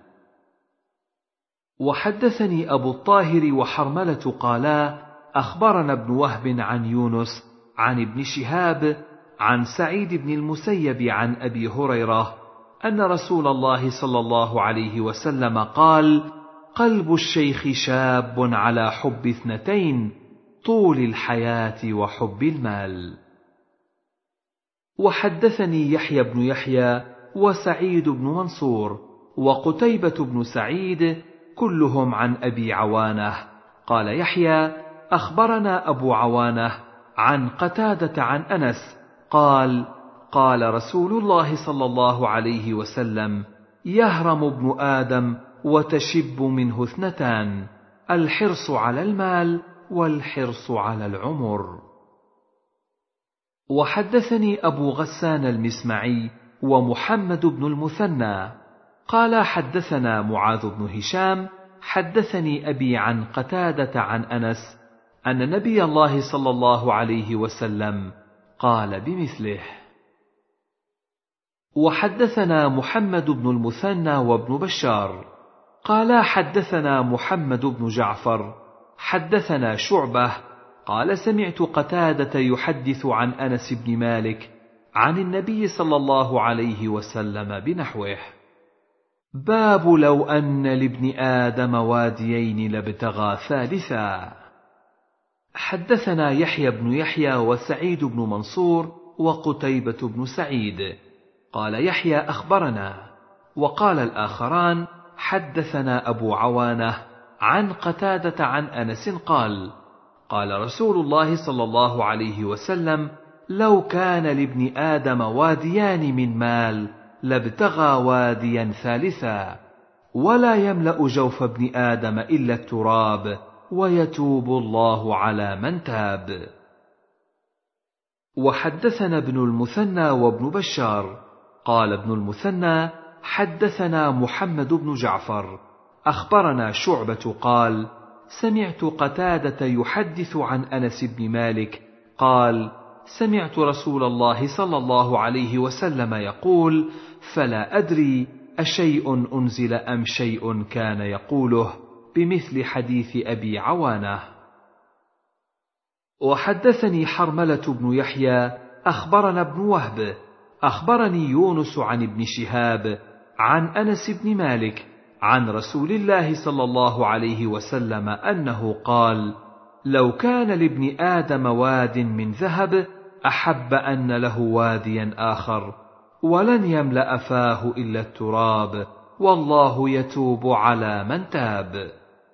وحدثني أبو الطاهر وحرملة قالا: أخبرنا ابن وهب عن يونس عن ابن شهاب عن سعيد بن المسيب عن أبي هريرة أن رسول الله صلى الله عليه وسلم قال: قلب الشيخ شاب على حب اثنتين، طول الحياة وحب المال. وحدثني يحيى بن يحيى وسعيد بن منصور وقتيبة بن سعيد كلهم عن أبي عوانة قال يحيى: أخبرنا أبو عوانة عن قتادة عن أنس قال: قال رسول الله صلى الله عليه وسلم: يهرم ابن آدم وتشب منه اثنتان، الحرص على المال والحرص على العمر. وحدثني أبو غسان المسمعي ومحمد بن المثنى قال: حدثنا معاذ بن هشام حدثني أبي عن قتادة عن أنس أن نبي الله صلى الله عليه وسلم قال بمثله. وحدثنا محمد بن المثنى وابن بشار قال: حدثنا محمد بن جعفر حدثنا شعبة قال: سمعت قتادة يحدث عن أنس بن مالك عن النبي صلى الله عليه وسلم بنحوه. باب لو أن لابن آدم واديين لابتغى ثالثا. حدثنا يحيى بن يحيى وسعيد بن منصور وقتيبة بن سعيد. قال يحيى أخبرنا، وقال الآخران حدثنا أبو عوانة عن قتادة عن أنس قال: قال رسول الله صلى الله عليه وسلم: لو كان لابن آدم واديان من مال لابتغى واديا ثالثا، ولا يملأ جوف ابن آدم إلا التراب، ويتوب الله على من تاب. وحدثنا ابن المثنى وابن بشار. قال ابن المثنى: حدثنا محمد بن جعفر أخبرنا شعبة قال: سمعت قتادة يحدث عن أنس بن مالك قال: سمعت رسول الله صلى الله عليه وسلم يقول: فلا أدري أشيء أنزل أم شيء كان يقوله، بمثل حديث أبي عوانة. وحدثني حرملة بن يحيى أخبرنا ابن وهب أخبرني يونس عن ابن شهاب عن أنس بن مالك عن رسول الله صلى الله عليه وسلم أنه قال: لو كان لابن آدم واد من ذهب أحب أن له واديا آخر، ولن يملأ فاه إلا التراب، والله يتوب على من تاب.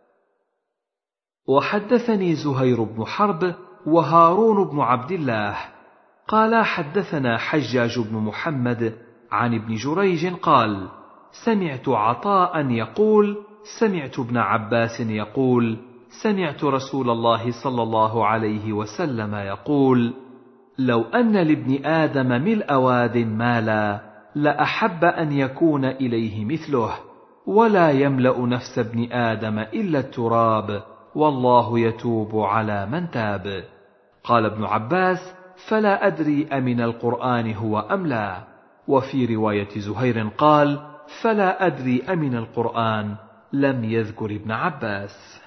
وحدثني زهير بن حرب وهارون بن عبد الله قال: حدثنا حجاج بن محمد عن ابن جريج قال: سمعت عطاء يقول: سمعت ابن عباس يقول: سمعت رسول الله صلى الله عليه وسلم يقول: لو أن لابن آدم ملء واد مالا لأحب أن يكون إليه مثله، ولا يملأ نفس ابن آدم إلا التراب، والله يتوب على من تاب. قال ابن عباس: فلا أدري أمن القرآن هو أم لا. وفي رواية زهير قال: فلا أدري أمن القرآن، لم يذكر ابن عباس.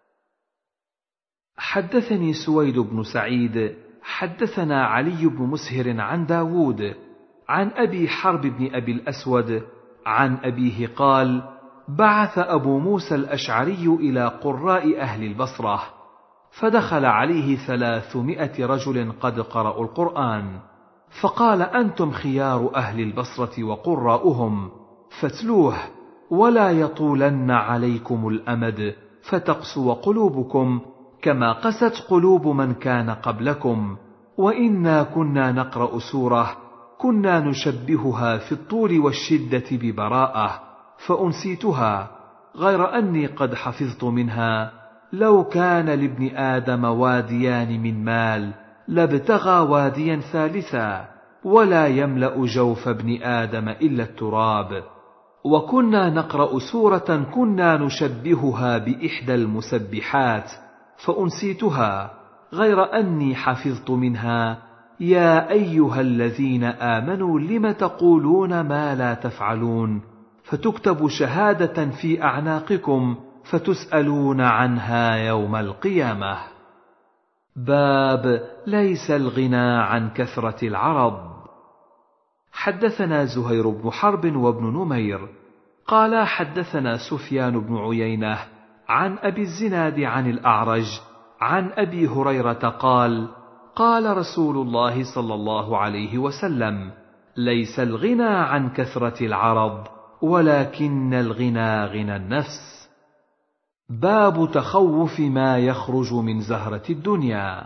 حدثني سويد بن سعيد حدثنا علي بن مسهر عن داود عن أبي حرب بن أبي الأسود عن أبيه قال: بعث أبو موسى الأشعري إلى قراء أهل البصرة، فدخل عليه ثلاثمائة رجل قد قرأوا القرآن، فقال: أنتم خيار أهل البصرة وقراؤهم، فاتلوه، ولا يطولن عليكم الأمد فتقسو قلوبكم كما قست قلوب من كان قبلكم، وإنا كنا نقرأ سورة كنا نشبهها في الطول والشدة ببراءة، فأنسيتها، غير أني قد حفظت منها: لو كان لابن آدم واديان من مال لابتغى واديا ثالثا، ولا يملأ جوف ابن آدم إلا التراب. وكنا نقرأ سورة كنا نشبهها بإحدى المسبحات، فأنسيتها، غير أني حفظت منها: يا أيها الذين آمنوا لم تقولون ما لا تفعلون، فتكتب شهادة في أعناقكم فتسألون عنها يوم القيامة. باب ليس الغنى عن كثرة العرض. حدثنا زهير بن حرب وابن نمير قال: حدثنا سفيان بن عيينة عن أبي الزناد عن الأعرج عن أبي هريرة قال: قال رسول الله صلى الله عليه وسلم: ليس الغنى عن كثرة العرض، ولكن الغنى غنى النفس. باب تخوف ما يخرج من زهرة الدنيا.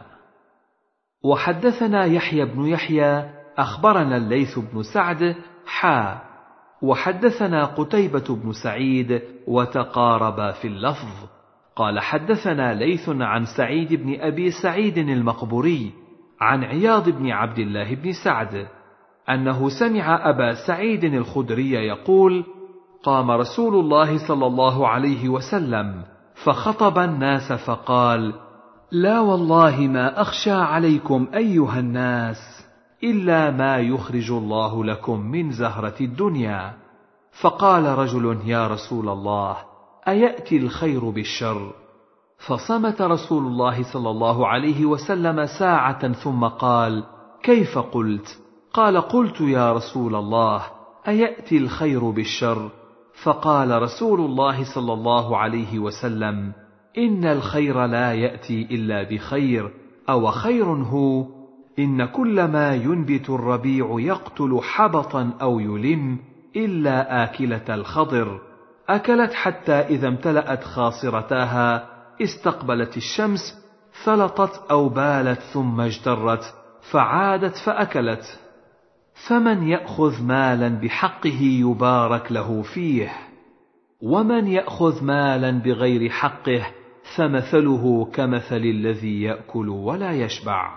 وحدثنا يحيى بن يحيى أخبرنا الليث بن سعد حا وحدثنا قتيبة بن سعيد وتقاربا في اللفظ. قال: حدثنا ليث عن سعيد بن أبي سعيد المقبوري عن عياض بن عبد الله بن سعد أنه سمع أبا سعيد الخدري يقول: قام رسول الله صلى الله عليه وسلم فخطب الناس فقال: لا والله ما أخشى عليكم أيها الناس إلا ما يخرج الله لكم من زهرة الدنيا. فقال رجل: يا رسول الله، أيأتي الخير بالشر؟ فصمت رسول الله صلى الله عليه وسلم ساعة ثم قال: كيف قلت؟ قال: قلت يا رسول الله، أيأتي الخير بالشر؟ فقال رسول الله صلى الله عليه وسلم: إن الخير لا يأتي إلا بخير، أو خير هو، إن كل ما ينبت الربيع يقتل حبطا أو يلم إلا آكلة الخضر، أكلت حتى إذا امتلأت خاصرتاها استقبلت الشمس فلطت أو بالت ثم اجترت فعادت فأكلت. فمن يأخذ مالا بحقه يبارك له فيه، ومن يأخذ مالا بغير حقه فمثله كمثل الذي يأكل ولا يشبع.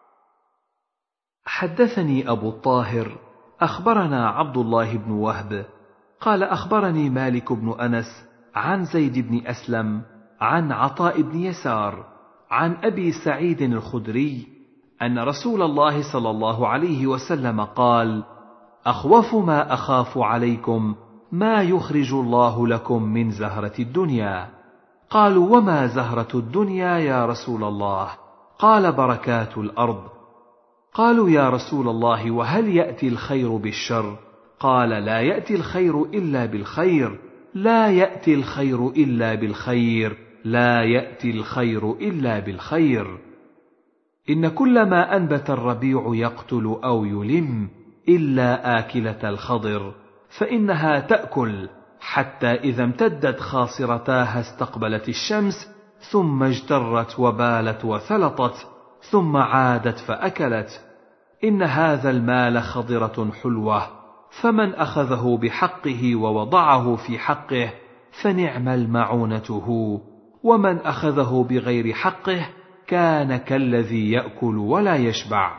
حدثني أبو الطاهر أخبرنا عبد الله بن وهب قال أخبرني مالك بن أنس عن زيد بن أسلم عن عطاء بن يسار عن أبي سعيد الخدري أن رسول الله صلى الله عليه وسلم قال: أخوف ما أخاف عليكم ما يخرج الله لكم من زهرة الدنيا. قالوا: وما زهرة الدنيا يا رسول الله؟ قال: بركات الأرض. قالوا: يا رسول الله وهل يأتي الخير بالشر؟ قال: لا يأتي الخير إلا بالخير، لا يأتي الخير إلا بالخير، لا يأتي الخير إلا بالخير. إن كل ما أنبت الربيع يقتل أو يلم إلا آكلة الخضر، فإنها تأكل حتى إذا امتدت خاصرتاها استقبلت الشمس ثم اجترت وبالت وثلطت ثم عادت فأكلت. إن هذا المال خضرة حلوة، فمن أخذه بحقه ووضعه في حقه فنعم المعونته، ومن أخذه بغير حقه كان كالذي يأكل ولا يشبع.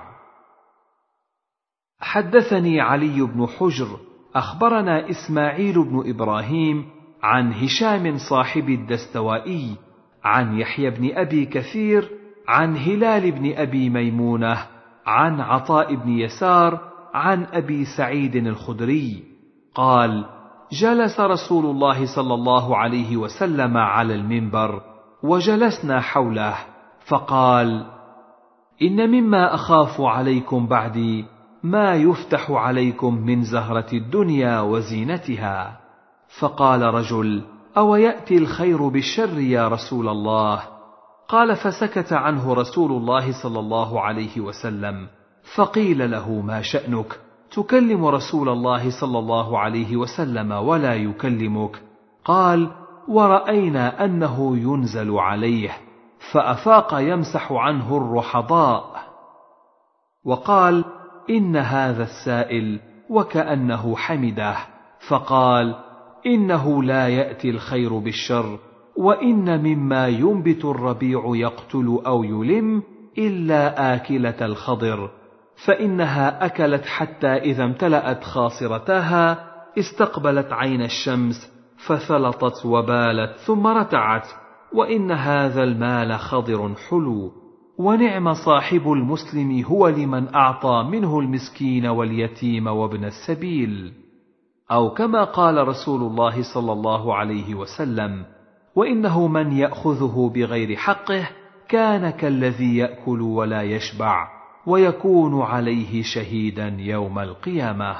حدثني علي بن حجر أخبرنا إسماعيل بن إبراهيم عن هشام صاحب الدستوائي عن يحيى بن أبي كثير عن هلال بن أبي ميمونة عن عطاء بن يسار عن أبي سعيد الخدري قال: جلس رسول الله صلى الله عليه وسلم على المنبر وجلسنا حوله، فقال: إن مما أخاف عليكم بعدي ما يفتح عليكم من زهرة الدنيا وزينتها. فقال رجل: أو يأتي الخير بالشر يا رسول الله؟ قال: فسكت عنه رسول الله صلى الله عليه وسلم، فقيل له: ما شأنك؟ تكلم رسول الله صلى الله عليه وسلم ولا يكلمك؟ قال: ورأينا أنه ينزل عليه، فأفاق يمسح عنه الرحضاء. وقال: إن هذا السائل، وكأنه حمده، فقال: إنه لا يأتي الخير بالشر، وإن مما ينبت الربيع يقتل أو يلم إلا آكلة الخضر، فإنها أكلت حتى إذا امتلأت خاصرتاها استقبلت عين الشمس فثلطت وبالت ثم رتعت، وإن هذا المال خضر حلو، ونعم صاحب المسلم هو لمن أعطى منه المسكين واليتيم وابن السبيل. أو كما قال رسول الله صلى الله عليه وسلم: وإنه من يأخذه بغير حقه كان كالذي يأكل ولا يشبع، ويكون عليه شهيدا يوم القيامة.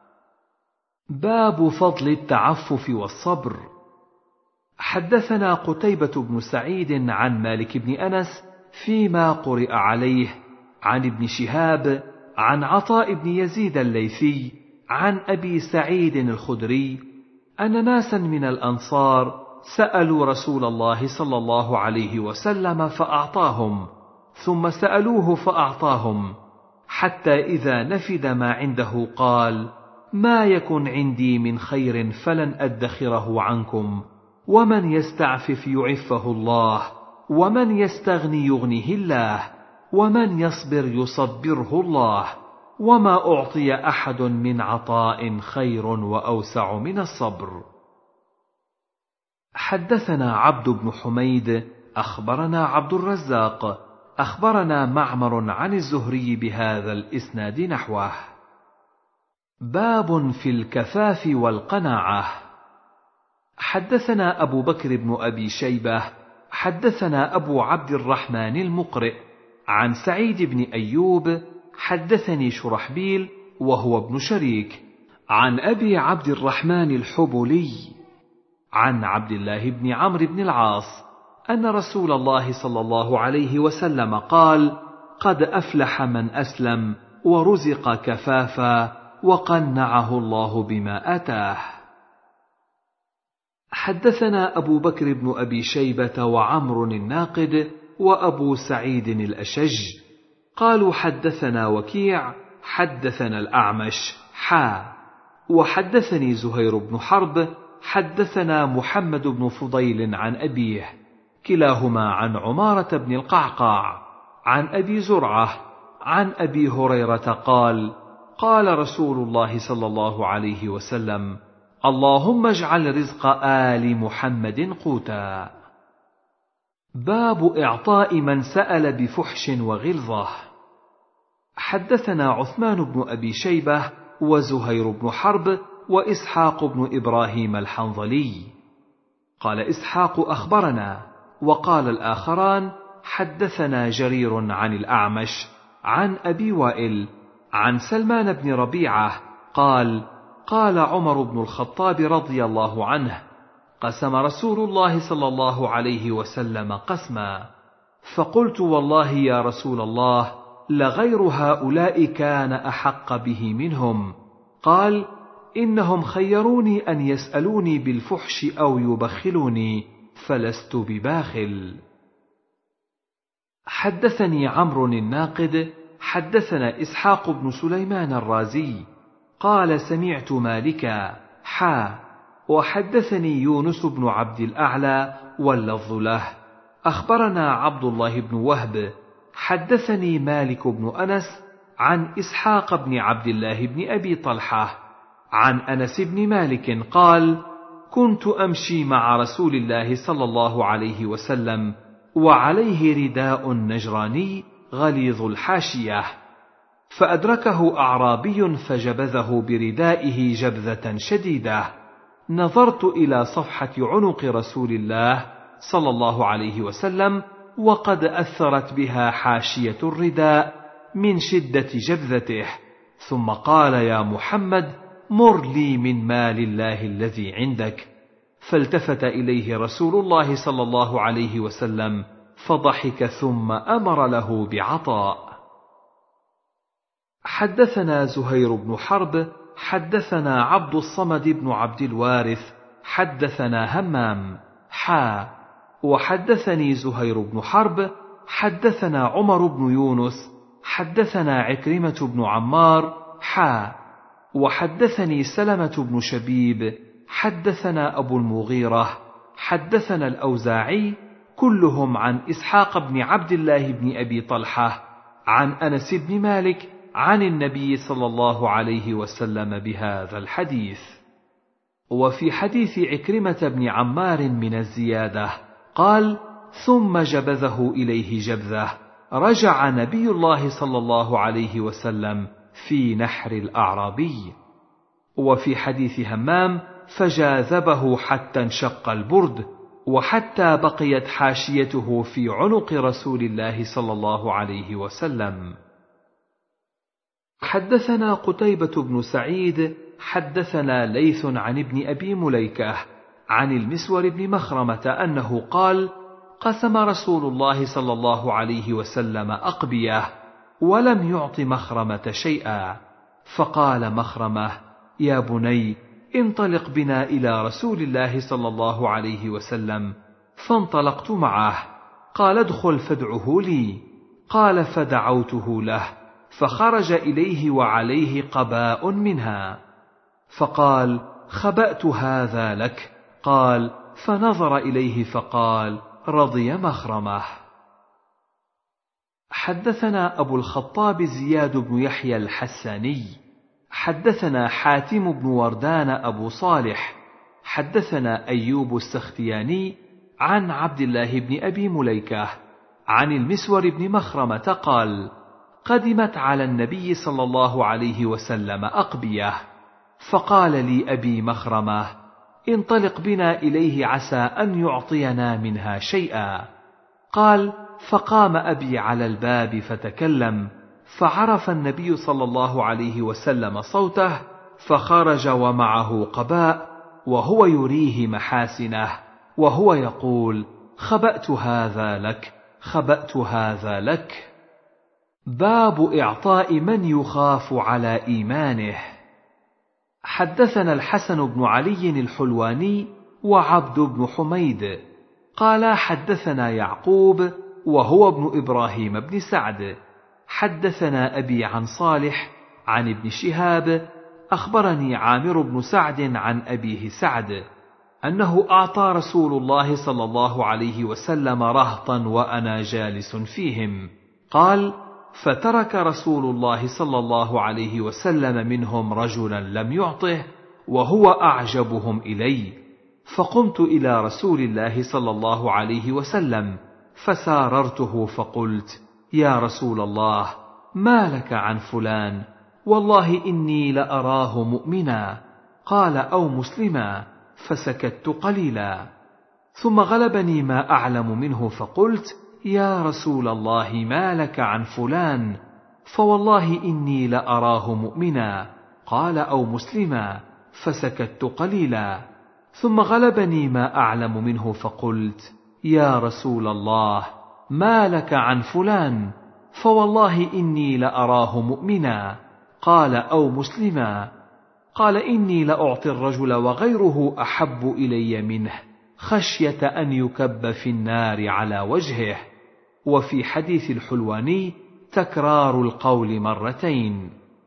باب فضل التعفف والصبر. حدثنا قتيبة بن سعيد عن مالك بن أنس فيما قرئ عليه عن ابن شهاب عن عطاء بن يزيد الليثي عن أبي سعيد الخدري أن ناسا من الأنصار سألوا رسول الله صلى الله عليه وسلم فأعطاهم، ثم سألوه فأعطاهم، حتى إذا نفد ما عنده قال: ما يكن عندي من خير فلن أدخره عنكم، ومن يستعفف يعفه الله، ومن يستغني يغنه الله، ومن يصبر يصبره الله، وما أعطي أحد من عطاء خير وأوسع من الصبر. حدثنا عبد بن حميد أخبرنا عبد الرزاق أخبرنا معمر عن الزهري بهذا الإسناد نحوه. باب في الكفاف والقناعة. حدثنا أبو بكر بن أبي شيبة حدثنا أبو عبد الرحمن المقرئ عن سعيد بن أيوب حدثني شرحبيل وهو ابن شريك عن أبي عبد الرحمن الحبلي عن عبد الله بن عمرو بن العاص أن رسول الله صلى الله عليه وسلم قال: قد أفلح من أسلم ورزق كفافا وقنعه الله بما آتاه. حدثنا أبو بكر بن أبي شيبة وعمر الناقد وأبو سعيد الأشج قالوا حدثنا وكيع حدثنا الأعمش حا وحدثني زهير بن حرب حدثنا محمد بن فضيل عن أبيه كلاهما عن عمارة بن القعقاع عن أبي زرعة عن أبي هريرة قال: قال رسول الله صلى الله عليه وسلم: اللهم اجعل رزق آل محمد قوتا. باب إعطاء من سأل بفحش وغلظة. حدثنا عثمان بن أبي شيبة وزهير بن حرب وإسحاق بن إبراهيم الحنظلي. قال إسحاق: أخبرنا. وقال الآخران: حدثنا جرير عن الأعمش عن أبي وائل عن سلمان بن ربيعة قال: قال عمر بن الخطاب رضي الله عنه: قسم رسول الله صلى الله عليه وسلم قسما، فقلت: والله يا رسول الله، لغير هؤلاء كان أحق به منهم. قال: إنهم خيروني أن يسألوني بالفحش أو يبخلوني، فلست بباخل. حدثني عمرو الناقد حدثنا إسحاق بن سليمان الرازي قال: سمعت مالكا حا وحدثني يونس بن عبد الأعلى واللفظ له أخبرنا عبد الله بن وهب حدثني مالك بن أنس عن إسحاق بن عبد الله بن أبي طلحة عن أنس بن مالك قال: كنت أمشي مع رسول الله صلى الله عليه وسلم وعليه رداء نجراني غليظ الحاشية، فأدركه أعرابي فجبذه بردائه جبذة شديدة. نظرت إلى صفحة عنق رسول الله صلى الله عليه وسلم وقد أثرت بها حاشية الرداء من شدة جبذته، ثم قال: يا محمد، مر لي من مال الله الذي عندك. فالتفت إليه رسول الله صلى الله عليه وسلم فضحك ثم أمر له بعطاء. حدثنا زهير بن حرب حدثنا عبد الصمد بن عبد الوارث حدثنا همام حا وحدثني زهير بن حرب حدثنا عمر بن يونس حدثنا عكرمة بن عمار حا وحدثني سلمة بن شبيب حدثنا أبو المغيرة حدثنا الأوزاعي كلهم عن إسحاق بن عبد الله بن أبي طلحة عن أنس بن مالك عن النبي صلى الله عليه وسلم بهذا الحديث. وفي حديث عكرمة بن عمار من الزيادة قال: ثم جبذه إليه جبذة، رجع نبي الله صلى الله عليه وسلم في نحر الأعرابي. وفي حديث همام: فجاذبه حتى انشق البرد، وحتى بقيت حاشيته في عنق رسول الله صلى الله عليه وسلم. حدثنا قتيبة بن سعيد حدثنا ليث عن ابن أبي مليكة عن المسور بن مخرمة أنه قال: قسم رسول الله صلى الله عليه وسلم أقبية ولم يعط مخرمة شيئا، فقال مخرمة: يا بني، انطلق بنا إلى رسول الله صلى الله عليه وسلم. فانطلقت معه. قال: ادخل فادعه لي. قال: فدعوته له، فخرج إليه وعليه قباء منها، فقال: خبأت هذا لك. قال: فنظر إليه فقال: رضي مخرمه. حدثنا أبو الخطاب زياد بن يحيى الحساني حدثنا حاتم بن وردان أبو صالح حدثنا أيوب السختياني عن عبد الله بن أبي مليكة عن المسور بن مخرمة قال: قدمت على النبي صلى الله عليه وسلم أقبية، فقال لي أبي مخرمة: انطلق بنا إليه عسى أن يعطينا منها شيئا. قال: فقام أبي على الباب فتكلم، فعرف النبي صلى الله عليه وسلم صوته، فخرج ومعه قباء وهو يريه محاسنه وهو يقول: خبأت هذا لك، خبأت هذا لك. باب إعطاء من يخاف على إيمانه. حدثنا الحسن بن علي الحلواني وعبد بن حميد قال حدثنا يعقوب وهو ابن إبراهيم بن سعد حدثنا أبي عن صالح عن ابن شهاب أخبرني عامر بن سعد عن أبيه سعد أنه أعطى رسول الله صلى الله عليه وسلم رهطا وأنا جالس فيهم. قال: فترك رسول الله صلى الله عليه وسلم منهم رجلا لم يعطه وهو أعجبهم إلي، فقمت إلى رسول الله صلى الله عليه وسلم فساررته فقلت: يا رسول الله، ما لك عن فلان؟ والله إني لأراه مؤمنا. قال: أو مسلما. فسكت قليلا، ثم غلبني ما أعلم منه فقلت: يا رسول الله، ما لك عن فلان؟ فوالله إني لأراه مؤمنا. قال: أو مسلما. فسكت قليلا، ثم غلبني ما أعلم منه فقلت: يا رسول الله، ما لك عن فلان؟ فوالله إني لأراه مؤمنا. قال: أو مسلما. قال: إني لأعطي الرجل وغيره أحب إلي منه، خشية أن يكب في النار على وجهه. وفي حديث الحلواني تكرار القول مرتين.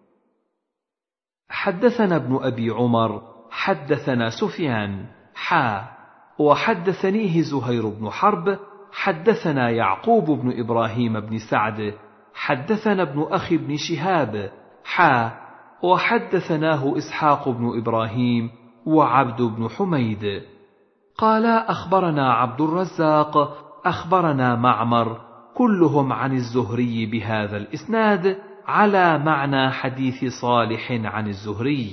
حدثنا ابن أبي عمر حدثنا سفيان حا وحدثنيه زهير بن حرب حدثنا يعقوب بن إبراهيم بن سعد حدثنا ابن أخي بن شهاب حا وحدثناه إسحاق بن إبراهيم وعبد بن حميد قال: أخبرنا عبد الرزاق أخبرنا معمر كلهم عن الزهري بهذا الإسناد على معنى حديث صالح عن الزهري.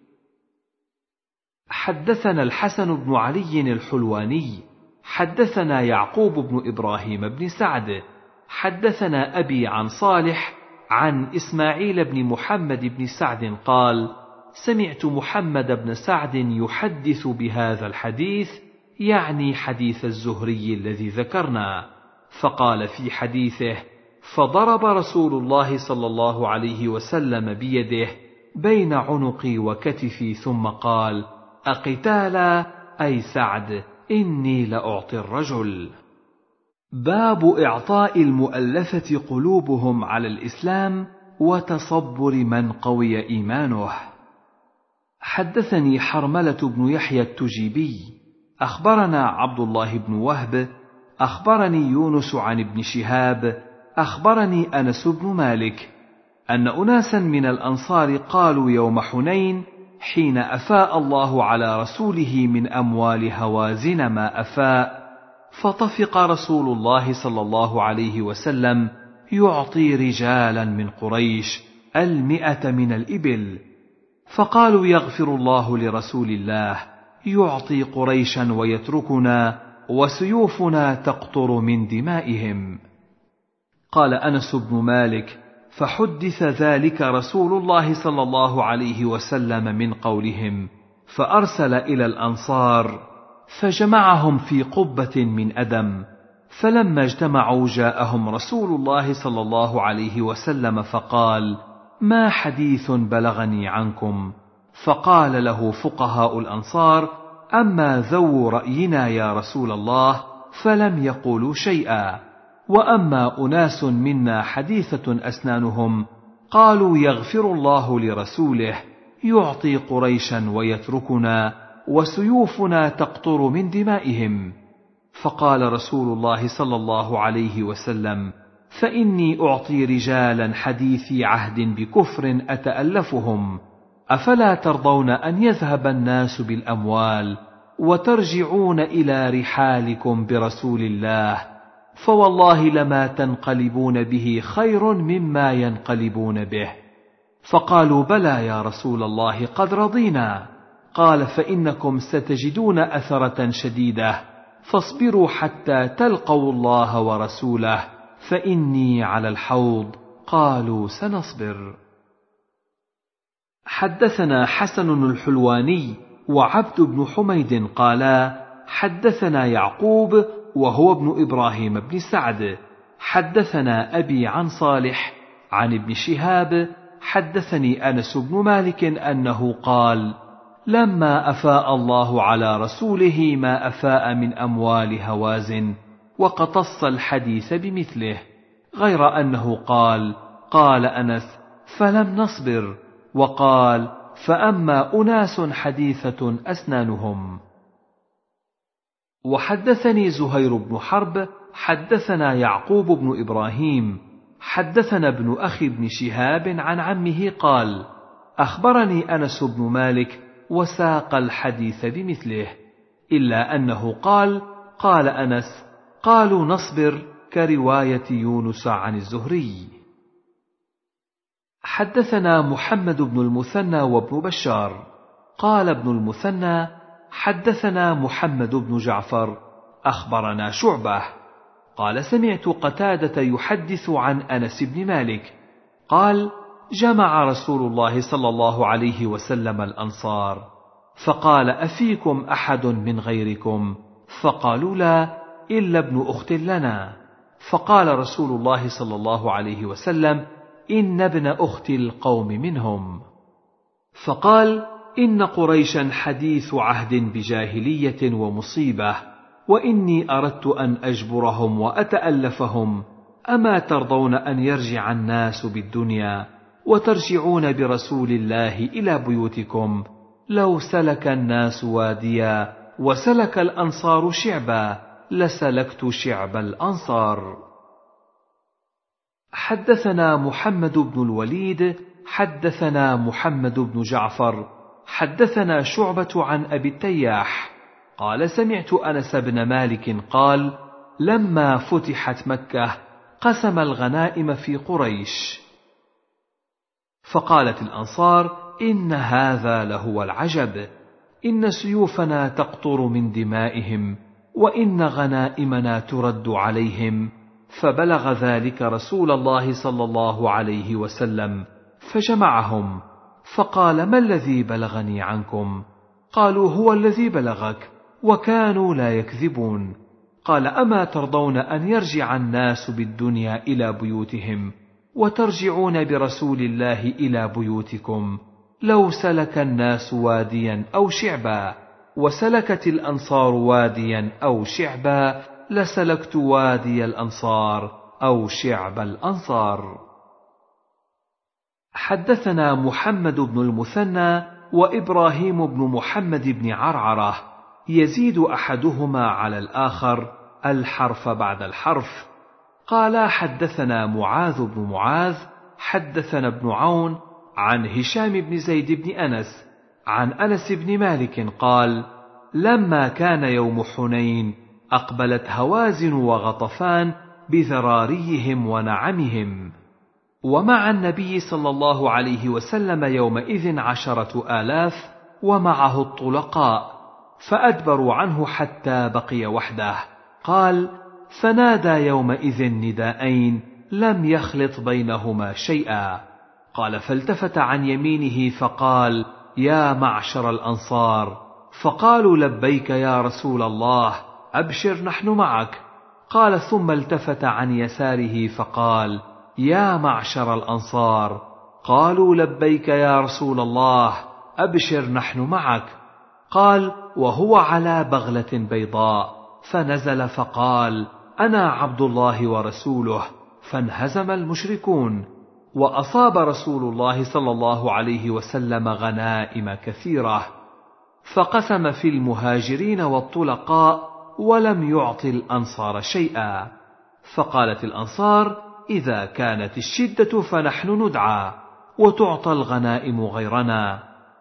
حدثنا الحسن بن علي الحلواني حدثنا يعقوب بن إبراهيم بن سعد حدثنا أبي عن صالح عن إسماعيل بن محمد بن سعد قال: سمعت محمد بن سعد يحدث بهذا الحديث، يعني حديث الزهري الذي ذكرنا، فقال في حديثه: فضرب رسول الله صلى الله عليه وسلم بيده بين عنقي وكتفي ثم قال: أقتالا أي سعد، إني لأعطي الرجل. باب إعطاء المؤلفة قلوبهم على الإسلام وتصبر من قوي إيمانه. حدثني حرملة بن يحيى التجيبي أخبرنا عبد الله بن وهب أخبرني يونس عن ابن شهاب أخبرني أنس بن مالك أن أناسا من الأنصار قالوا يوم حنين حين أفاء الله على رسوله من أموال هوازن ما أفاء، فطفق رسول الله صلى الله عليه وسلم يعطي رجالا من قريش المئة من الإبل، فقالوا: يغفر الله لرسول الله، يعطي قريشا ويتركنا وسيوفنا تقطر من دمائهم. قال أنس بن مالك: فحدث ذلك رسول الله صلى الله عليه وسلم من قولهم، فأرسل إلى الأنصار فجمعهم في قبة من أدم، فلما اجتمعوا جاءهم رسول الله صلى الله عليه وسلم فقال: ما حديث بلغني عنكم؟ فقال له فقهاء الأنصار: أما ذو رأينا يا رسول الله فلم يقولوا شيئا، وأما أناس منا حديثة أسنانهم قالوا: يغفر الله لرسوله، يعطي قريشا ويتركنا وسيوفنا تقطر من دمائهم. فقال رسول الله صلى الله عليه وسلم: فإني أعطي رجالا حديثي عهد بكفر أتألفهم، أفلا ترضون أن يذهب الناس بالأموال وترجعون إلى رحالكم برسول الله؟ فوالله لما تنقلبون به خير مما ينقلبون به. فقالوا: بلى يا رسول الله، قد رضينا. قال: فإنكم ستجدون أثرة شديدة، فاصبروا حتى تلقوا الله ورسوله، فإني على الحوض. قالوا: سنصبر. حدثنا حسن الحلواني وعبد بن حميد قالا: حدثنا يعقوب وهو ابن إبراهيم بن سعد. حدثنا أبي عن صالح عن ابن شهاب حدثني أنس بن مالك أنه قال: لما أفاء الله على رسوله ما أفاء من أموال هوازن، وقتص الحديث بمثله، غير أنه قال: قال أنس: فلم نصبر، وقال: فأما أناس حديثة أسنانهم. وحدثني زهير بن حرب حدثنا يعقوب بن إبراهيم حدثنا ابن أخي بن شهاب عن عمه قال: أخبرني أنس بن مالك وساق الحديث بمثله، إلا أنه قال: قال أنس: قالوا نصبر، كرواية يونس عن الزهري. حدثنا محمد بن المثنى وابن بشار قال ابن المثنى: حدثنا محمد بن جعفر أخبرنا شعبة قال: سمعت قتادة يحدث عن أنس بن مالك قال: جمع رسول الله صلى الله عليه وسلم الأنصار، فقال: أفيكم أحد من غيركم؟ فقالوا: لا، إلا ابن أخت لنا. فقال رسول الله صلى الله عليه وسلم: إن ابن أخت القوم منهم. فقال: إن قريشا حديث عهد بجاهلية ومصيبة، وإني أردت أن أجبرهم وأتألفهم، أما ترضون أن يرجع الناس بالدنيا وترجعون برسول الله إلى بيوتكم؟ لو سلك الناس واديا وسلك الأنصار شعبا لسلكت شعب الأنصار. حدثنا محمد بن الوليد حدثنا محمد بن جعفر حدثنا شعبة عن أبي التياح قال: سمعت أنس بن مالك قال: لما فتحت مكة قسم الغنائم في قريش، فقالت الأنصار: إن هذا لهو العجب، إن سيوفنا تقطر من دمائهم، وإن غنائمنا ترد عليهم. فبلغ ذلك رسول الله صلى الله عليه وسلم فجمعهم، فقال: ما الذي بلغني عنكم؟ قالوا: هو الذي بلغك، وكانوا لا يكذبون. قال: أما ترضون أن يرجع الناس بالدنيا إلى بيوتهم وترجعون برسول الله إلى بيوتكم؟ لو سلك الناس واديا أو شعبا وسلكت الأنصار واديا أو شعبا لسلكت وادي الأنصار أو شعب الأنصار. حدثنا محمد بن المثنى وإبراهيم بن محمد بن عرعرة يزيد أحدهما على الآخر الحرف بعد الحرف. قال: حدثنا معاذ بن معاذ حدثنا ابن عون عن هشام بن زيد بن أنس عن أنس بن مالك قال: لما كان يوم حنين أقبلت هوازن وغطفان بذراريهم ونعمهم، ومع النبي صلى الله عليه وسلم يومئذ عشرة آلاف ومعه الطلقاء، فأدبروا عنه حتى بقي وحده. قال: فنادى يومئذ نداءين لم يخلط بينهما شيئا. قال: فالتفت عن يمينه فقال: يا معشر الأنصار. فقالوا: لبيك يا رسول الله، أبشر نحن معك. قال: ثم التفت عن يساره فقال: يا معشر الأنصار. قالوا: لبيك يا رسول الله، أبشر نحن معك. قال: وهو على بغلة بيضاء، فنزل فقال: أنا عبد الله ورسوله. فانهزم المشركون، وأصاب رسول الله صلى الله عليه وسلم غنائم كثيرة، فقسم في المهاجرين والطلقاء ولم يعط الأنصار شيئا. فقالت الأنصار: إذا كانت الشدة فنحن ندعى وتعطى الغنائم غيرنا.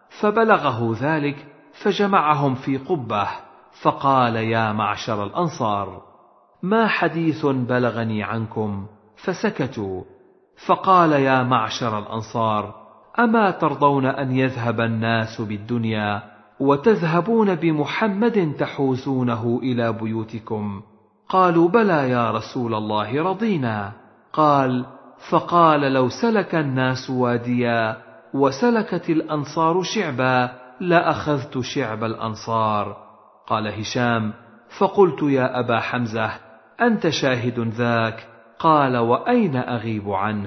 فبلغه ذلك فجمعهم في قبة، فقال: يا معشر الأنصار، ما حديث بلغني عنكم؟ فسكتوا. فقال: يا معشر الأنصار، أما ترضون أن يذهب الناس بالدنيا وتذهبون بمحمد تحوزونه إلى بيوتكم؟ قالوا: بلى يا رسول الله، رضينا. قال: فقال: لو سلك الناس واديا وسلكت الأنصار شعبا لأخذت شعب الأنصار. قال هشام: فقلت يا أبا حمزة أنت شاهد ذاك؟ قال وأين أغيب عنه؟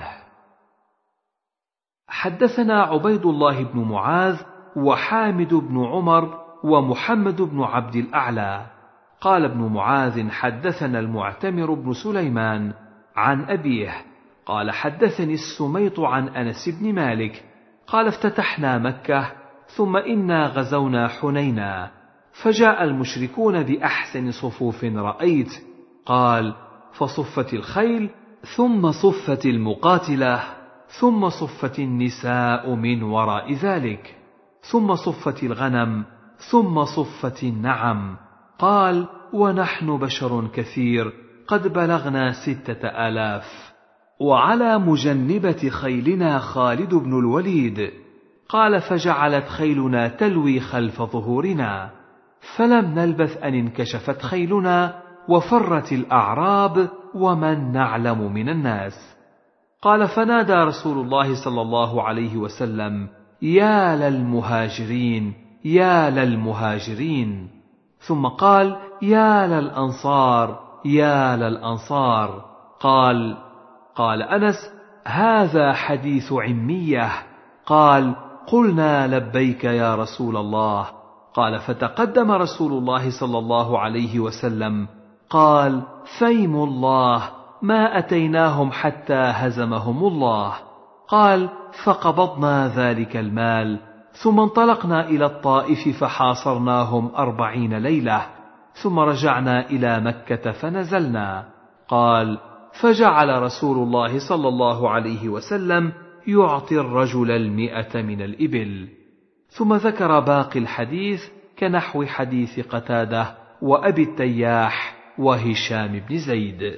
حدثنا عبيد الله بن معاذ وحامد بن عمر ومحمد بن عبد الأعلى. قال ابن معاذ حدثنا المعتمر بن سليمان عن أبيه قال حدثني السميط عن أنس بن مالك قال افتتحنا مكة ثم إنا غزونا حنينا فجاء المشركون بأحسن صفوف رأيت. قال فصفت الخيل ثم صفت المقاتلة ثم صفت النساء من وراء ذلك ثم صفت الغنم ثم صفت النعم. قال ونحن بشر كثير قد بلغنا ستة آلاف. وعلى مجنبة خيلنا خالد بن الوليد. قال فجعلت خيلنا تلوي خلف ظهورنا فلم نلبث أن انكشفت خيلنا وفرت الأعراب ومن نعلم من الناس. قال فنادى رسول الله صلى الله عليه وسلم يا للمهاجرين يا للمهاجرين، ثم قال يا للأنصار يا للأنصار. قال قال أنس هذا حديث عمية. قال قلنا لبيك يا رسول الله. قال فتقدم رسول الله صلى الله عليه وسلم قال فيم الله ما أتيناهم حتى هزمهم الله. قال فقبضنا ذلك المال ثم انطلقنا إلى الطائف فحاصرناهم أربعين ليلة ثم رجعنا إلى مكة فنزلنا. قال فجعل رسول الله صلى الله عليه وسلم يعطي الرجل المئة من الإبل. ثم ذكر باقي الحديث كنحو حديث قتادة وأبي التياح وهشام بن زيد.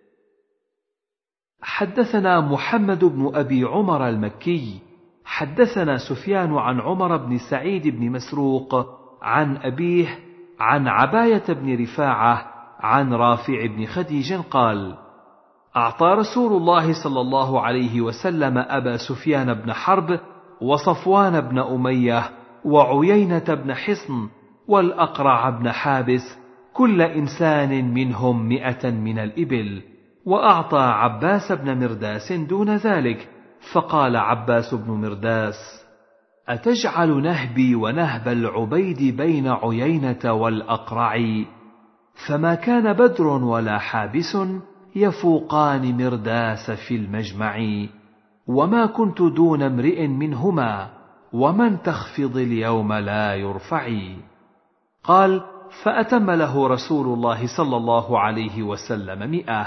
حدثنا محمد بن أبي عمر المكي حدثنا سفيان عن عمر بن سعيد بن مسروق عن أبيه عن عباية بن رفاعة عن رافع بن خديج قال أعطى رسول الله صلى الله عليه وسلم أبا سفيان بن حرب وصفوان بن أمية وعيينة بن حصن والأقرع بن حابس كل إنسان منهم مئة من الإبل، وأعطى عباس بن مرداس دون ذلك. فقال عباس بن مرداس أتجعل نهبي ونهب العبيد بين عيينة والأقرع؟ فما كان بدر ولا حابس يفوقان مرداس في المجمع، وما كنت دون امرئ منهما، ومن تخفض اليوم لا يرفعي. قال فأتم له رسول الله صلى الله عليه وسلم مئة.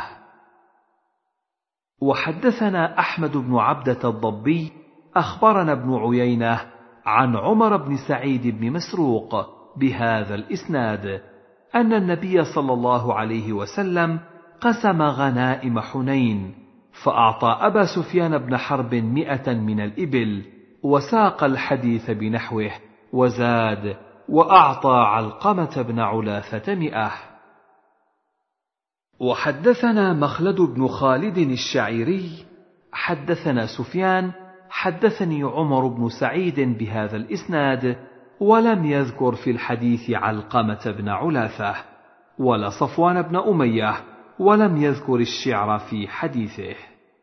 وحدثنا أحمد بن عبدة الضبي أخبرنا ابن عيينة عن عمر بن سعيد بن مسروق بهذا الإسناد أن النبي صلى الله عليه وسلم قسم غنائم حنين، فأعطى أبا سفيان بن حرب مئة من الإبل، وساق الحديث بنحوه وزاد وأعطى علقمة بن علاثة مئة. وحدثنا مخلد بن خالد الشعيري حدثنا سفيان حدثني عمر بن سعيد بهذا الإسناد، ولم يذكر في الحديث علقمة بن علاثة ولا صفوان بن أمية، ولم يذكر الشعر في حديثه.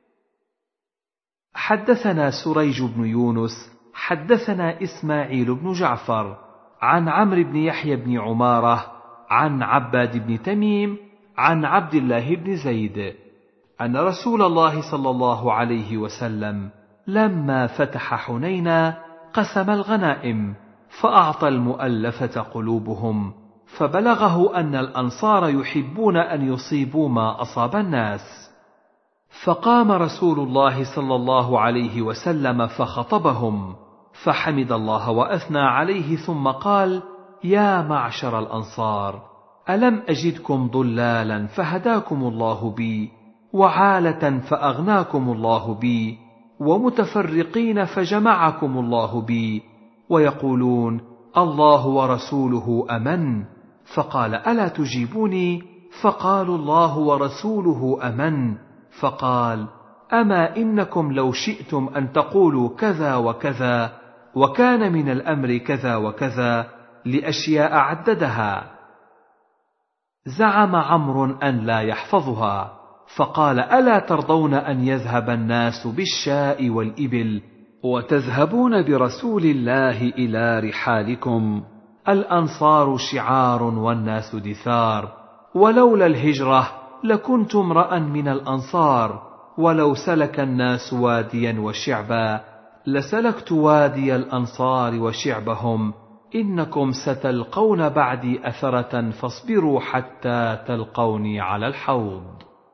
حدثنا سريج بن يونس حدثنا إسماعيل بن جعفر عن عمرو بن يحيى بن عمارة عن عباد بن تميم عن عبد الله بن زيد أن رسول الله صلى الله عليه وسلم لما فتح حنينا قسم الغنائم، فأعطى المؤلفة قلوبهم، فبلغه أن الأنصار يحبون أن يصيبوا ما أصاب الناس. فقام رسول الله صلى الله عليه وسلم فخطبهم، فحمد الله وأثنى عليه، ثم قال: يا معشر الأنصار، ألم أجدكم ضلالا فهداكم الله بي، وعالة فأغناكم الله بي، ومتفرقين فجمعكم الله بي، ويقولون الله ورسوله أمن. فقال: ألا تجيبوني؟ فقالوا: الله ورسوله أمن. فقال: أما إنكم لو شئتم أن تقولوا كذا وكذا، وكان من الأمر كذا وكذا، لأشياء عددها. زعم عمرو أن لا يحفظها، فقال: ألا ترضون أن يذهب الناس بالشاء والإبل وتذهبون برسول الله إلى رحالكم؟ الأنصار شعار والناس دثار، ولولا الهجرة لكنت امرأ من الأنصار، ولو سلك الناس واديا وشعبا لسلكت وادي الأنصار وشعبهم، إنكم ستلقون بعدي أثرة فاصبروا حتى تلقوني على الحوض.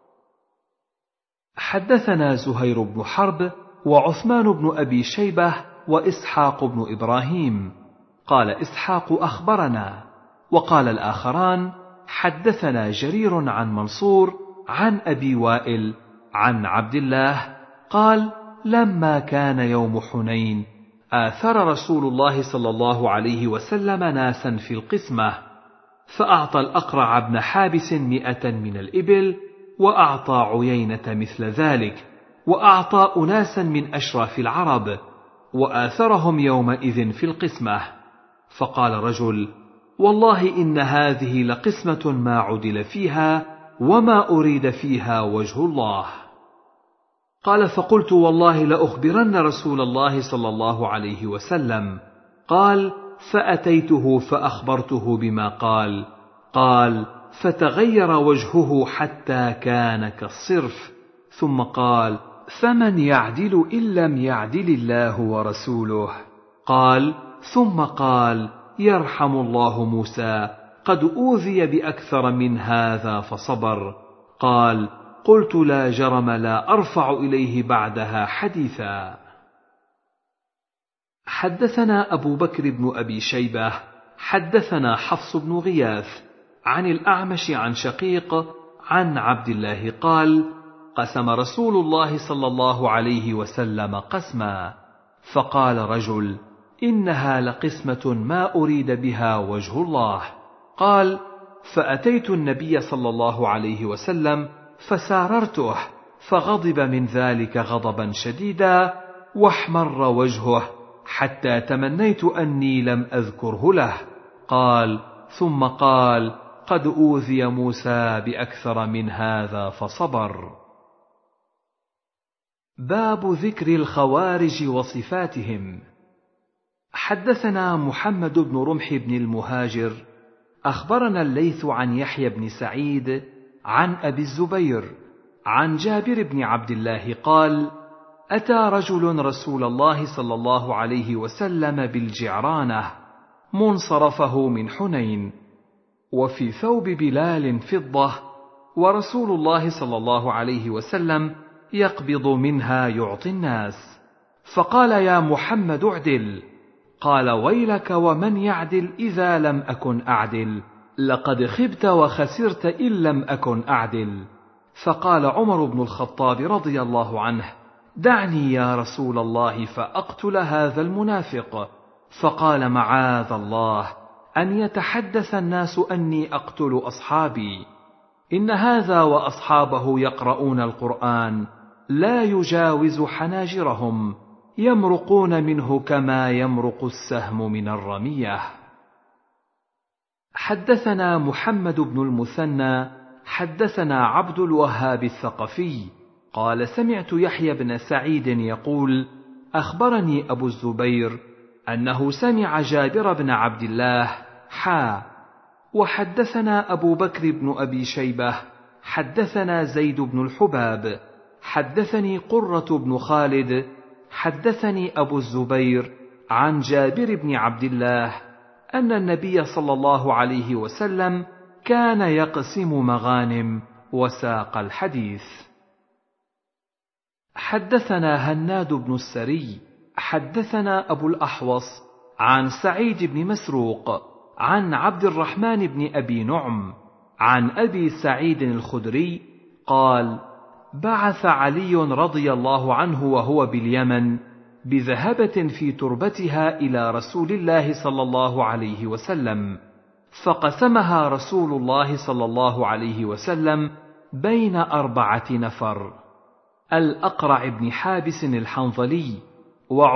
حدثنا زهير بن حرب وعثمان بن أبي شيبة وإسحاق بن إبراهيم. قال إسحاق: أخبرنا. وقال الآخران: حدثنا جرير عن منصور عن أبي وائل عن عبد الله قال: لما كان يوم حنين آثر رسول الله صلى الله عليه وسلم ناسا في القسمة، فأعطى الأقرع بن حابس مئة من الإبل، وأعطى عيينة مثل ذلك، وأعطى أناسا من أشراف العرب، وآثرهم يومئذ في القسمة. فقال رجل: والله إن هذه لقسمة ما عدل فيها وما أريد فيها وجه الله. قال: فقلت: والله لأخبرن رسول الله صلى الله عليه وسلم. قال: فأتيته فأخبرته بما قال. قال: فتغير وجهه حتى كان كالصرف، ثم قال: فمن يعدل إن لم يعدل الله ورسوله؟ قال: ثم قال: يرحم الله موسى، قد أوذي بأكثر من هذا فصبر. قال: قلت: لا جرم لا أرفع إليه بعدها حديثا. حدثنا أبو بكر بن أبي شيبة حدثنا حفص بن غياث عن الأعمش عن شقيق عن عبد الله قال: قسم رسول الله صلى الله عليه وسلم قسما، فقال رجل: إنها لقسمة ما أريد بها وجه الله. قال: فأتيت النبي صلى الله عليه وسلم فساررته، فغضب من ذلك غضبا شديدا، واحمر وجهه حتى تمنيت أني لم أذكره له. قال: ثم قال: قد أوذي موسى بأكثر من هذا فصبر. باب ذكر الخوارج وصفاتهم. حدثنا محمد بن رمح بن المهاجر أخبرنا الليث عن يحيى بن سعيد عن أبي الزبير عن جابر بن عبد الله قال: أتى رجل رسول الله صلى الله عليه وسلم بالجعرانة منصرفه من حنين، وفي ثوب بلال فضة، ورسول الله صلى الله عليه وسلم يقبض منها يعطي الناس. فقال: يا محمد اعدل. قال: ويلك ومن يعدل إذا لم أكن أعدل؟ لقد خبت وخسرت إن لم أكن أعدل. فقال عمر بن الخطاب رضي الله عنه: دعني يا رسول الله فأقتل هذا المنافق. فقال: معاذ الله أن يتحدث الناس أني أقتل أصحابي، إن هذا وأصحابه يقرؤون القرآن لا يجاوز حناجرهم، يمرقون منه كما يمرق السهم من الرمية. حدثنا محمد بن المثنى حدثنا عبد الوهاب الثقفي قال: سمعت يحيى بن سعيد يقول: أخبرني أبو الزبير أنه سمع جابر بن عبد الله حا. وحدثنا أبو بكر بن أبي شيبة حدثنا زيد بن الحباب حدثني قرة بن خالد حدثني أبو الزبير عن جابر بن عبد الله أن النبي صلى الله عليه وسلم كان يقسم مغانم، وساق الحديث. حدثنا هناد بن السري حدثنا أبو الأحوص عن سعيد بن مسروق عن عبد الرحمن بن أبي نعم عن أبي سعيد الخدري قال: بعث علي رضي الله عنه وهو باليمن بذهبة في تربتها إلى رسول الله صلى الله عليه وسلم، فقسمها رسول الله صلى الله عليه وسلم بين أربعة نفر: الأقرع بن حابس الحنظلي،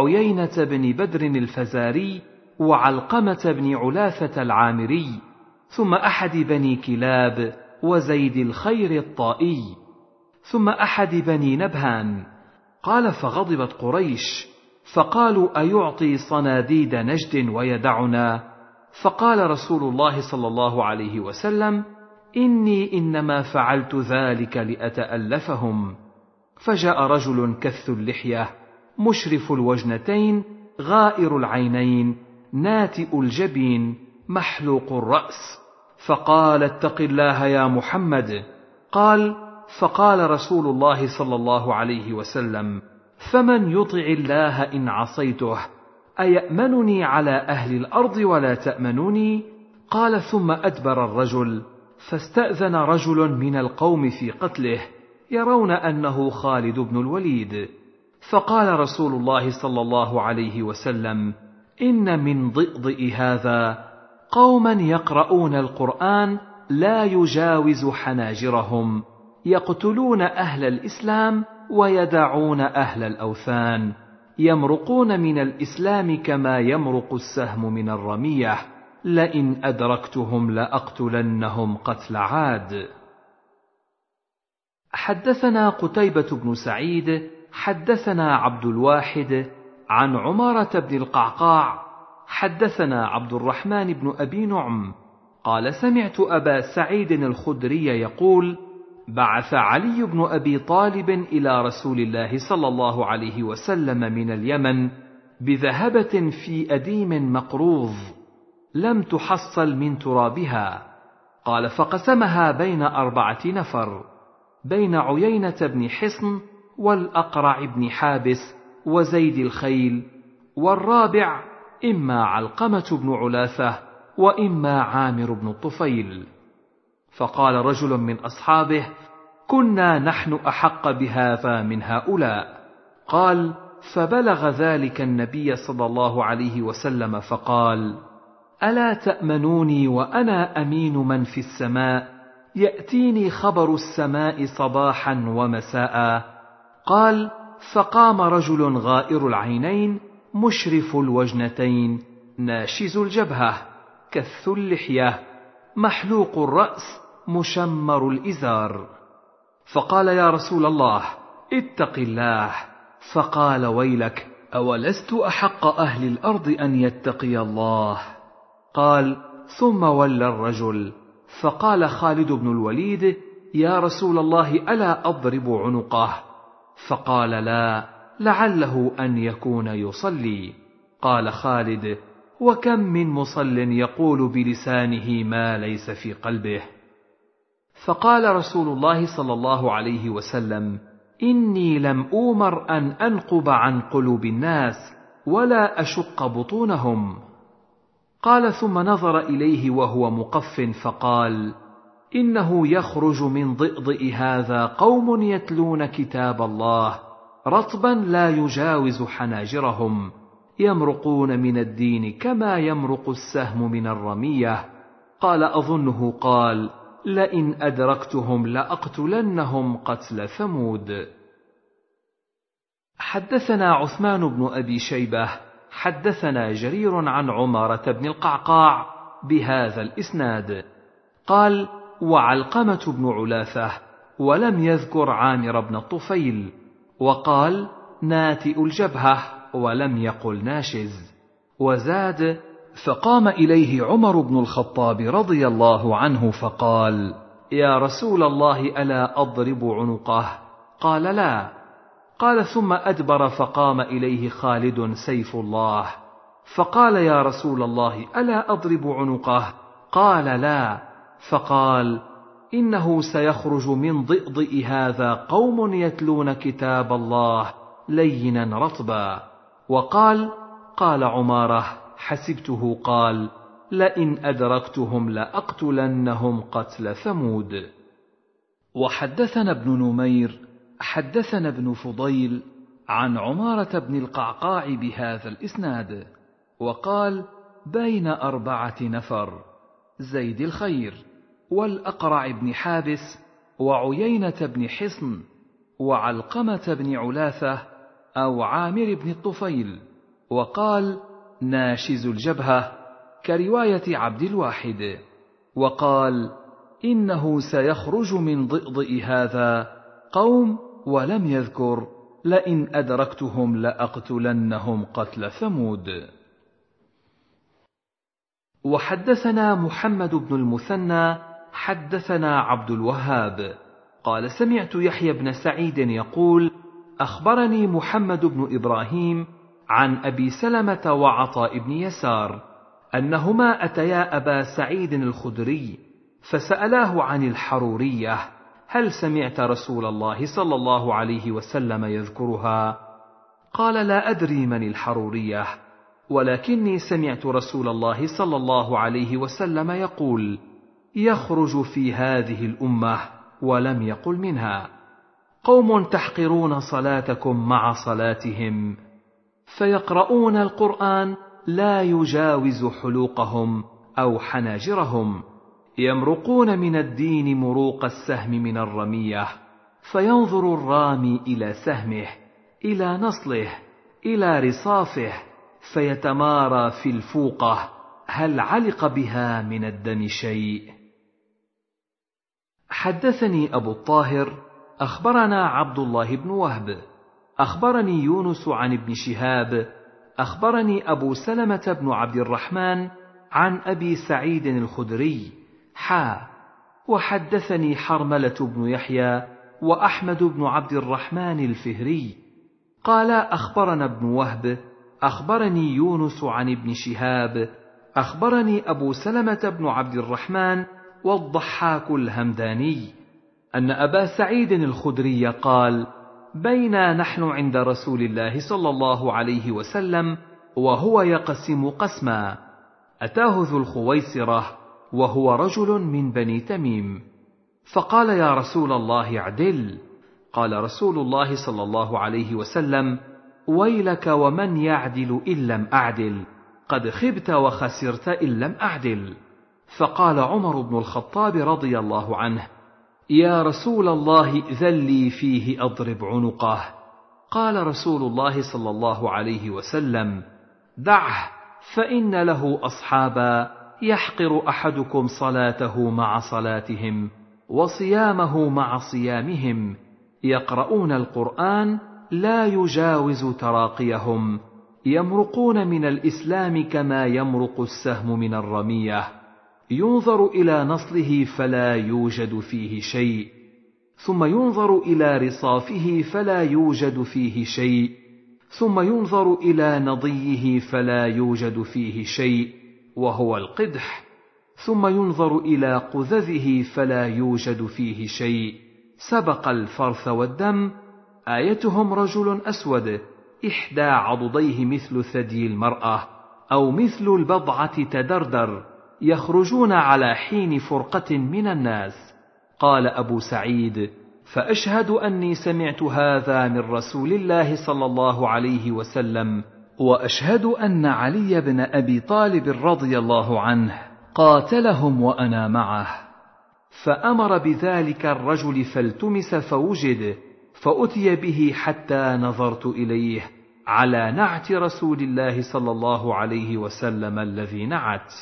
وعيينة بن بدر الفزاري، وعلقمة بن علاثة العامري، ثم أحد بني كلاب وزيد الخير الطائي، ثم أحد بني نبهان. قال: فغضبت قريش، فقالوا: أيعطي صناديد نجد ويدعنا؟ فقال رسول الله صلى الله عليه وسلم: إني إنما فعلت ذلك لأتألفهم. فجاء رجل كث اللحية مشرف الوجنتين غائر العينين ناتئ الجبين محلوق الرأس، فقال: اتق الله يا محمد. قال: فقال رسول الله صلى الله عليه وسلم: فمن يطع الله إن عصيته أيأمنني على أهل الأرض ولا تأمنوني؟ قال: ثم أدبر الرجل، فاستأذن رجل من القوم في قتله يرون أنه خالد بن الوليد. فقال رسول الله صلى الله عليه وسلم: إن من ضئضئ هذا قوما يقرؤون القرآن لا يجاوز حناجرهم، يقتلون أهل الإسلام ويدعون أهل الأوثان، يمرقون من الإسلام كما يمرق السهم من الرمية، لئن أدركتهم لأقتلنهم قتل عاد. حدثنا قتيبة بن سعيد حدثنا عبد الواحد عن عمارة بن القعقاع حدثنا عبد الرحمن بن أبي نعم قال: سمعت أبا سعيد الخدري يقول: بعث علي بن أبي طالب إلى رسول الله صلى الله عليه وسلم من اليمن بذهبة في أديم مقروض لم تحصل من ترابها. قال: فقسمها بين أربعة نفر، بين عيينة بن حصن والأقرع بن حابس وزيد الخيل، والرابع إما علقمة بن علاثة وإما عامر بن الطفيل. فقال رجل من أصحابه: كنا نحن أحق بهذا من هؤلاء. قال: فبلغ ذلك النبي صلى الله عليه وسلم فقال: ألا تأمنوني وأنا أمين من في السماء، يأتيني خبر السماء صباحا ومساء. قال: فقام رجل غائر العينين مشرف الوجنتين ناشز الجبهة كث اللحية محلوق الرأس مشمر الإزار، فقال: يا رسول الله اتق الله. فقال: ويلك، أولست أحق أهل الأرض أن يتقي الله؟ قال: ثم ولى الرجل، فقال خالد بن الوليد: يا رسول الله ألا أضرب عنقه؟ فقال: لا، لعله أن يكون يصلي. قال خالد: وكم من مصل يقول بلسانه ما ليس في قلبه. فقال رسول الله صلى الله عليه وسلم: إني لم أومر أن أنقب عن قلوب الناس ولا أشق بطونهم. قال: ثم نظر إليه وهو مقف فقال: إنه يخرج من ضئضئ هذا قوم يتلون كتاب الله رطبا لا يجاوز حناجرهم، يمرقون من الدين كما يمرق السهم من الرمية. قال: أظنه قال: لئن أدركتهم لأقتلنهم قتل ثمود. حدثنا عثمان بن أبي شيبة حدثنا جرير عن عمارة بن القعقاع بهذا الإسناد قال: وعلقمة بن علاثة، ولم يذكر عامر بن الطفيل، وقال: ناتئ الجبهة، ولم يقل ناشز. وزاد: فقام إليه عمر بن الخطاب رضي الله عنه فقال: يا رسول الله ألا أضرب عنقه؟ قال: لا. قال: ثم أدبر فقام إليه خالد سيف الله فقال: يا رسول الله ألا أضرب عنقه؟ قال: لا. فقال: إنه سيخرج من ضئضئ هذا قوم يتلون كتاب الله لينا رطبا. وقال: قال عمارة: حسبته قال: لئن أدركتهم لأقتلنهم قتل ثمود. وحدثنا ابن نمير حدثنا ابن فضيل عن عمارة بن القعقاع بهذا الإسناد وقال: بين أربعة نفر: زيد الخير، والأقرع بن حابس، وعيينة بن حصن، وعلقمة بن علاثة أو عامر بن الطفيل. وقال: ناشز الجبهة، كرواية عبد الواحد. وقال: إنه سيخرج من ضئضئ هذا قوم، ولم يذكر: لئن أدركتهم لأقتلنهم قتل ثمود. وحدثنا محمد بن المثنى حدثنا عبد الوهاب قال: سمعت يحيى بن سعيد يقول: أخبرني محمد بن إبراهيم عن أبي سلمة وعطاء بن يسار أنهما أتيا أبا سعيد الخدري فسألاه عن الحرورية: هل سمعت رسول الله صلى الله عليه وسلم يذكرها؟ قال: لا أدري من الحرورية، ولكني سمعت رسول الله صلى الله عليه وسلم يقول: يخرج في هذه الأمة، ولم يقل منها: قوم تحقرون صلاتكم مع صلاتهم، فيقرؤون القرآن لا يجاوز حلوقهم أو حناجرهم، يمرقون من الدين مروق السهم من الرمية، فينظر الرامي إلى سهمه، إلى نصله، إلى رصافه، فيتمارى في الفوقة هل علق بها من الدم شيء. حدثني أبو الطاهر أخبرنا عبد الله بن وهب أخبرني يونس عن ابن شهاب أخبرني أبو سلمة بن عبد الرحمن عن أبي سعيد الخدري حا وحدثني حرملة بن يحيى وأحمد بن عبد الرحمن الفهري قال: أخبرنا ابن وهب أخبرني يونس عن ابن شهاب أخبرني أبو سلمة بن عبد الرحمن والضحاك الهمداني أن أبا سعيد الخدري قال: بينا نحن عند رسول الله صلى الله عليه وسلم وهو يقسم قسما، أتاه ذو الخويصرة وهو رجل من بني تميم، فقال: يا رسول الله اعدل. قال رسول الله صلى الله عليه وسلم: ويلك ومن يعدل إن لم أعدل، قد خبت وخسرت إن لم أعدل. فقال عمر بن الخطاب رضي الله عنه: يا رسول الله ذلي فيه أضرب عنقه. قال رسول الله صلى الله عليه وسلم: دعه، فإن له أصحابا يحقر أحدكم صلاته مع صلاتهم وصيامه مع صيامهم، يقرؤون القرآن لا يجاوز تراقيهم، يمرقون من الإسلام كما يمرق السهم من الرمية، ينظر إلى نصله فلا يوجد فيه شيء، ثم ينظر إلى رصافه فلا يوجد فيه شيء، ثم ينظر إلى نضيه فلا يوجد فيه شيء وهو القدح، ثم ينظر إلى قذذه فلا يوجد فيه شيء، سبق الفرث والدم. آيتهم رجل أسود إحدى عضديه مثل ثدي المرأة أو مثل البضعة تدردر، يخرجون على حين فرقة من الناس. قال أبو سعيد: فأشهد أني سمعت هذا من رسول الله صلى الله عليه وسلم، وأشهد أن علي بن أبي طالب رضي الله عنه قاتلهم وأنا معه. فأمر بذلك الرجل فالتمس فوجد، فأتي به حتى نظرت إليه على نعت رسول الله صلى الله عليه وسلم الذي نعت.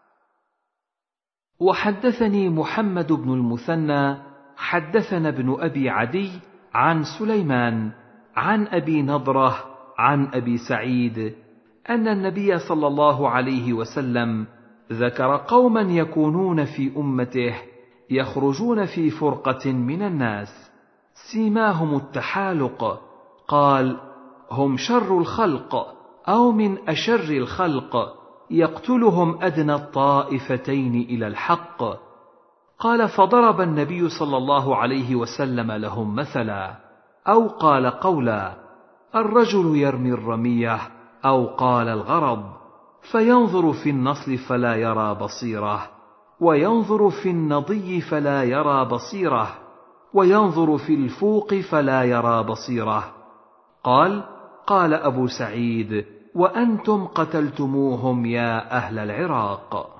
وحدثني محمد بن المثنى حدثنا ابن أبي عدي عن سليمان عن أبي نضرة عن أبي سعيد أن النبي صلى الله عليه وسلم ذكر قوما يكونون في أمته يخرجون في فرقة من الناس سيماهم التحالق، قال: هم شر الخلق أو من أشر الخلق، يقتلهم أدنى الطائفتين إلى الحق. قال: فضرب النبي صلى الله عليه وسلم لهم مثلا، أو قال قولا: الرجل يرمي الرمية، أو قال الغرض، فينظر في النصل فلا يرى بصيره، وينظر في النضي فلا يرى بصيره، وينظر في الفوق فلا يرى بصيره. قال: قال أبو سعيد: وأنتم قتلتموهم يا أهل العراق.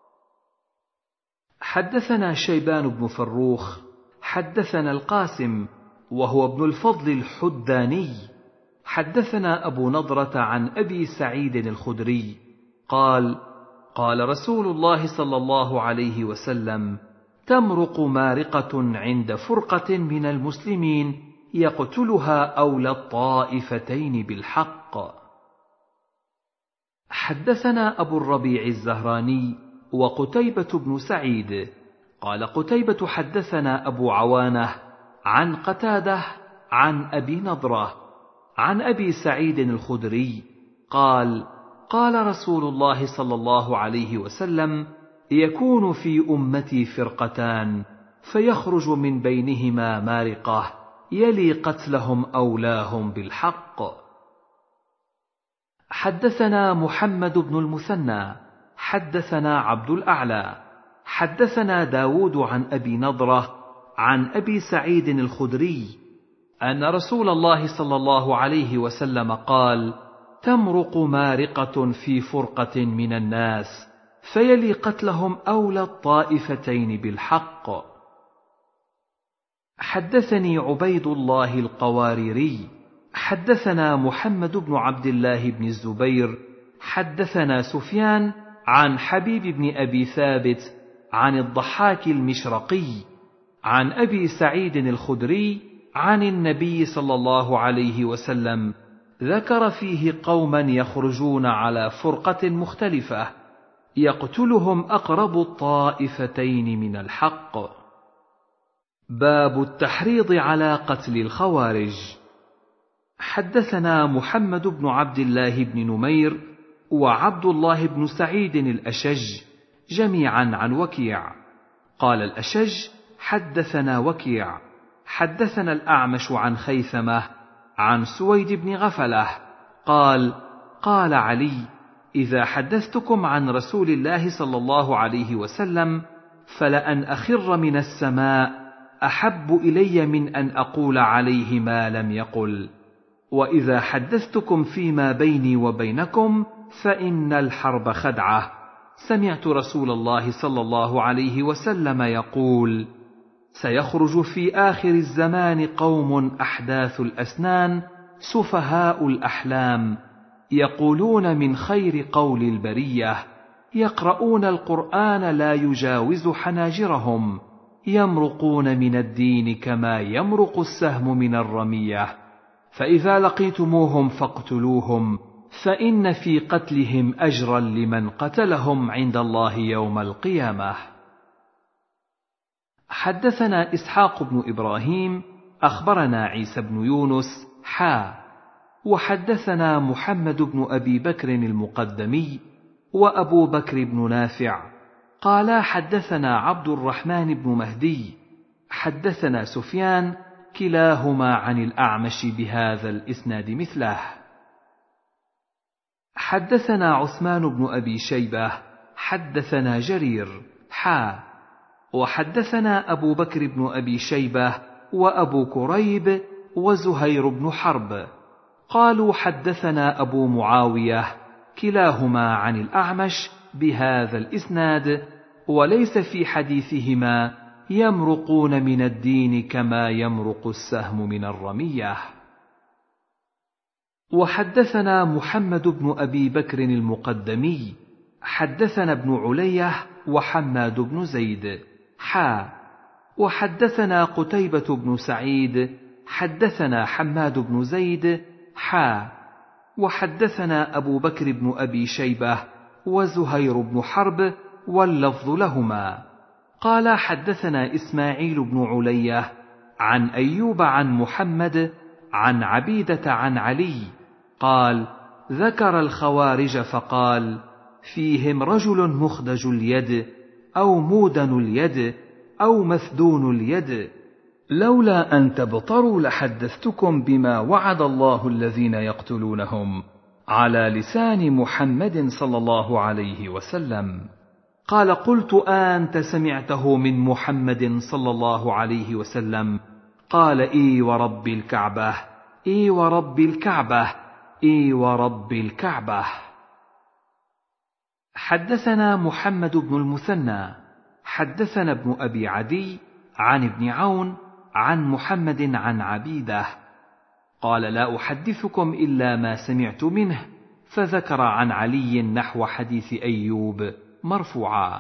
حدثنا شيبان بن فروخ حدثنا القاسم وهو ابن الفضل الحداني حدثنا أبو نضرة عن أبي سعيد الخدري قال: قال رسول الله صلى الله عليه وسلم: تمرق مارقة عند فرقة من المسلمين يقتلها أولى الطائفتين بالحق. حدثنا أبو الربيع الزهراني وقتيبة بن سعيد قال قتيبة: حدثنا أبو عوانة عن قتادة عن أبي نضرة عن أبي سعيد الخدري قال: قال رسول الله صلى الله عليه وسلم: يكون في أمتي فرقتان فيخرج من بينهما مارقة يلي قتلهم أولاهم بالحق. حدثنا محمد بن المثنى حدثنا عبد الأعلى حدثنا داود عن أبي نضرة عن أبي سعيد الخدري أن رسول الله صلى الله عليه وسلم قال: تمرق مارقة في فرقة من الناس فيلي قتلهم أولى الطائفتين بالحق. حدثني عبيد الله القواريري حدثنا محمد بن عبد الله بن الزبير حدثنا سفيان عن حبيب بن أبي ثابت عن الضحاك المشرقي عن أبي سعيد الخدري عن النبي صلى الله عليه وسلم ذكر فيه قوما يخرجون على فرقة مختلفة يقتلهم أقرب الطائفتين من الحق. باب التحريض على قتل الخوارج. حدثنا محمد بن عبد الله بن نمير وعبد الله بن سعيد الأشج جميعا عن وكيع قال الأشج: حدثنا وكيع حدثنا الأعمش عن خيثمة عن سويد بن غفلة قال: قال علي: إذا حدثتكم عن رسول الله صلى الله عليه وسلم فلأن أخر من السماء أحب إلي من أن أقول عليه ما لم يقل، وإذا حدثتكم فيما بيني وبينكم فإن الحرب خدعة. سمعت رسول الله صلى الله عليه وسلم يقول: سيخرج في آخر الزمان قوم أحداث الأسنان سفهاء الأحلام يقولون من خير قول البرية، يقرؤون القرآن لا يجاوز حناجرهم، يمرقون من الدين كما يمرق السهم من الرمية، فإذا لقيتموهم فاقتلوهم، فإن في قتلهم أجرا لمن قتلهم عند الله يوم القيامة. حدثنا إسحاق بن إبراهيم أخبرنا عيسى بن يونس حا وحدثنا محمد بن أبي بكر المقدمي وأبو بكر بن نافع قالا حدثنا عبد الرحمن بن مهدي حدثنا سفيان كلاهما عن الأعمش بهذا الإسناد مثله. حدثنا عثمان بن أبي شيبة حدثنا جرير حا وحدثنا أبو بكر بن أبي شيبة وأبو كريب وزهير بن حرب قالوا حدثنا أبو معاوية كلاهما عن الأعمش بهذا الإسناد، وليس في حديثهما يمرقون من الدين كما يمرق السهم من الرمية. وحدثنا محمد بن أبي بكر المقدمي حدثنا ابن علية وحماد بن زيد حا وحدثنا قتيبة بن سعيد حدثنا حماد بن زيد حا وحدثنا أبو بكر بن أبي شيبة وزهير بن حرب واللفظ لهما قال حدثنا إسماعيل بن علية عن أيوب عن محمد عن عبيدة عن علي قال: ذكر الخوارج فقال: فيهم رجل مخدج اليد أو مودن اليد أو مثدون اليد، لولا أن تبطروا لحدثتكم بما وعد الله الذين يقتلونهم على لسان محمد صلى الله عليه وسلم. قال: قلت أنت سمعته من محمد صلى الله عليه وسلم؟ قال: إي ورب الكعبة إي ورب الكعبة إي ورب الكعبة. حدثنا محمد بن المثنى حدثنا ابن أبي عدي عن ابن عون عن محمد عن عبيدة قال: لا أحدثكم إلا ما سمعت منه، فذكر عن علي نحو حديث أيوب مرفوعا.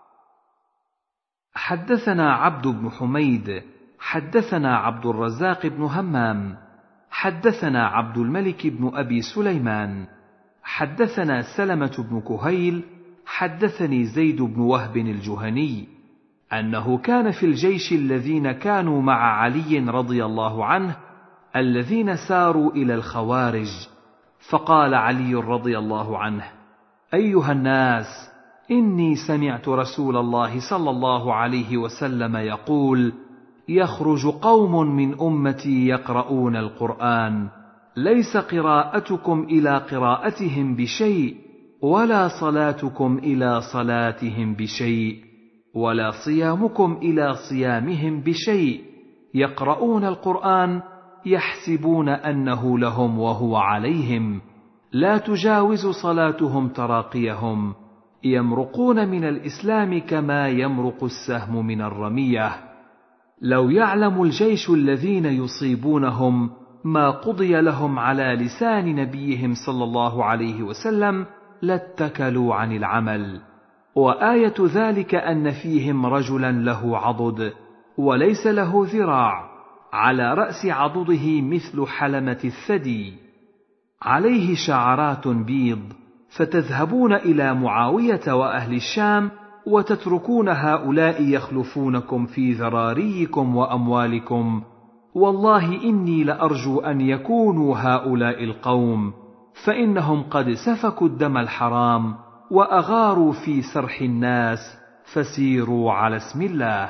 حدثنا عبد بن حميد حدثنا عبد الرزاق بن همام حدثنا عبد الملك بن أبي سليمان حدثنا سلمة بن كهيل حدثني زيد بن وهب الجهني أنه كان في الجيش الذين كانوا مع علي رضي الله عنه الذين ساروا إلى الخوارج، فقال علي رضي الله عنه: أيها الناس، إني سمعت رسول الله صلى الله عليه وسلم يقول: يخرج قوم من أمتي يقرؤون القرآن، ليس قراءتكم إلى قراءتهم بشيء، ولا صلاتكم إلى صلاتهم بشيء، ولا صيامكم إلى صيامهم بشيء، يقرؤون القرآن يحسبون أنه لهم وهو عليهم، لا تجاوز صلاتهم تراقيهم، يمرقون من الإسلام كما يمرق السهم من الرمية. لو يعلم الجيش الذين يصيبونهم ما قضي لهم على لسان نبيهم صلى الله عليه وسلم لاتكلوا عن العمل. وآية ذلك أن فيهم رجلا له عضد وليس له ذراع، على رأس عضده مثل حلمة الثدي، عليه شعرات بيض، فتذهبون إلى معاوية وأهل الشام وتتركون هؤلاء يخلفونكم في ذراريكم وأموالكم، والله إني لأرجو أن يكونوا هؤلاء القوم، فإنهم قد سفكوا الدم الحرام وأغاروا في سرح الناس، فسيروا على اسم الله.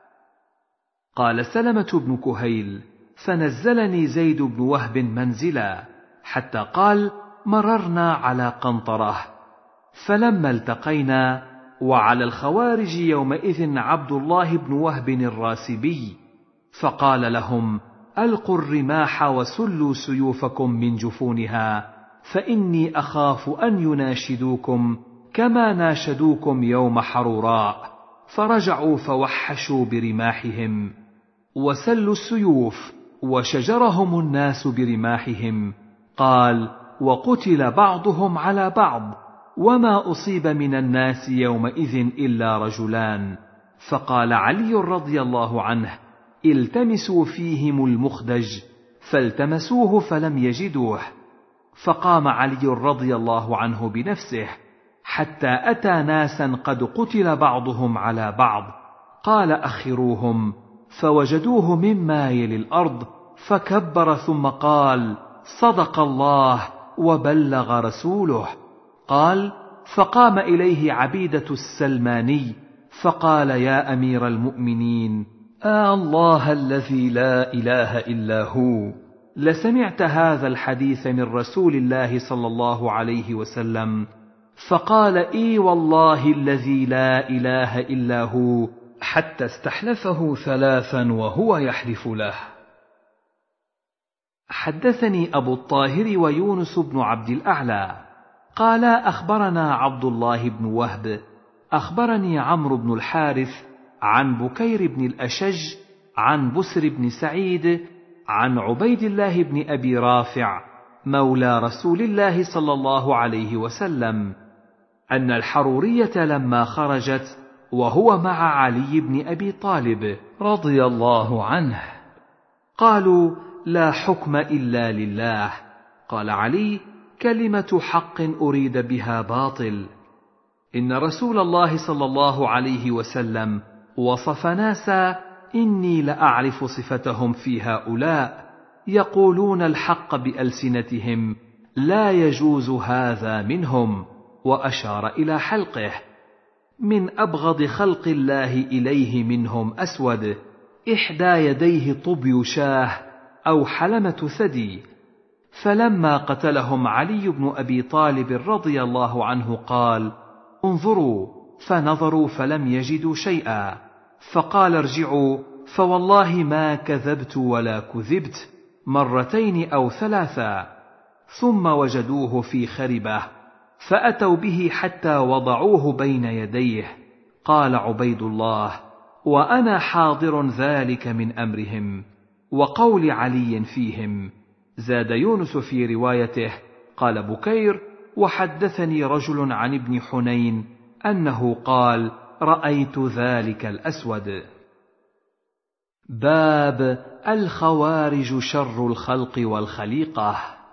قال سلمة بن كهيل: فنزلني زيد بن وهب منزلا، حتى قال: مررنا على قنطرة، فلما التقينا وعلى الخوارج يومئذ عبد الله بن وهب الراسبي، فقال لهم: ألقوا الرماح وسلوا سيوفكم من جفونها، فإني أخاف أن يناشدوكم كما ناشدوكم يوم حروراء. فرجعوا فوحشوا برماحهم وسلوا السيوف، وشجرهم الناس برماحهم. قال: وقتل بعضهم على بعض، وما أصيب من الناس يومئذ إلا رجلان. فقال علي رضي الله عنه: التمسوا فيهم المخدج، فالتمسوه فلم يجدوه. فقام علي رضي الله عنه بنفسه حتى أتى ناسا قد قتل بعضهم على بعض، قال: أخروهم، فوجدوه مما يلي الأرض، فكبر ثم قال: صدق الله وبلغ رسوله. قال: فقام إليه عبيدة السلماني فقال: يا أمير المؤمنين، آه الله الذي لا إله إلا هو، لسمعت هذا الحديث من رسول الله صلى الله عليه وسلم؟ فقال: إي والله الذي لا إله إلا هو، حتى استحلفه ثلاثا وهو يحلف له. حدثني أبو الطاهر ويونس بن عبد الأعلى قالا: أخبرنا عبد الله بن وهب أخبرني عمرو بن الحارث عن بكير بن الأشج عن بسر بن سعيد عن عبيد الله بن أبي رافع مولى رسول الله صلى الله عليه وسلم أن الحرورية لما خرجت وهو مع علي بن أبي طالب رضي الله عنه قالوا: لا حكم إلا لله. قال علي: كلمة حق أريد بها باطل. إن رسول الله صلى الله عليه وسلم وصف ناسا إني لأعرف صفتهم في هؤلاء، يقولون الحق بألسنتهم، لا يجوز هذا منهم، وأشار إلى حلقه. من أبغض خلق الله إليه منهم أسود، إحدى يديه طبي شاه أو حلمة ثدي. فلما قتلهم علي بن أبي طالب رضي الله عنه قال: انظروا، فنظروا فلم يجدوا شيئا، فقال: ارجعوا، فوالله ما كذبت ولا كذبت، مرتين أو ثلاثا. ثم وجدوه في خربة، فأتوا به حتى وضعوه بين يديه. قال عبيد الله: وأنا حاضر ذلك من أمرهم وقول علي فيهم. زاد يونس في روايته: قال بكير: وحدثني رجل عن ابن حنين أنه قال: رأيت ذلك الأسود. باب الخوارج شر الخلق والخليقة.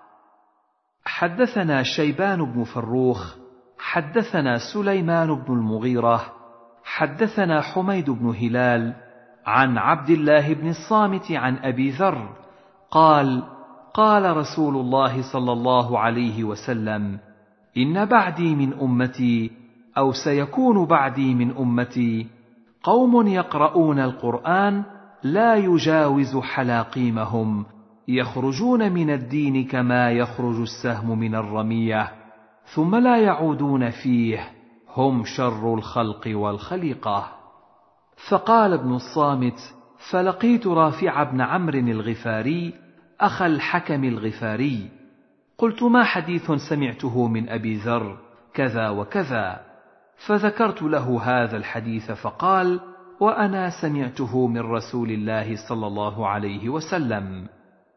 حدثنا شيبان بن فروخ حدثنا سليمان بن المغيرة حدثنا حميد بن هلال عن عبد الله بن الصامت عن أبي ذر قال: قال رسول الله صلى الله عليه وسلم: إن بعدي من أمتي أو سيكون بعدي من أمتي قوم يقرؤون القرآن لا يجاوز حلاقيمهم يخرجون من الدين كما يخرج السهم من الرمية ثم لا يعودون فيه، هم شر الخلق والخليقة. فقال ابن الصامت: فلقيت رافع بن عمرو الغفاري أخا الحكم الغفاري، قلت: ما حديث سمعته من أبي ذر كذا وكذا، فذكرت له هذا الحديث فقال: وأنا سمعته من رسول الله صلى الله عليه وسلم.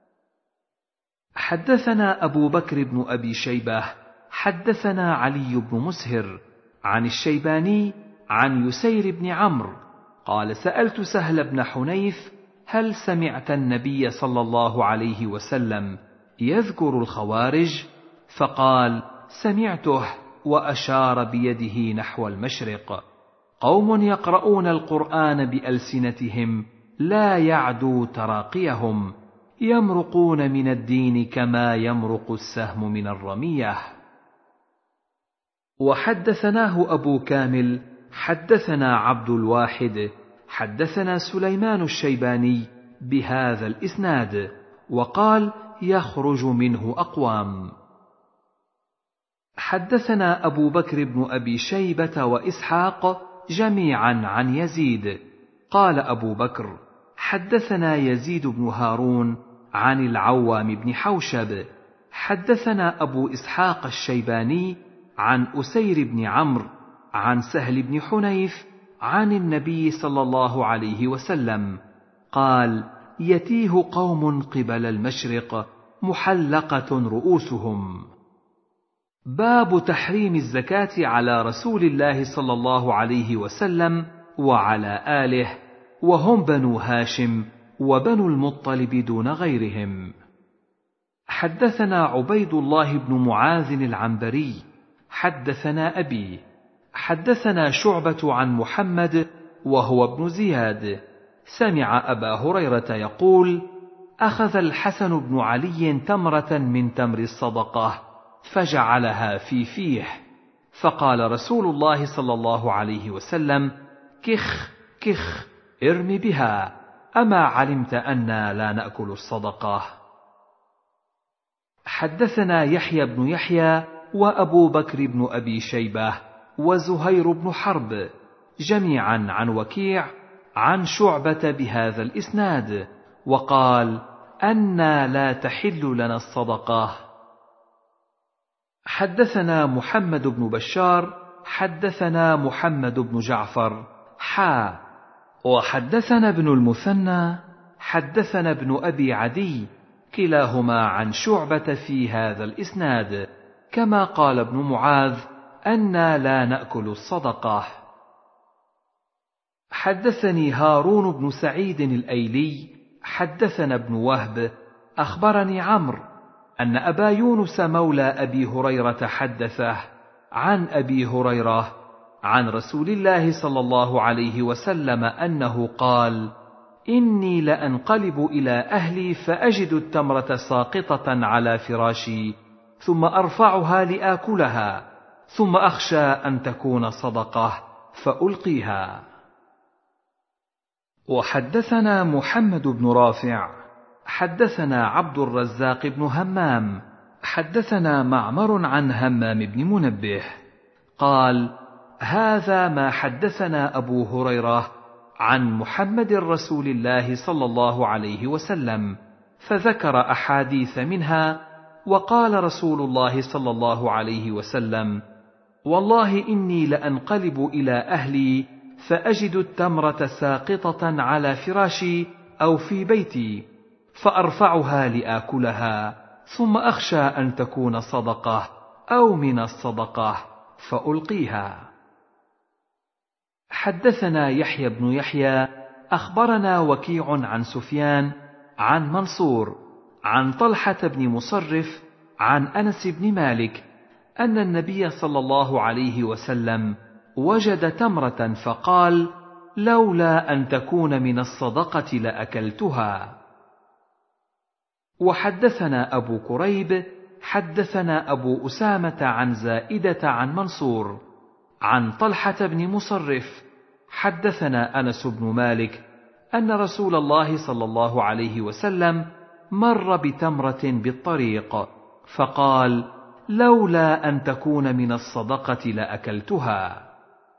حدثنا أبو بكر بن أبي شيبة حدثنا علي بن مسهر عن الشيباني عن يسير بن عمرو قال: سألت سهل بن حنيف: هل سمعت النبي صلى الله عليه وسلم يذكر الخوارج؟ فقال: سمعته، وأشار بيده نحو المشرق: قوم يقرؤون القرآن بألسنتهم لا يعدو تراقيهم، يمرقون من الدين كما يمرق السهم من الرمية. وحدثناه أبو كامل حدثنا عبد الواحد حدثنا سليمان الشيباني بهذا الإسناد، وقال: يخرج منه أقوام. حدثنا أبو بكر بن أبي شيبة وإسحاق جميعا عن يزيد قال أبو بكر: حدثنا يزيد بن هارون عن العوام بن حوشب حدثنا أبو إسحاق الشيباني عن أسير بن عمرو عن سهل بن حنيف عن النبي صلى الله عليه وسلم قال: يتيه قوم قبل المشرق محلقة رؤوسهم. باب تحريم الزكاة على رسول الله صلى الله عليه وسلم وعلى آله، وهم بنو هاشم وبنو المطلب دون غيرهم. حدثنا عبيد الله بن معاذ العنبري حدثنا أبي حدثنا شعبة عن محمد وهو ابن زياد سمع أبا هريرة يقول: أخذ الحسن بن علي تمرة من تمر الصدقة فجعلها في فيه، فقال رسول الله صلى الله عليه وسلم: كخ كخ ارم بها، أما علمت أنا لا نأكل الصدقة؟ حدثنا يحيى بن يحيى وأبو بكر بن أبي شيبة وزهير بن حرب جميعا عن وكيع عن شعبة بهذا الإسناد، وقال: أنا لا تحل لنا الصدقة. حدثنا محمد بن بشار حدثنا محمد بن جعفر حا وحدثنا ابن المثنى حدثنا ابن أبي عدي كلاهما عن شعبة في هذا الإسناد، كما قال ابن معاذ: أنا لا نأكل الصدقة. حدثني هارون بن سعيد الأيلي حدثنا ابن وهب أخبرني عمرو أن أبا يونس مولى أبي هريرة حدثه عن أبي هريرة عن رسول الله صلى الله عليه وسلم أنه قال: إني لأنقلب إلى أهلي فأجد التمرة ساقطة على فراشي ثم أرفعها لآكلها، ثم أخشى أن تكون صدقة فألقيها. وحدثنا محمد بن رافع حدثنا عبد الرزاق بن همام حدثنا معمر عن همام بن منبه قال: هذا ما حدثنا أبو هريرة عن محمد رسول الله صلى الله عليه وسلم، فذكر أحاديث منها، وقال رسول الله صلى الله عليه وسلم: والله إني لأنقلب إلى أهلي فأجد التمرة ساقطة على فراشي أو في بيتي، فأرفعها لآكلها، ثم أخشى أن تكون صدقة أو من الصدقة فألقيها. حدثنا يحيى بن يحيى أخبرنا وكيع عن سفيان عن منصور عن طلحة بن مصرف عن أنس بن مالك أن النبي صلى الله عليه وسلم وجد تمرة فقال: لولا أن تكون من الصدقة لأكلتها. وحدثنا أبو كريب حدثنا أبو أسامة عن زائدة عن منصور عن طلحة بن مصرف حدثنا أنس بن مالك أن رسول الله صلى الله عليه وسلم مر بتمرة بالطريق فقال: لولا أن تكون من الصدقة لأكلتها.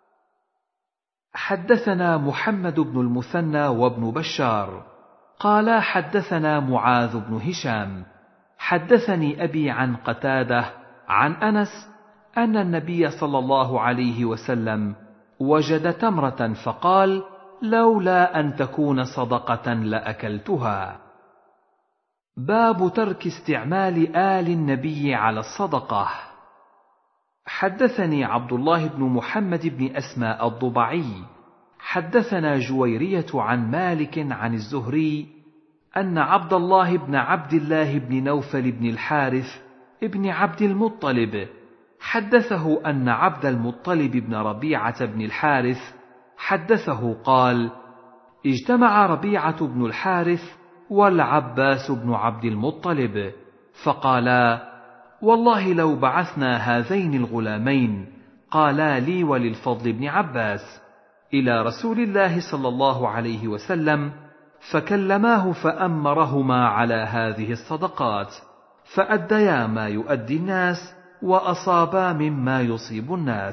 حدثنا محمد بن المثنى وابن بشار قال حدثنا معاذ بن هشام حدثني أبي عن قتادة عن أنس أن النبي صلى الله عليه وسلم وجد تمرة فقال: لولا أن تكون صدقة لأكلتها. باب ترك استعمال آل النبي على الصدقة. حدثني عبد الله بن محمد بن أسماء الضبعي حدثنا جويرية عن مالك عن الزهري أن عبد الله بن عبد الله بن نوفل بن الحارث ابن عبد المطلب حدثه أن عبد المطلب بن ربيعة بن الحارث حدثه قال: اجتمع ربيعة بن الحارث والعباس بن عبد المطلب فقالا: والله لو بعثنا هذين الغلامين، قالا لي وللفضل بن عباس، إلى رسول الله صلى الله عليه وسلم فكلماه فأمرهما على هذه الصدقات فأديا ما يؤدي الناس وأصابا مما يصيب الناس.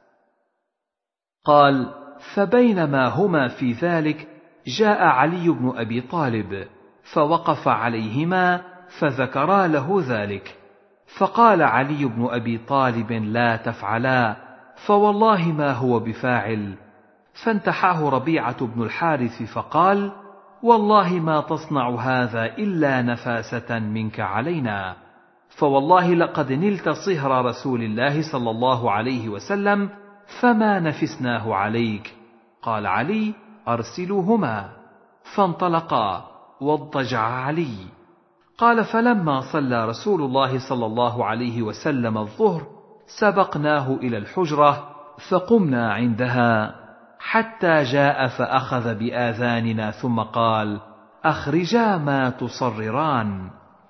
قال: فبينما هما في ذلك جاء علي بن أبي طالب فوقف عليهما فذكرا له ذلك، فقال علي بن أبي طالب: لا تفعلا، فوالله ما هو بفاعل. فانتحاه ربيعة بن الحارث فقال: والله ما تصنع هذا إلا نفاسة منك علينا، فوالله لقد نلت صهر رسول الله صلى الله عليه وسلم فما نفسناه عليك. قال علي: أرسلوهما. فانطلقا واضطجع علي. قال: فلما صلى رسول الله صلى الله عليه وسلم الظهر سبقناه إلى الحجرة فقمنا عندها حتى جاء فأخذ بآذاننا ثم قال: أخرجا ما تصرران.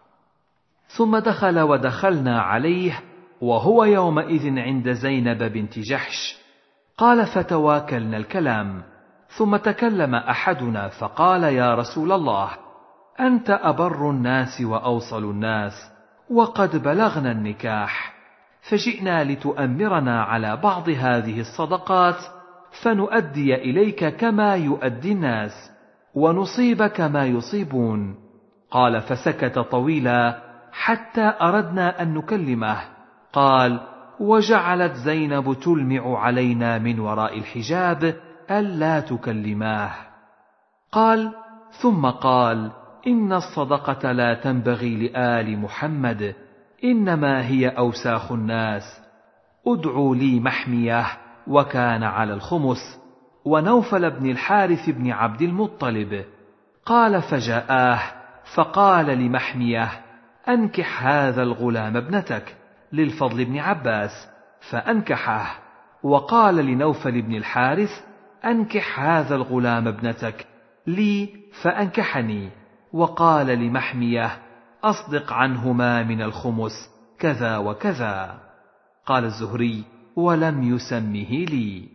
ثم دخل ودخلنا عليه وهو يومئذ عند زينب بنت جحش. قال: فتواكلنا الكلام، ثم تكلم أحدنا فقال: يا رسول الله، أنت أبر الناس وأوصل الناس، وقد بلغنا النكاح، فجئنا لتؤمرنا على بعض هذه الصدقات فنؤدي إليك كما يؤدي الناس ونصيب كما يصيبون. قال: فسكت طويلا حتى أردنا أن نكلمه. قال: وجعلت زينب تلمع علينا من وراء الحجاب ألا تكلماه. قال: ثم قال: إن الصدقة لا تنبغي لآل محمد، إنما هي أوساخ الناس. ادعوا لي محمية، وكان على الخمس، ونوفل بن الحارث بن عبد المطلب. قال: فجاءاه فقال لمحمية: أنكح هذا الغلام ابنتك للفضل بن عباس، فأنكحه. وقال لنوفل بن الحارث: أنكح هذا الغلام ابنتك لي، فأنكحني. وقال لمحمية: أصدق عنهما من الخمس كذا وكذا. قال الزهري: ولم يسمه لي.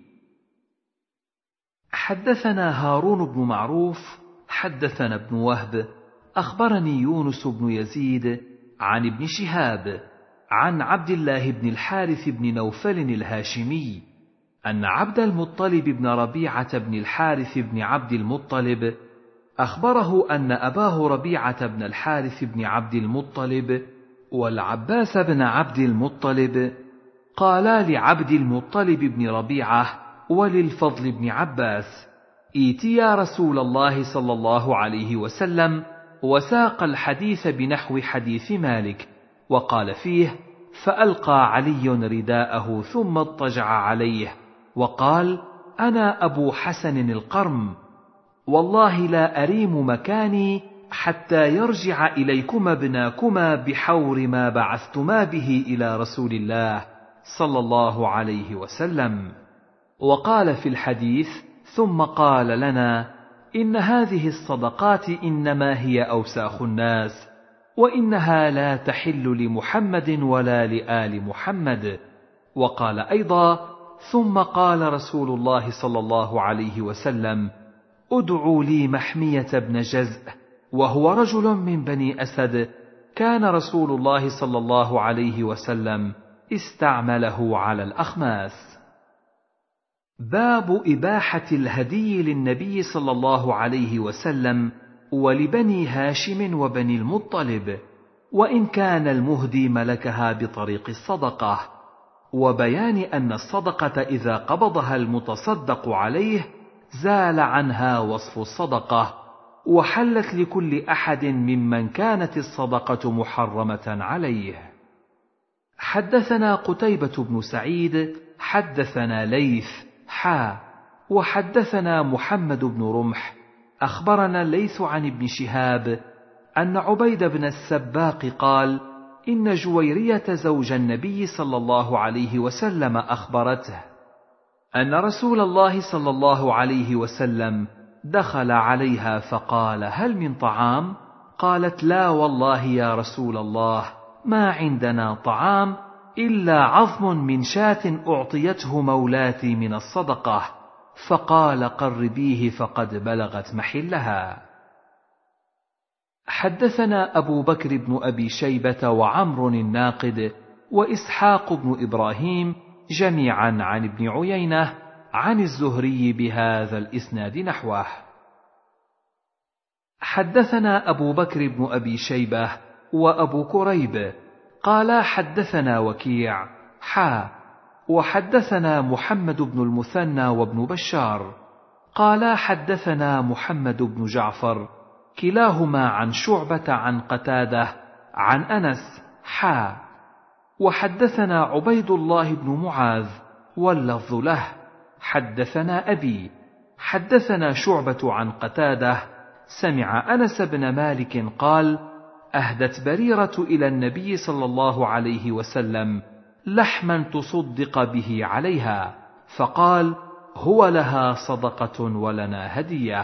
حدثنا هارون بن معروف حدثنا ابن وهب أخبرني يونس بن يزيد عن ابن شهاب عن عبد الله بن الحارث بن نوفل الهاشمي أن عبد المطلب بن ربيعة بن الحارث بن عبد المطلب أخبره أن أباه ربيعة بن الحارث بن عبد المطلب والعباس بن عبد المطلب قالا لعبد المطلب بن ربيعة وللفضل بن عباس: ائتيا رسول الله صلى الله عليه وسلم، وساق الحديث بنحو حديث مالك، وقال فيه: فألقى علي رداءه ثم اضطجع عليه وقال: أنا أبو حسن القرم، والله لا أريم مكاني حتى يرجع إليكما ابناكما بحور ما بعثتما به إلى رسول الله صلى الله عليه وسلم. وقال في الحديث: ثم قال لنا: إن هذه الصدقات إنما هي أوساخ الناس، وإنها لا تحل لمحمد ولا لآل محمد. وقال أيضا: ثم قال رسول الله صلى الله عليه وسلم: ادعوا لي محمية بن جزء، وهو رجل من بني أسد، كان رسول الله صلى الله عليه وسلم استعمله على الأخماس. باب إباحة الهدي للنبي صلى الله عليه وسلم ولبني هاشم وبني المطلب، وإن كان المهدي ملكها بطريق الصدقة، وبيان أن الصدقة إذا قبضها المتصدق عليه زال عنها وصف الصدقة، وحلت لكل أحد ممن كانت الصدقة محرمة عليه. حدثنا قتيبة بن سعيد حدثنا ليث حا وحدثنا محمد بن رمح أخبرنا الليث عن ابن شهاب أن عبيد بن السباق قال: إن جويرية زوج النبي صلى الله عليه وسلم أخبرته أن رسول الله صلى الله عليه وسلم دخل عليها فقال: هل من طعام؟ قالت: لا والله يا رسول الله، ما عندنا طعام إلا عظم من شاة أعطيته مولاتي من الصدقة. فقال: قربيه فقد بلغت محلها. حدثنا أبو بكر بن أبي شيبة وعمر الناقد وإسحاق بن إبراهيم جميعا عن ابن عيينة عن الزهري بهذا الإسناد نحوه. حدثنا أبو بكر بن أبي شيبة وأبو كريب قال: حدثنا وكيع حا وحدثنا محمد بن المثنى وابن بشار قال: حدثنا محمد بن جعفر كلاهما عن شعبة عن قتادة عن أنس حا وحدثنا عبيد الله بن معاذ واللفظ له حدثنا أبي حدثنا شعبة عن قتادة سمع أنس بن مالك قال: أهدت بريرة إلى النبي صلى الله عليه وسلم لحما تصدق به عليها، فقال: هو لها صدقة ولنا هدية.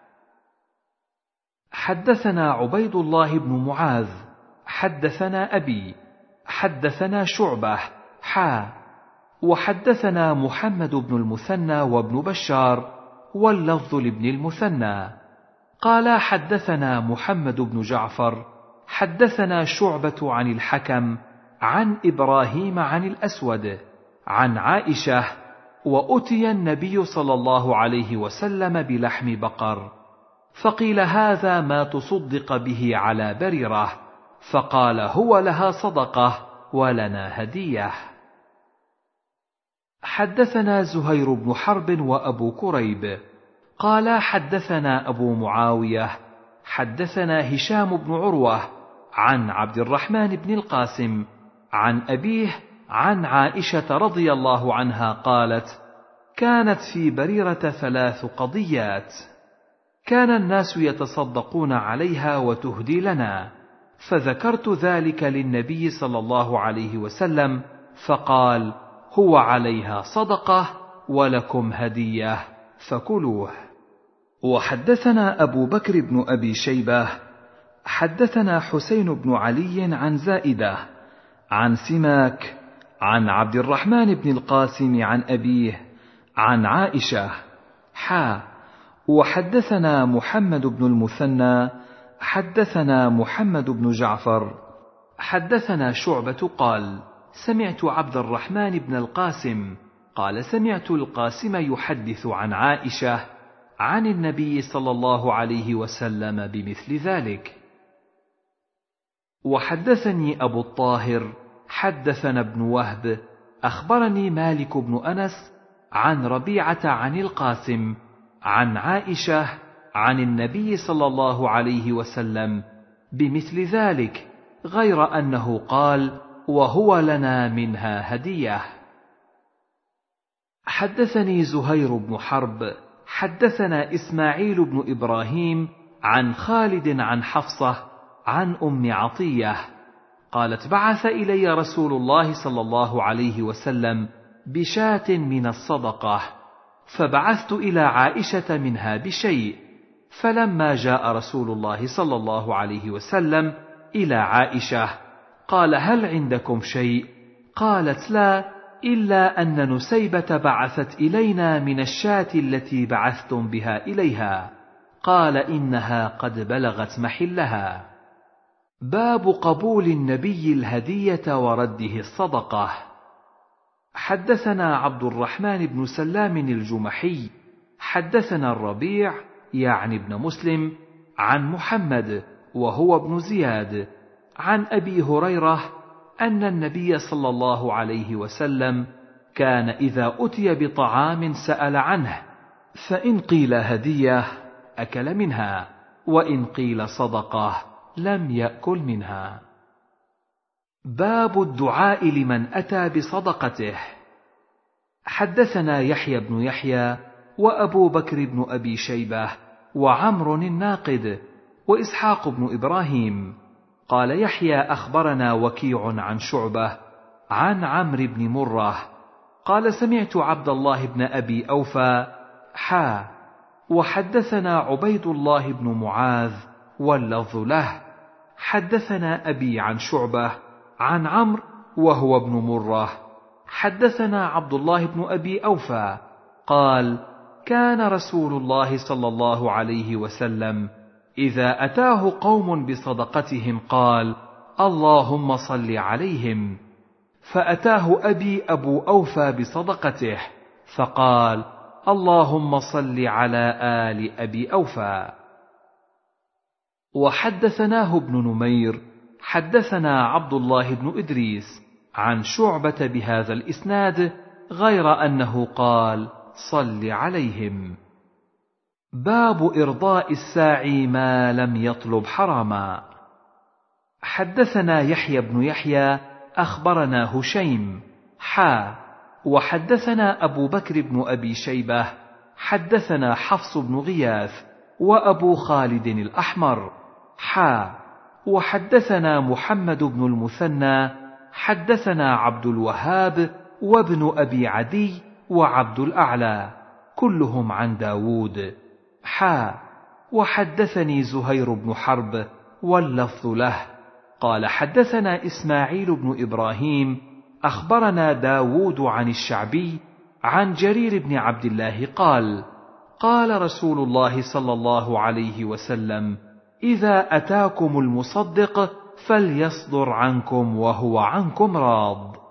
حدثنا عبيد الله بن معاذ حدثنا أبي حدثنا شعبة حا وحدثنا محمد بن المثنى وابن بشار واللفظ لابن المثنى قال: حدثنا محمد بن جعفر حدثنا شعبة عن الحكم عن إبراهيم عن الأسود عن عائشة: وأتي النبي صلى الله عليه وسلم بلحم بقر، فقيل: هذا ما تصدق به على بريرة، فقال: هو لها صدقة ولنا هدية. حدثنا زهير بن حرب وأبو كريب قال: حدثنا أبو معاوية حدثنا هشام بن عروة عن عبد الرحمن بن القاسم عن أبيه عن عائشة رضي الله عنها قالت: كانت في بريرة ثلاث قضيات، كان الناس يتصدقون عليها وتهدي لنا، فذكرت ذلك للنبي صلى الله عليه وسلم فقال: هو عليها صدقة ولكم هدية فكلوه. وحدثنا أبو بكر بن أبي شيبة حدثنا حسين بن علي عن زائدة عن سماك عن عبد الرحمن بن القاسم عن أبيه عن عائشة حا وحدثنا محمد بن المثنى حدثنا محمد بن جعفر حدثنا شعبة قال: سمعت عبد الرحمن بن القاسم قال: سمعت القاسم يحدث عن عائشة عن النبي صلى الله عليه وسلم بمثل ذلك. وحدثني أبو الطاهر حدثنا ابن وهب أخبرني مالك بن أنس عن ربيعة عن القاسم عن عائشة عن النبي صلى الله عليه وسلم بمثل ذلك، غير أنه قال: وهو لنا منها هدية. حدثني زهير بن حرب حدثنا إسماعيل بن إبراهيم عن خالد عن حفصة عن أم عطية قالت بعث إلي رسول الله صلى الله عليه وسلم بشاة من الصدقة، فبعثت إلى عائشة منها بشيء، فلما جاء رسول الله صلى الله عليه وسلم إلى عائشة قال هل عندكم شيء؟ قالت لا، إلا أن نسيبة بعثت إلينا من الشاة التي بعثتم بها إليها. قال إنها قد بلغت محلها. باب قبول النبي الهدية ورده الصدقة. حدثنا عبد الرحمن بن سلام الجمحي حدثنا الربيع يعني ابن مسلم عن محمد وهو ابن زياد عن أبي هريرة أن النبي صلى الله عليه وسلم كان إذا أتي بطعام سأل عنه، فإن قيل هدية أكل منها، وإن قيل صدقة لم يأكل منها. باب الدعاء لمن أتى بصدقته. حدثنا يحيى بن يحيى وأبو بكر بن أبي شيبة وعمر الناقد وإسحاق بن إبراهيم. قال يحيى أخبرنا وكيع عن شعبة عن عمرو بن مرة قال سمعت عبد الله بن أبي أوفى حا وحدثنا عبيد الله بن معاذ واللفظ له حدثنا أبي عن شعبة عن عمرو وهو ابن مرة حدثنا عبد الله بن أبي أوفى قال كان رسول الله صلى الله عليه وسلم إذا أتاه قوم بصدقتهم قال اللهم صل عليهم، فأتاه أبي أبو أوفى بصدقته فقال اللهم صل على آل أبي أوفى. وحدثناه ابن نمير حدثنا عبد الله بن إدريس عن شعبة بهذا الإسناد غير أنه قال صل عليهم. باب إرضاء الساعي ما لم يطلب حراما. حدثنا يحيى بن يحيى أخبرنا هشيم حا وحدثنا أبو بكر بن أبي شيبة حدثنا حفص بن غياث وأبو خالد الأحمر حا وحدثنا محمد بن المثنى حدثنا عبد الوهاب وابن أبي عدي وعبد الأعلى كلهم عن داود حا وحدثني زهير بن حرب واللفظ له قال حدثنا إسماعيل بن إبراهيم أخبرنا داود عن الشعبي عن جرير بن عبد الله قال قال رسول الله صلى الله عليه وسلم إذا أتاكم المصدق فليصدر عنكم وهو عنكم راض.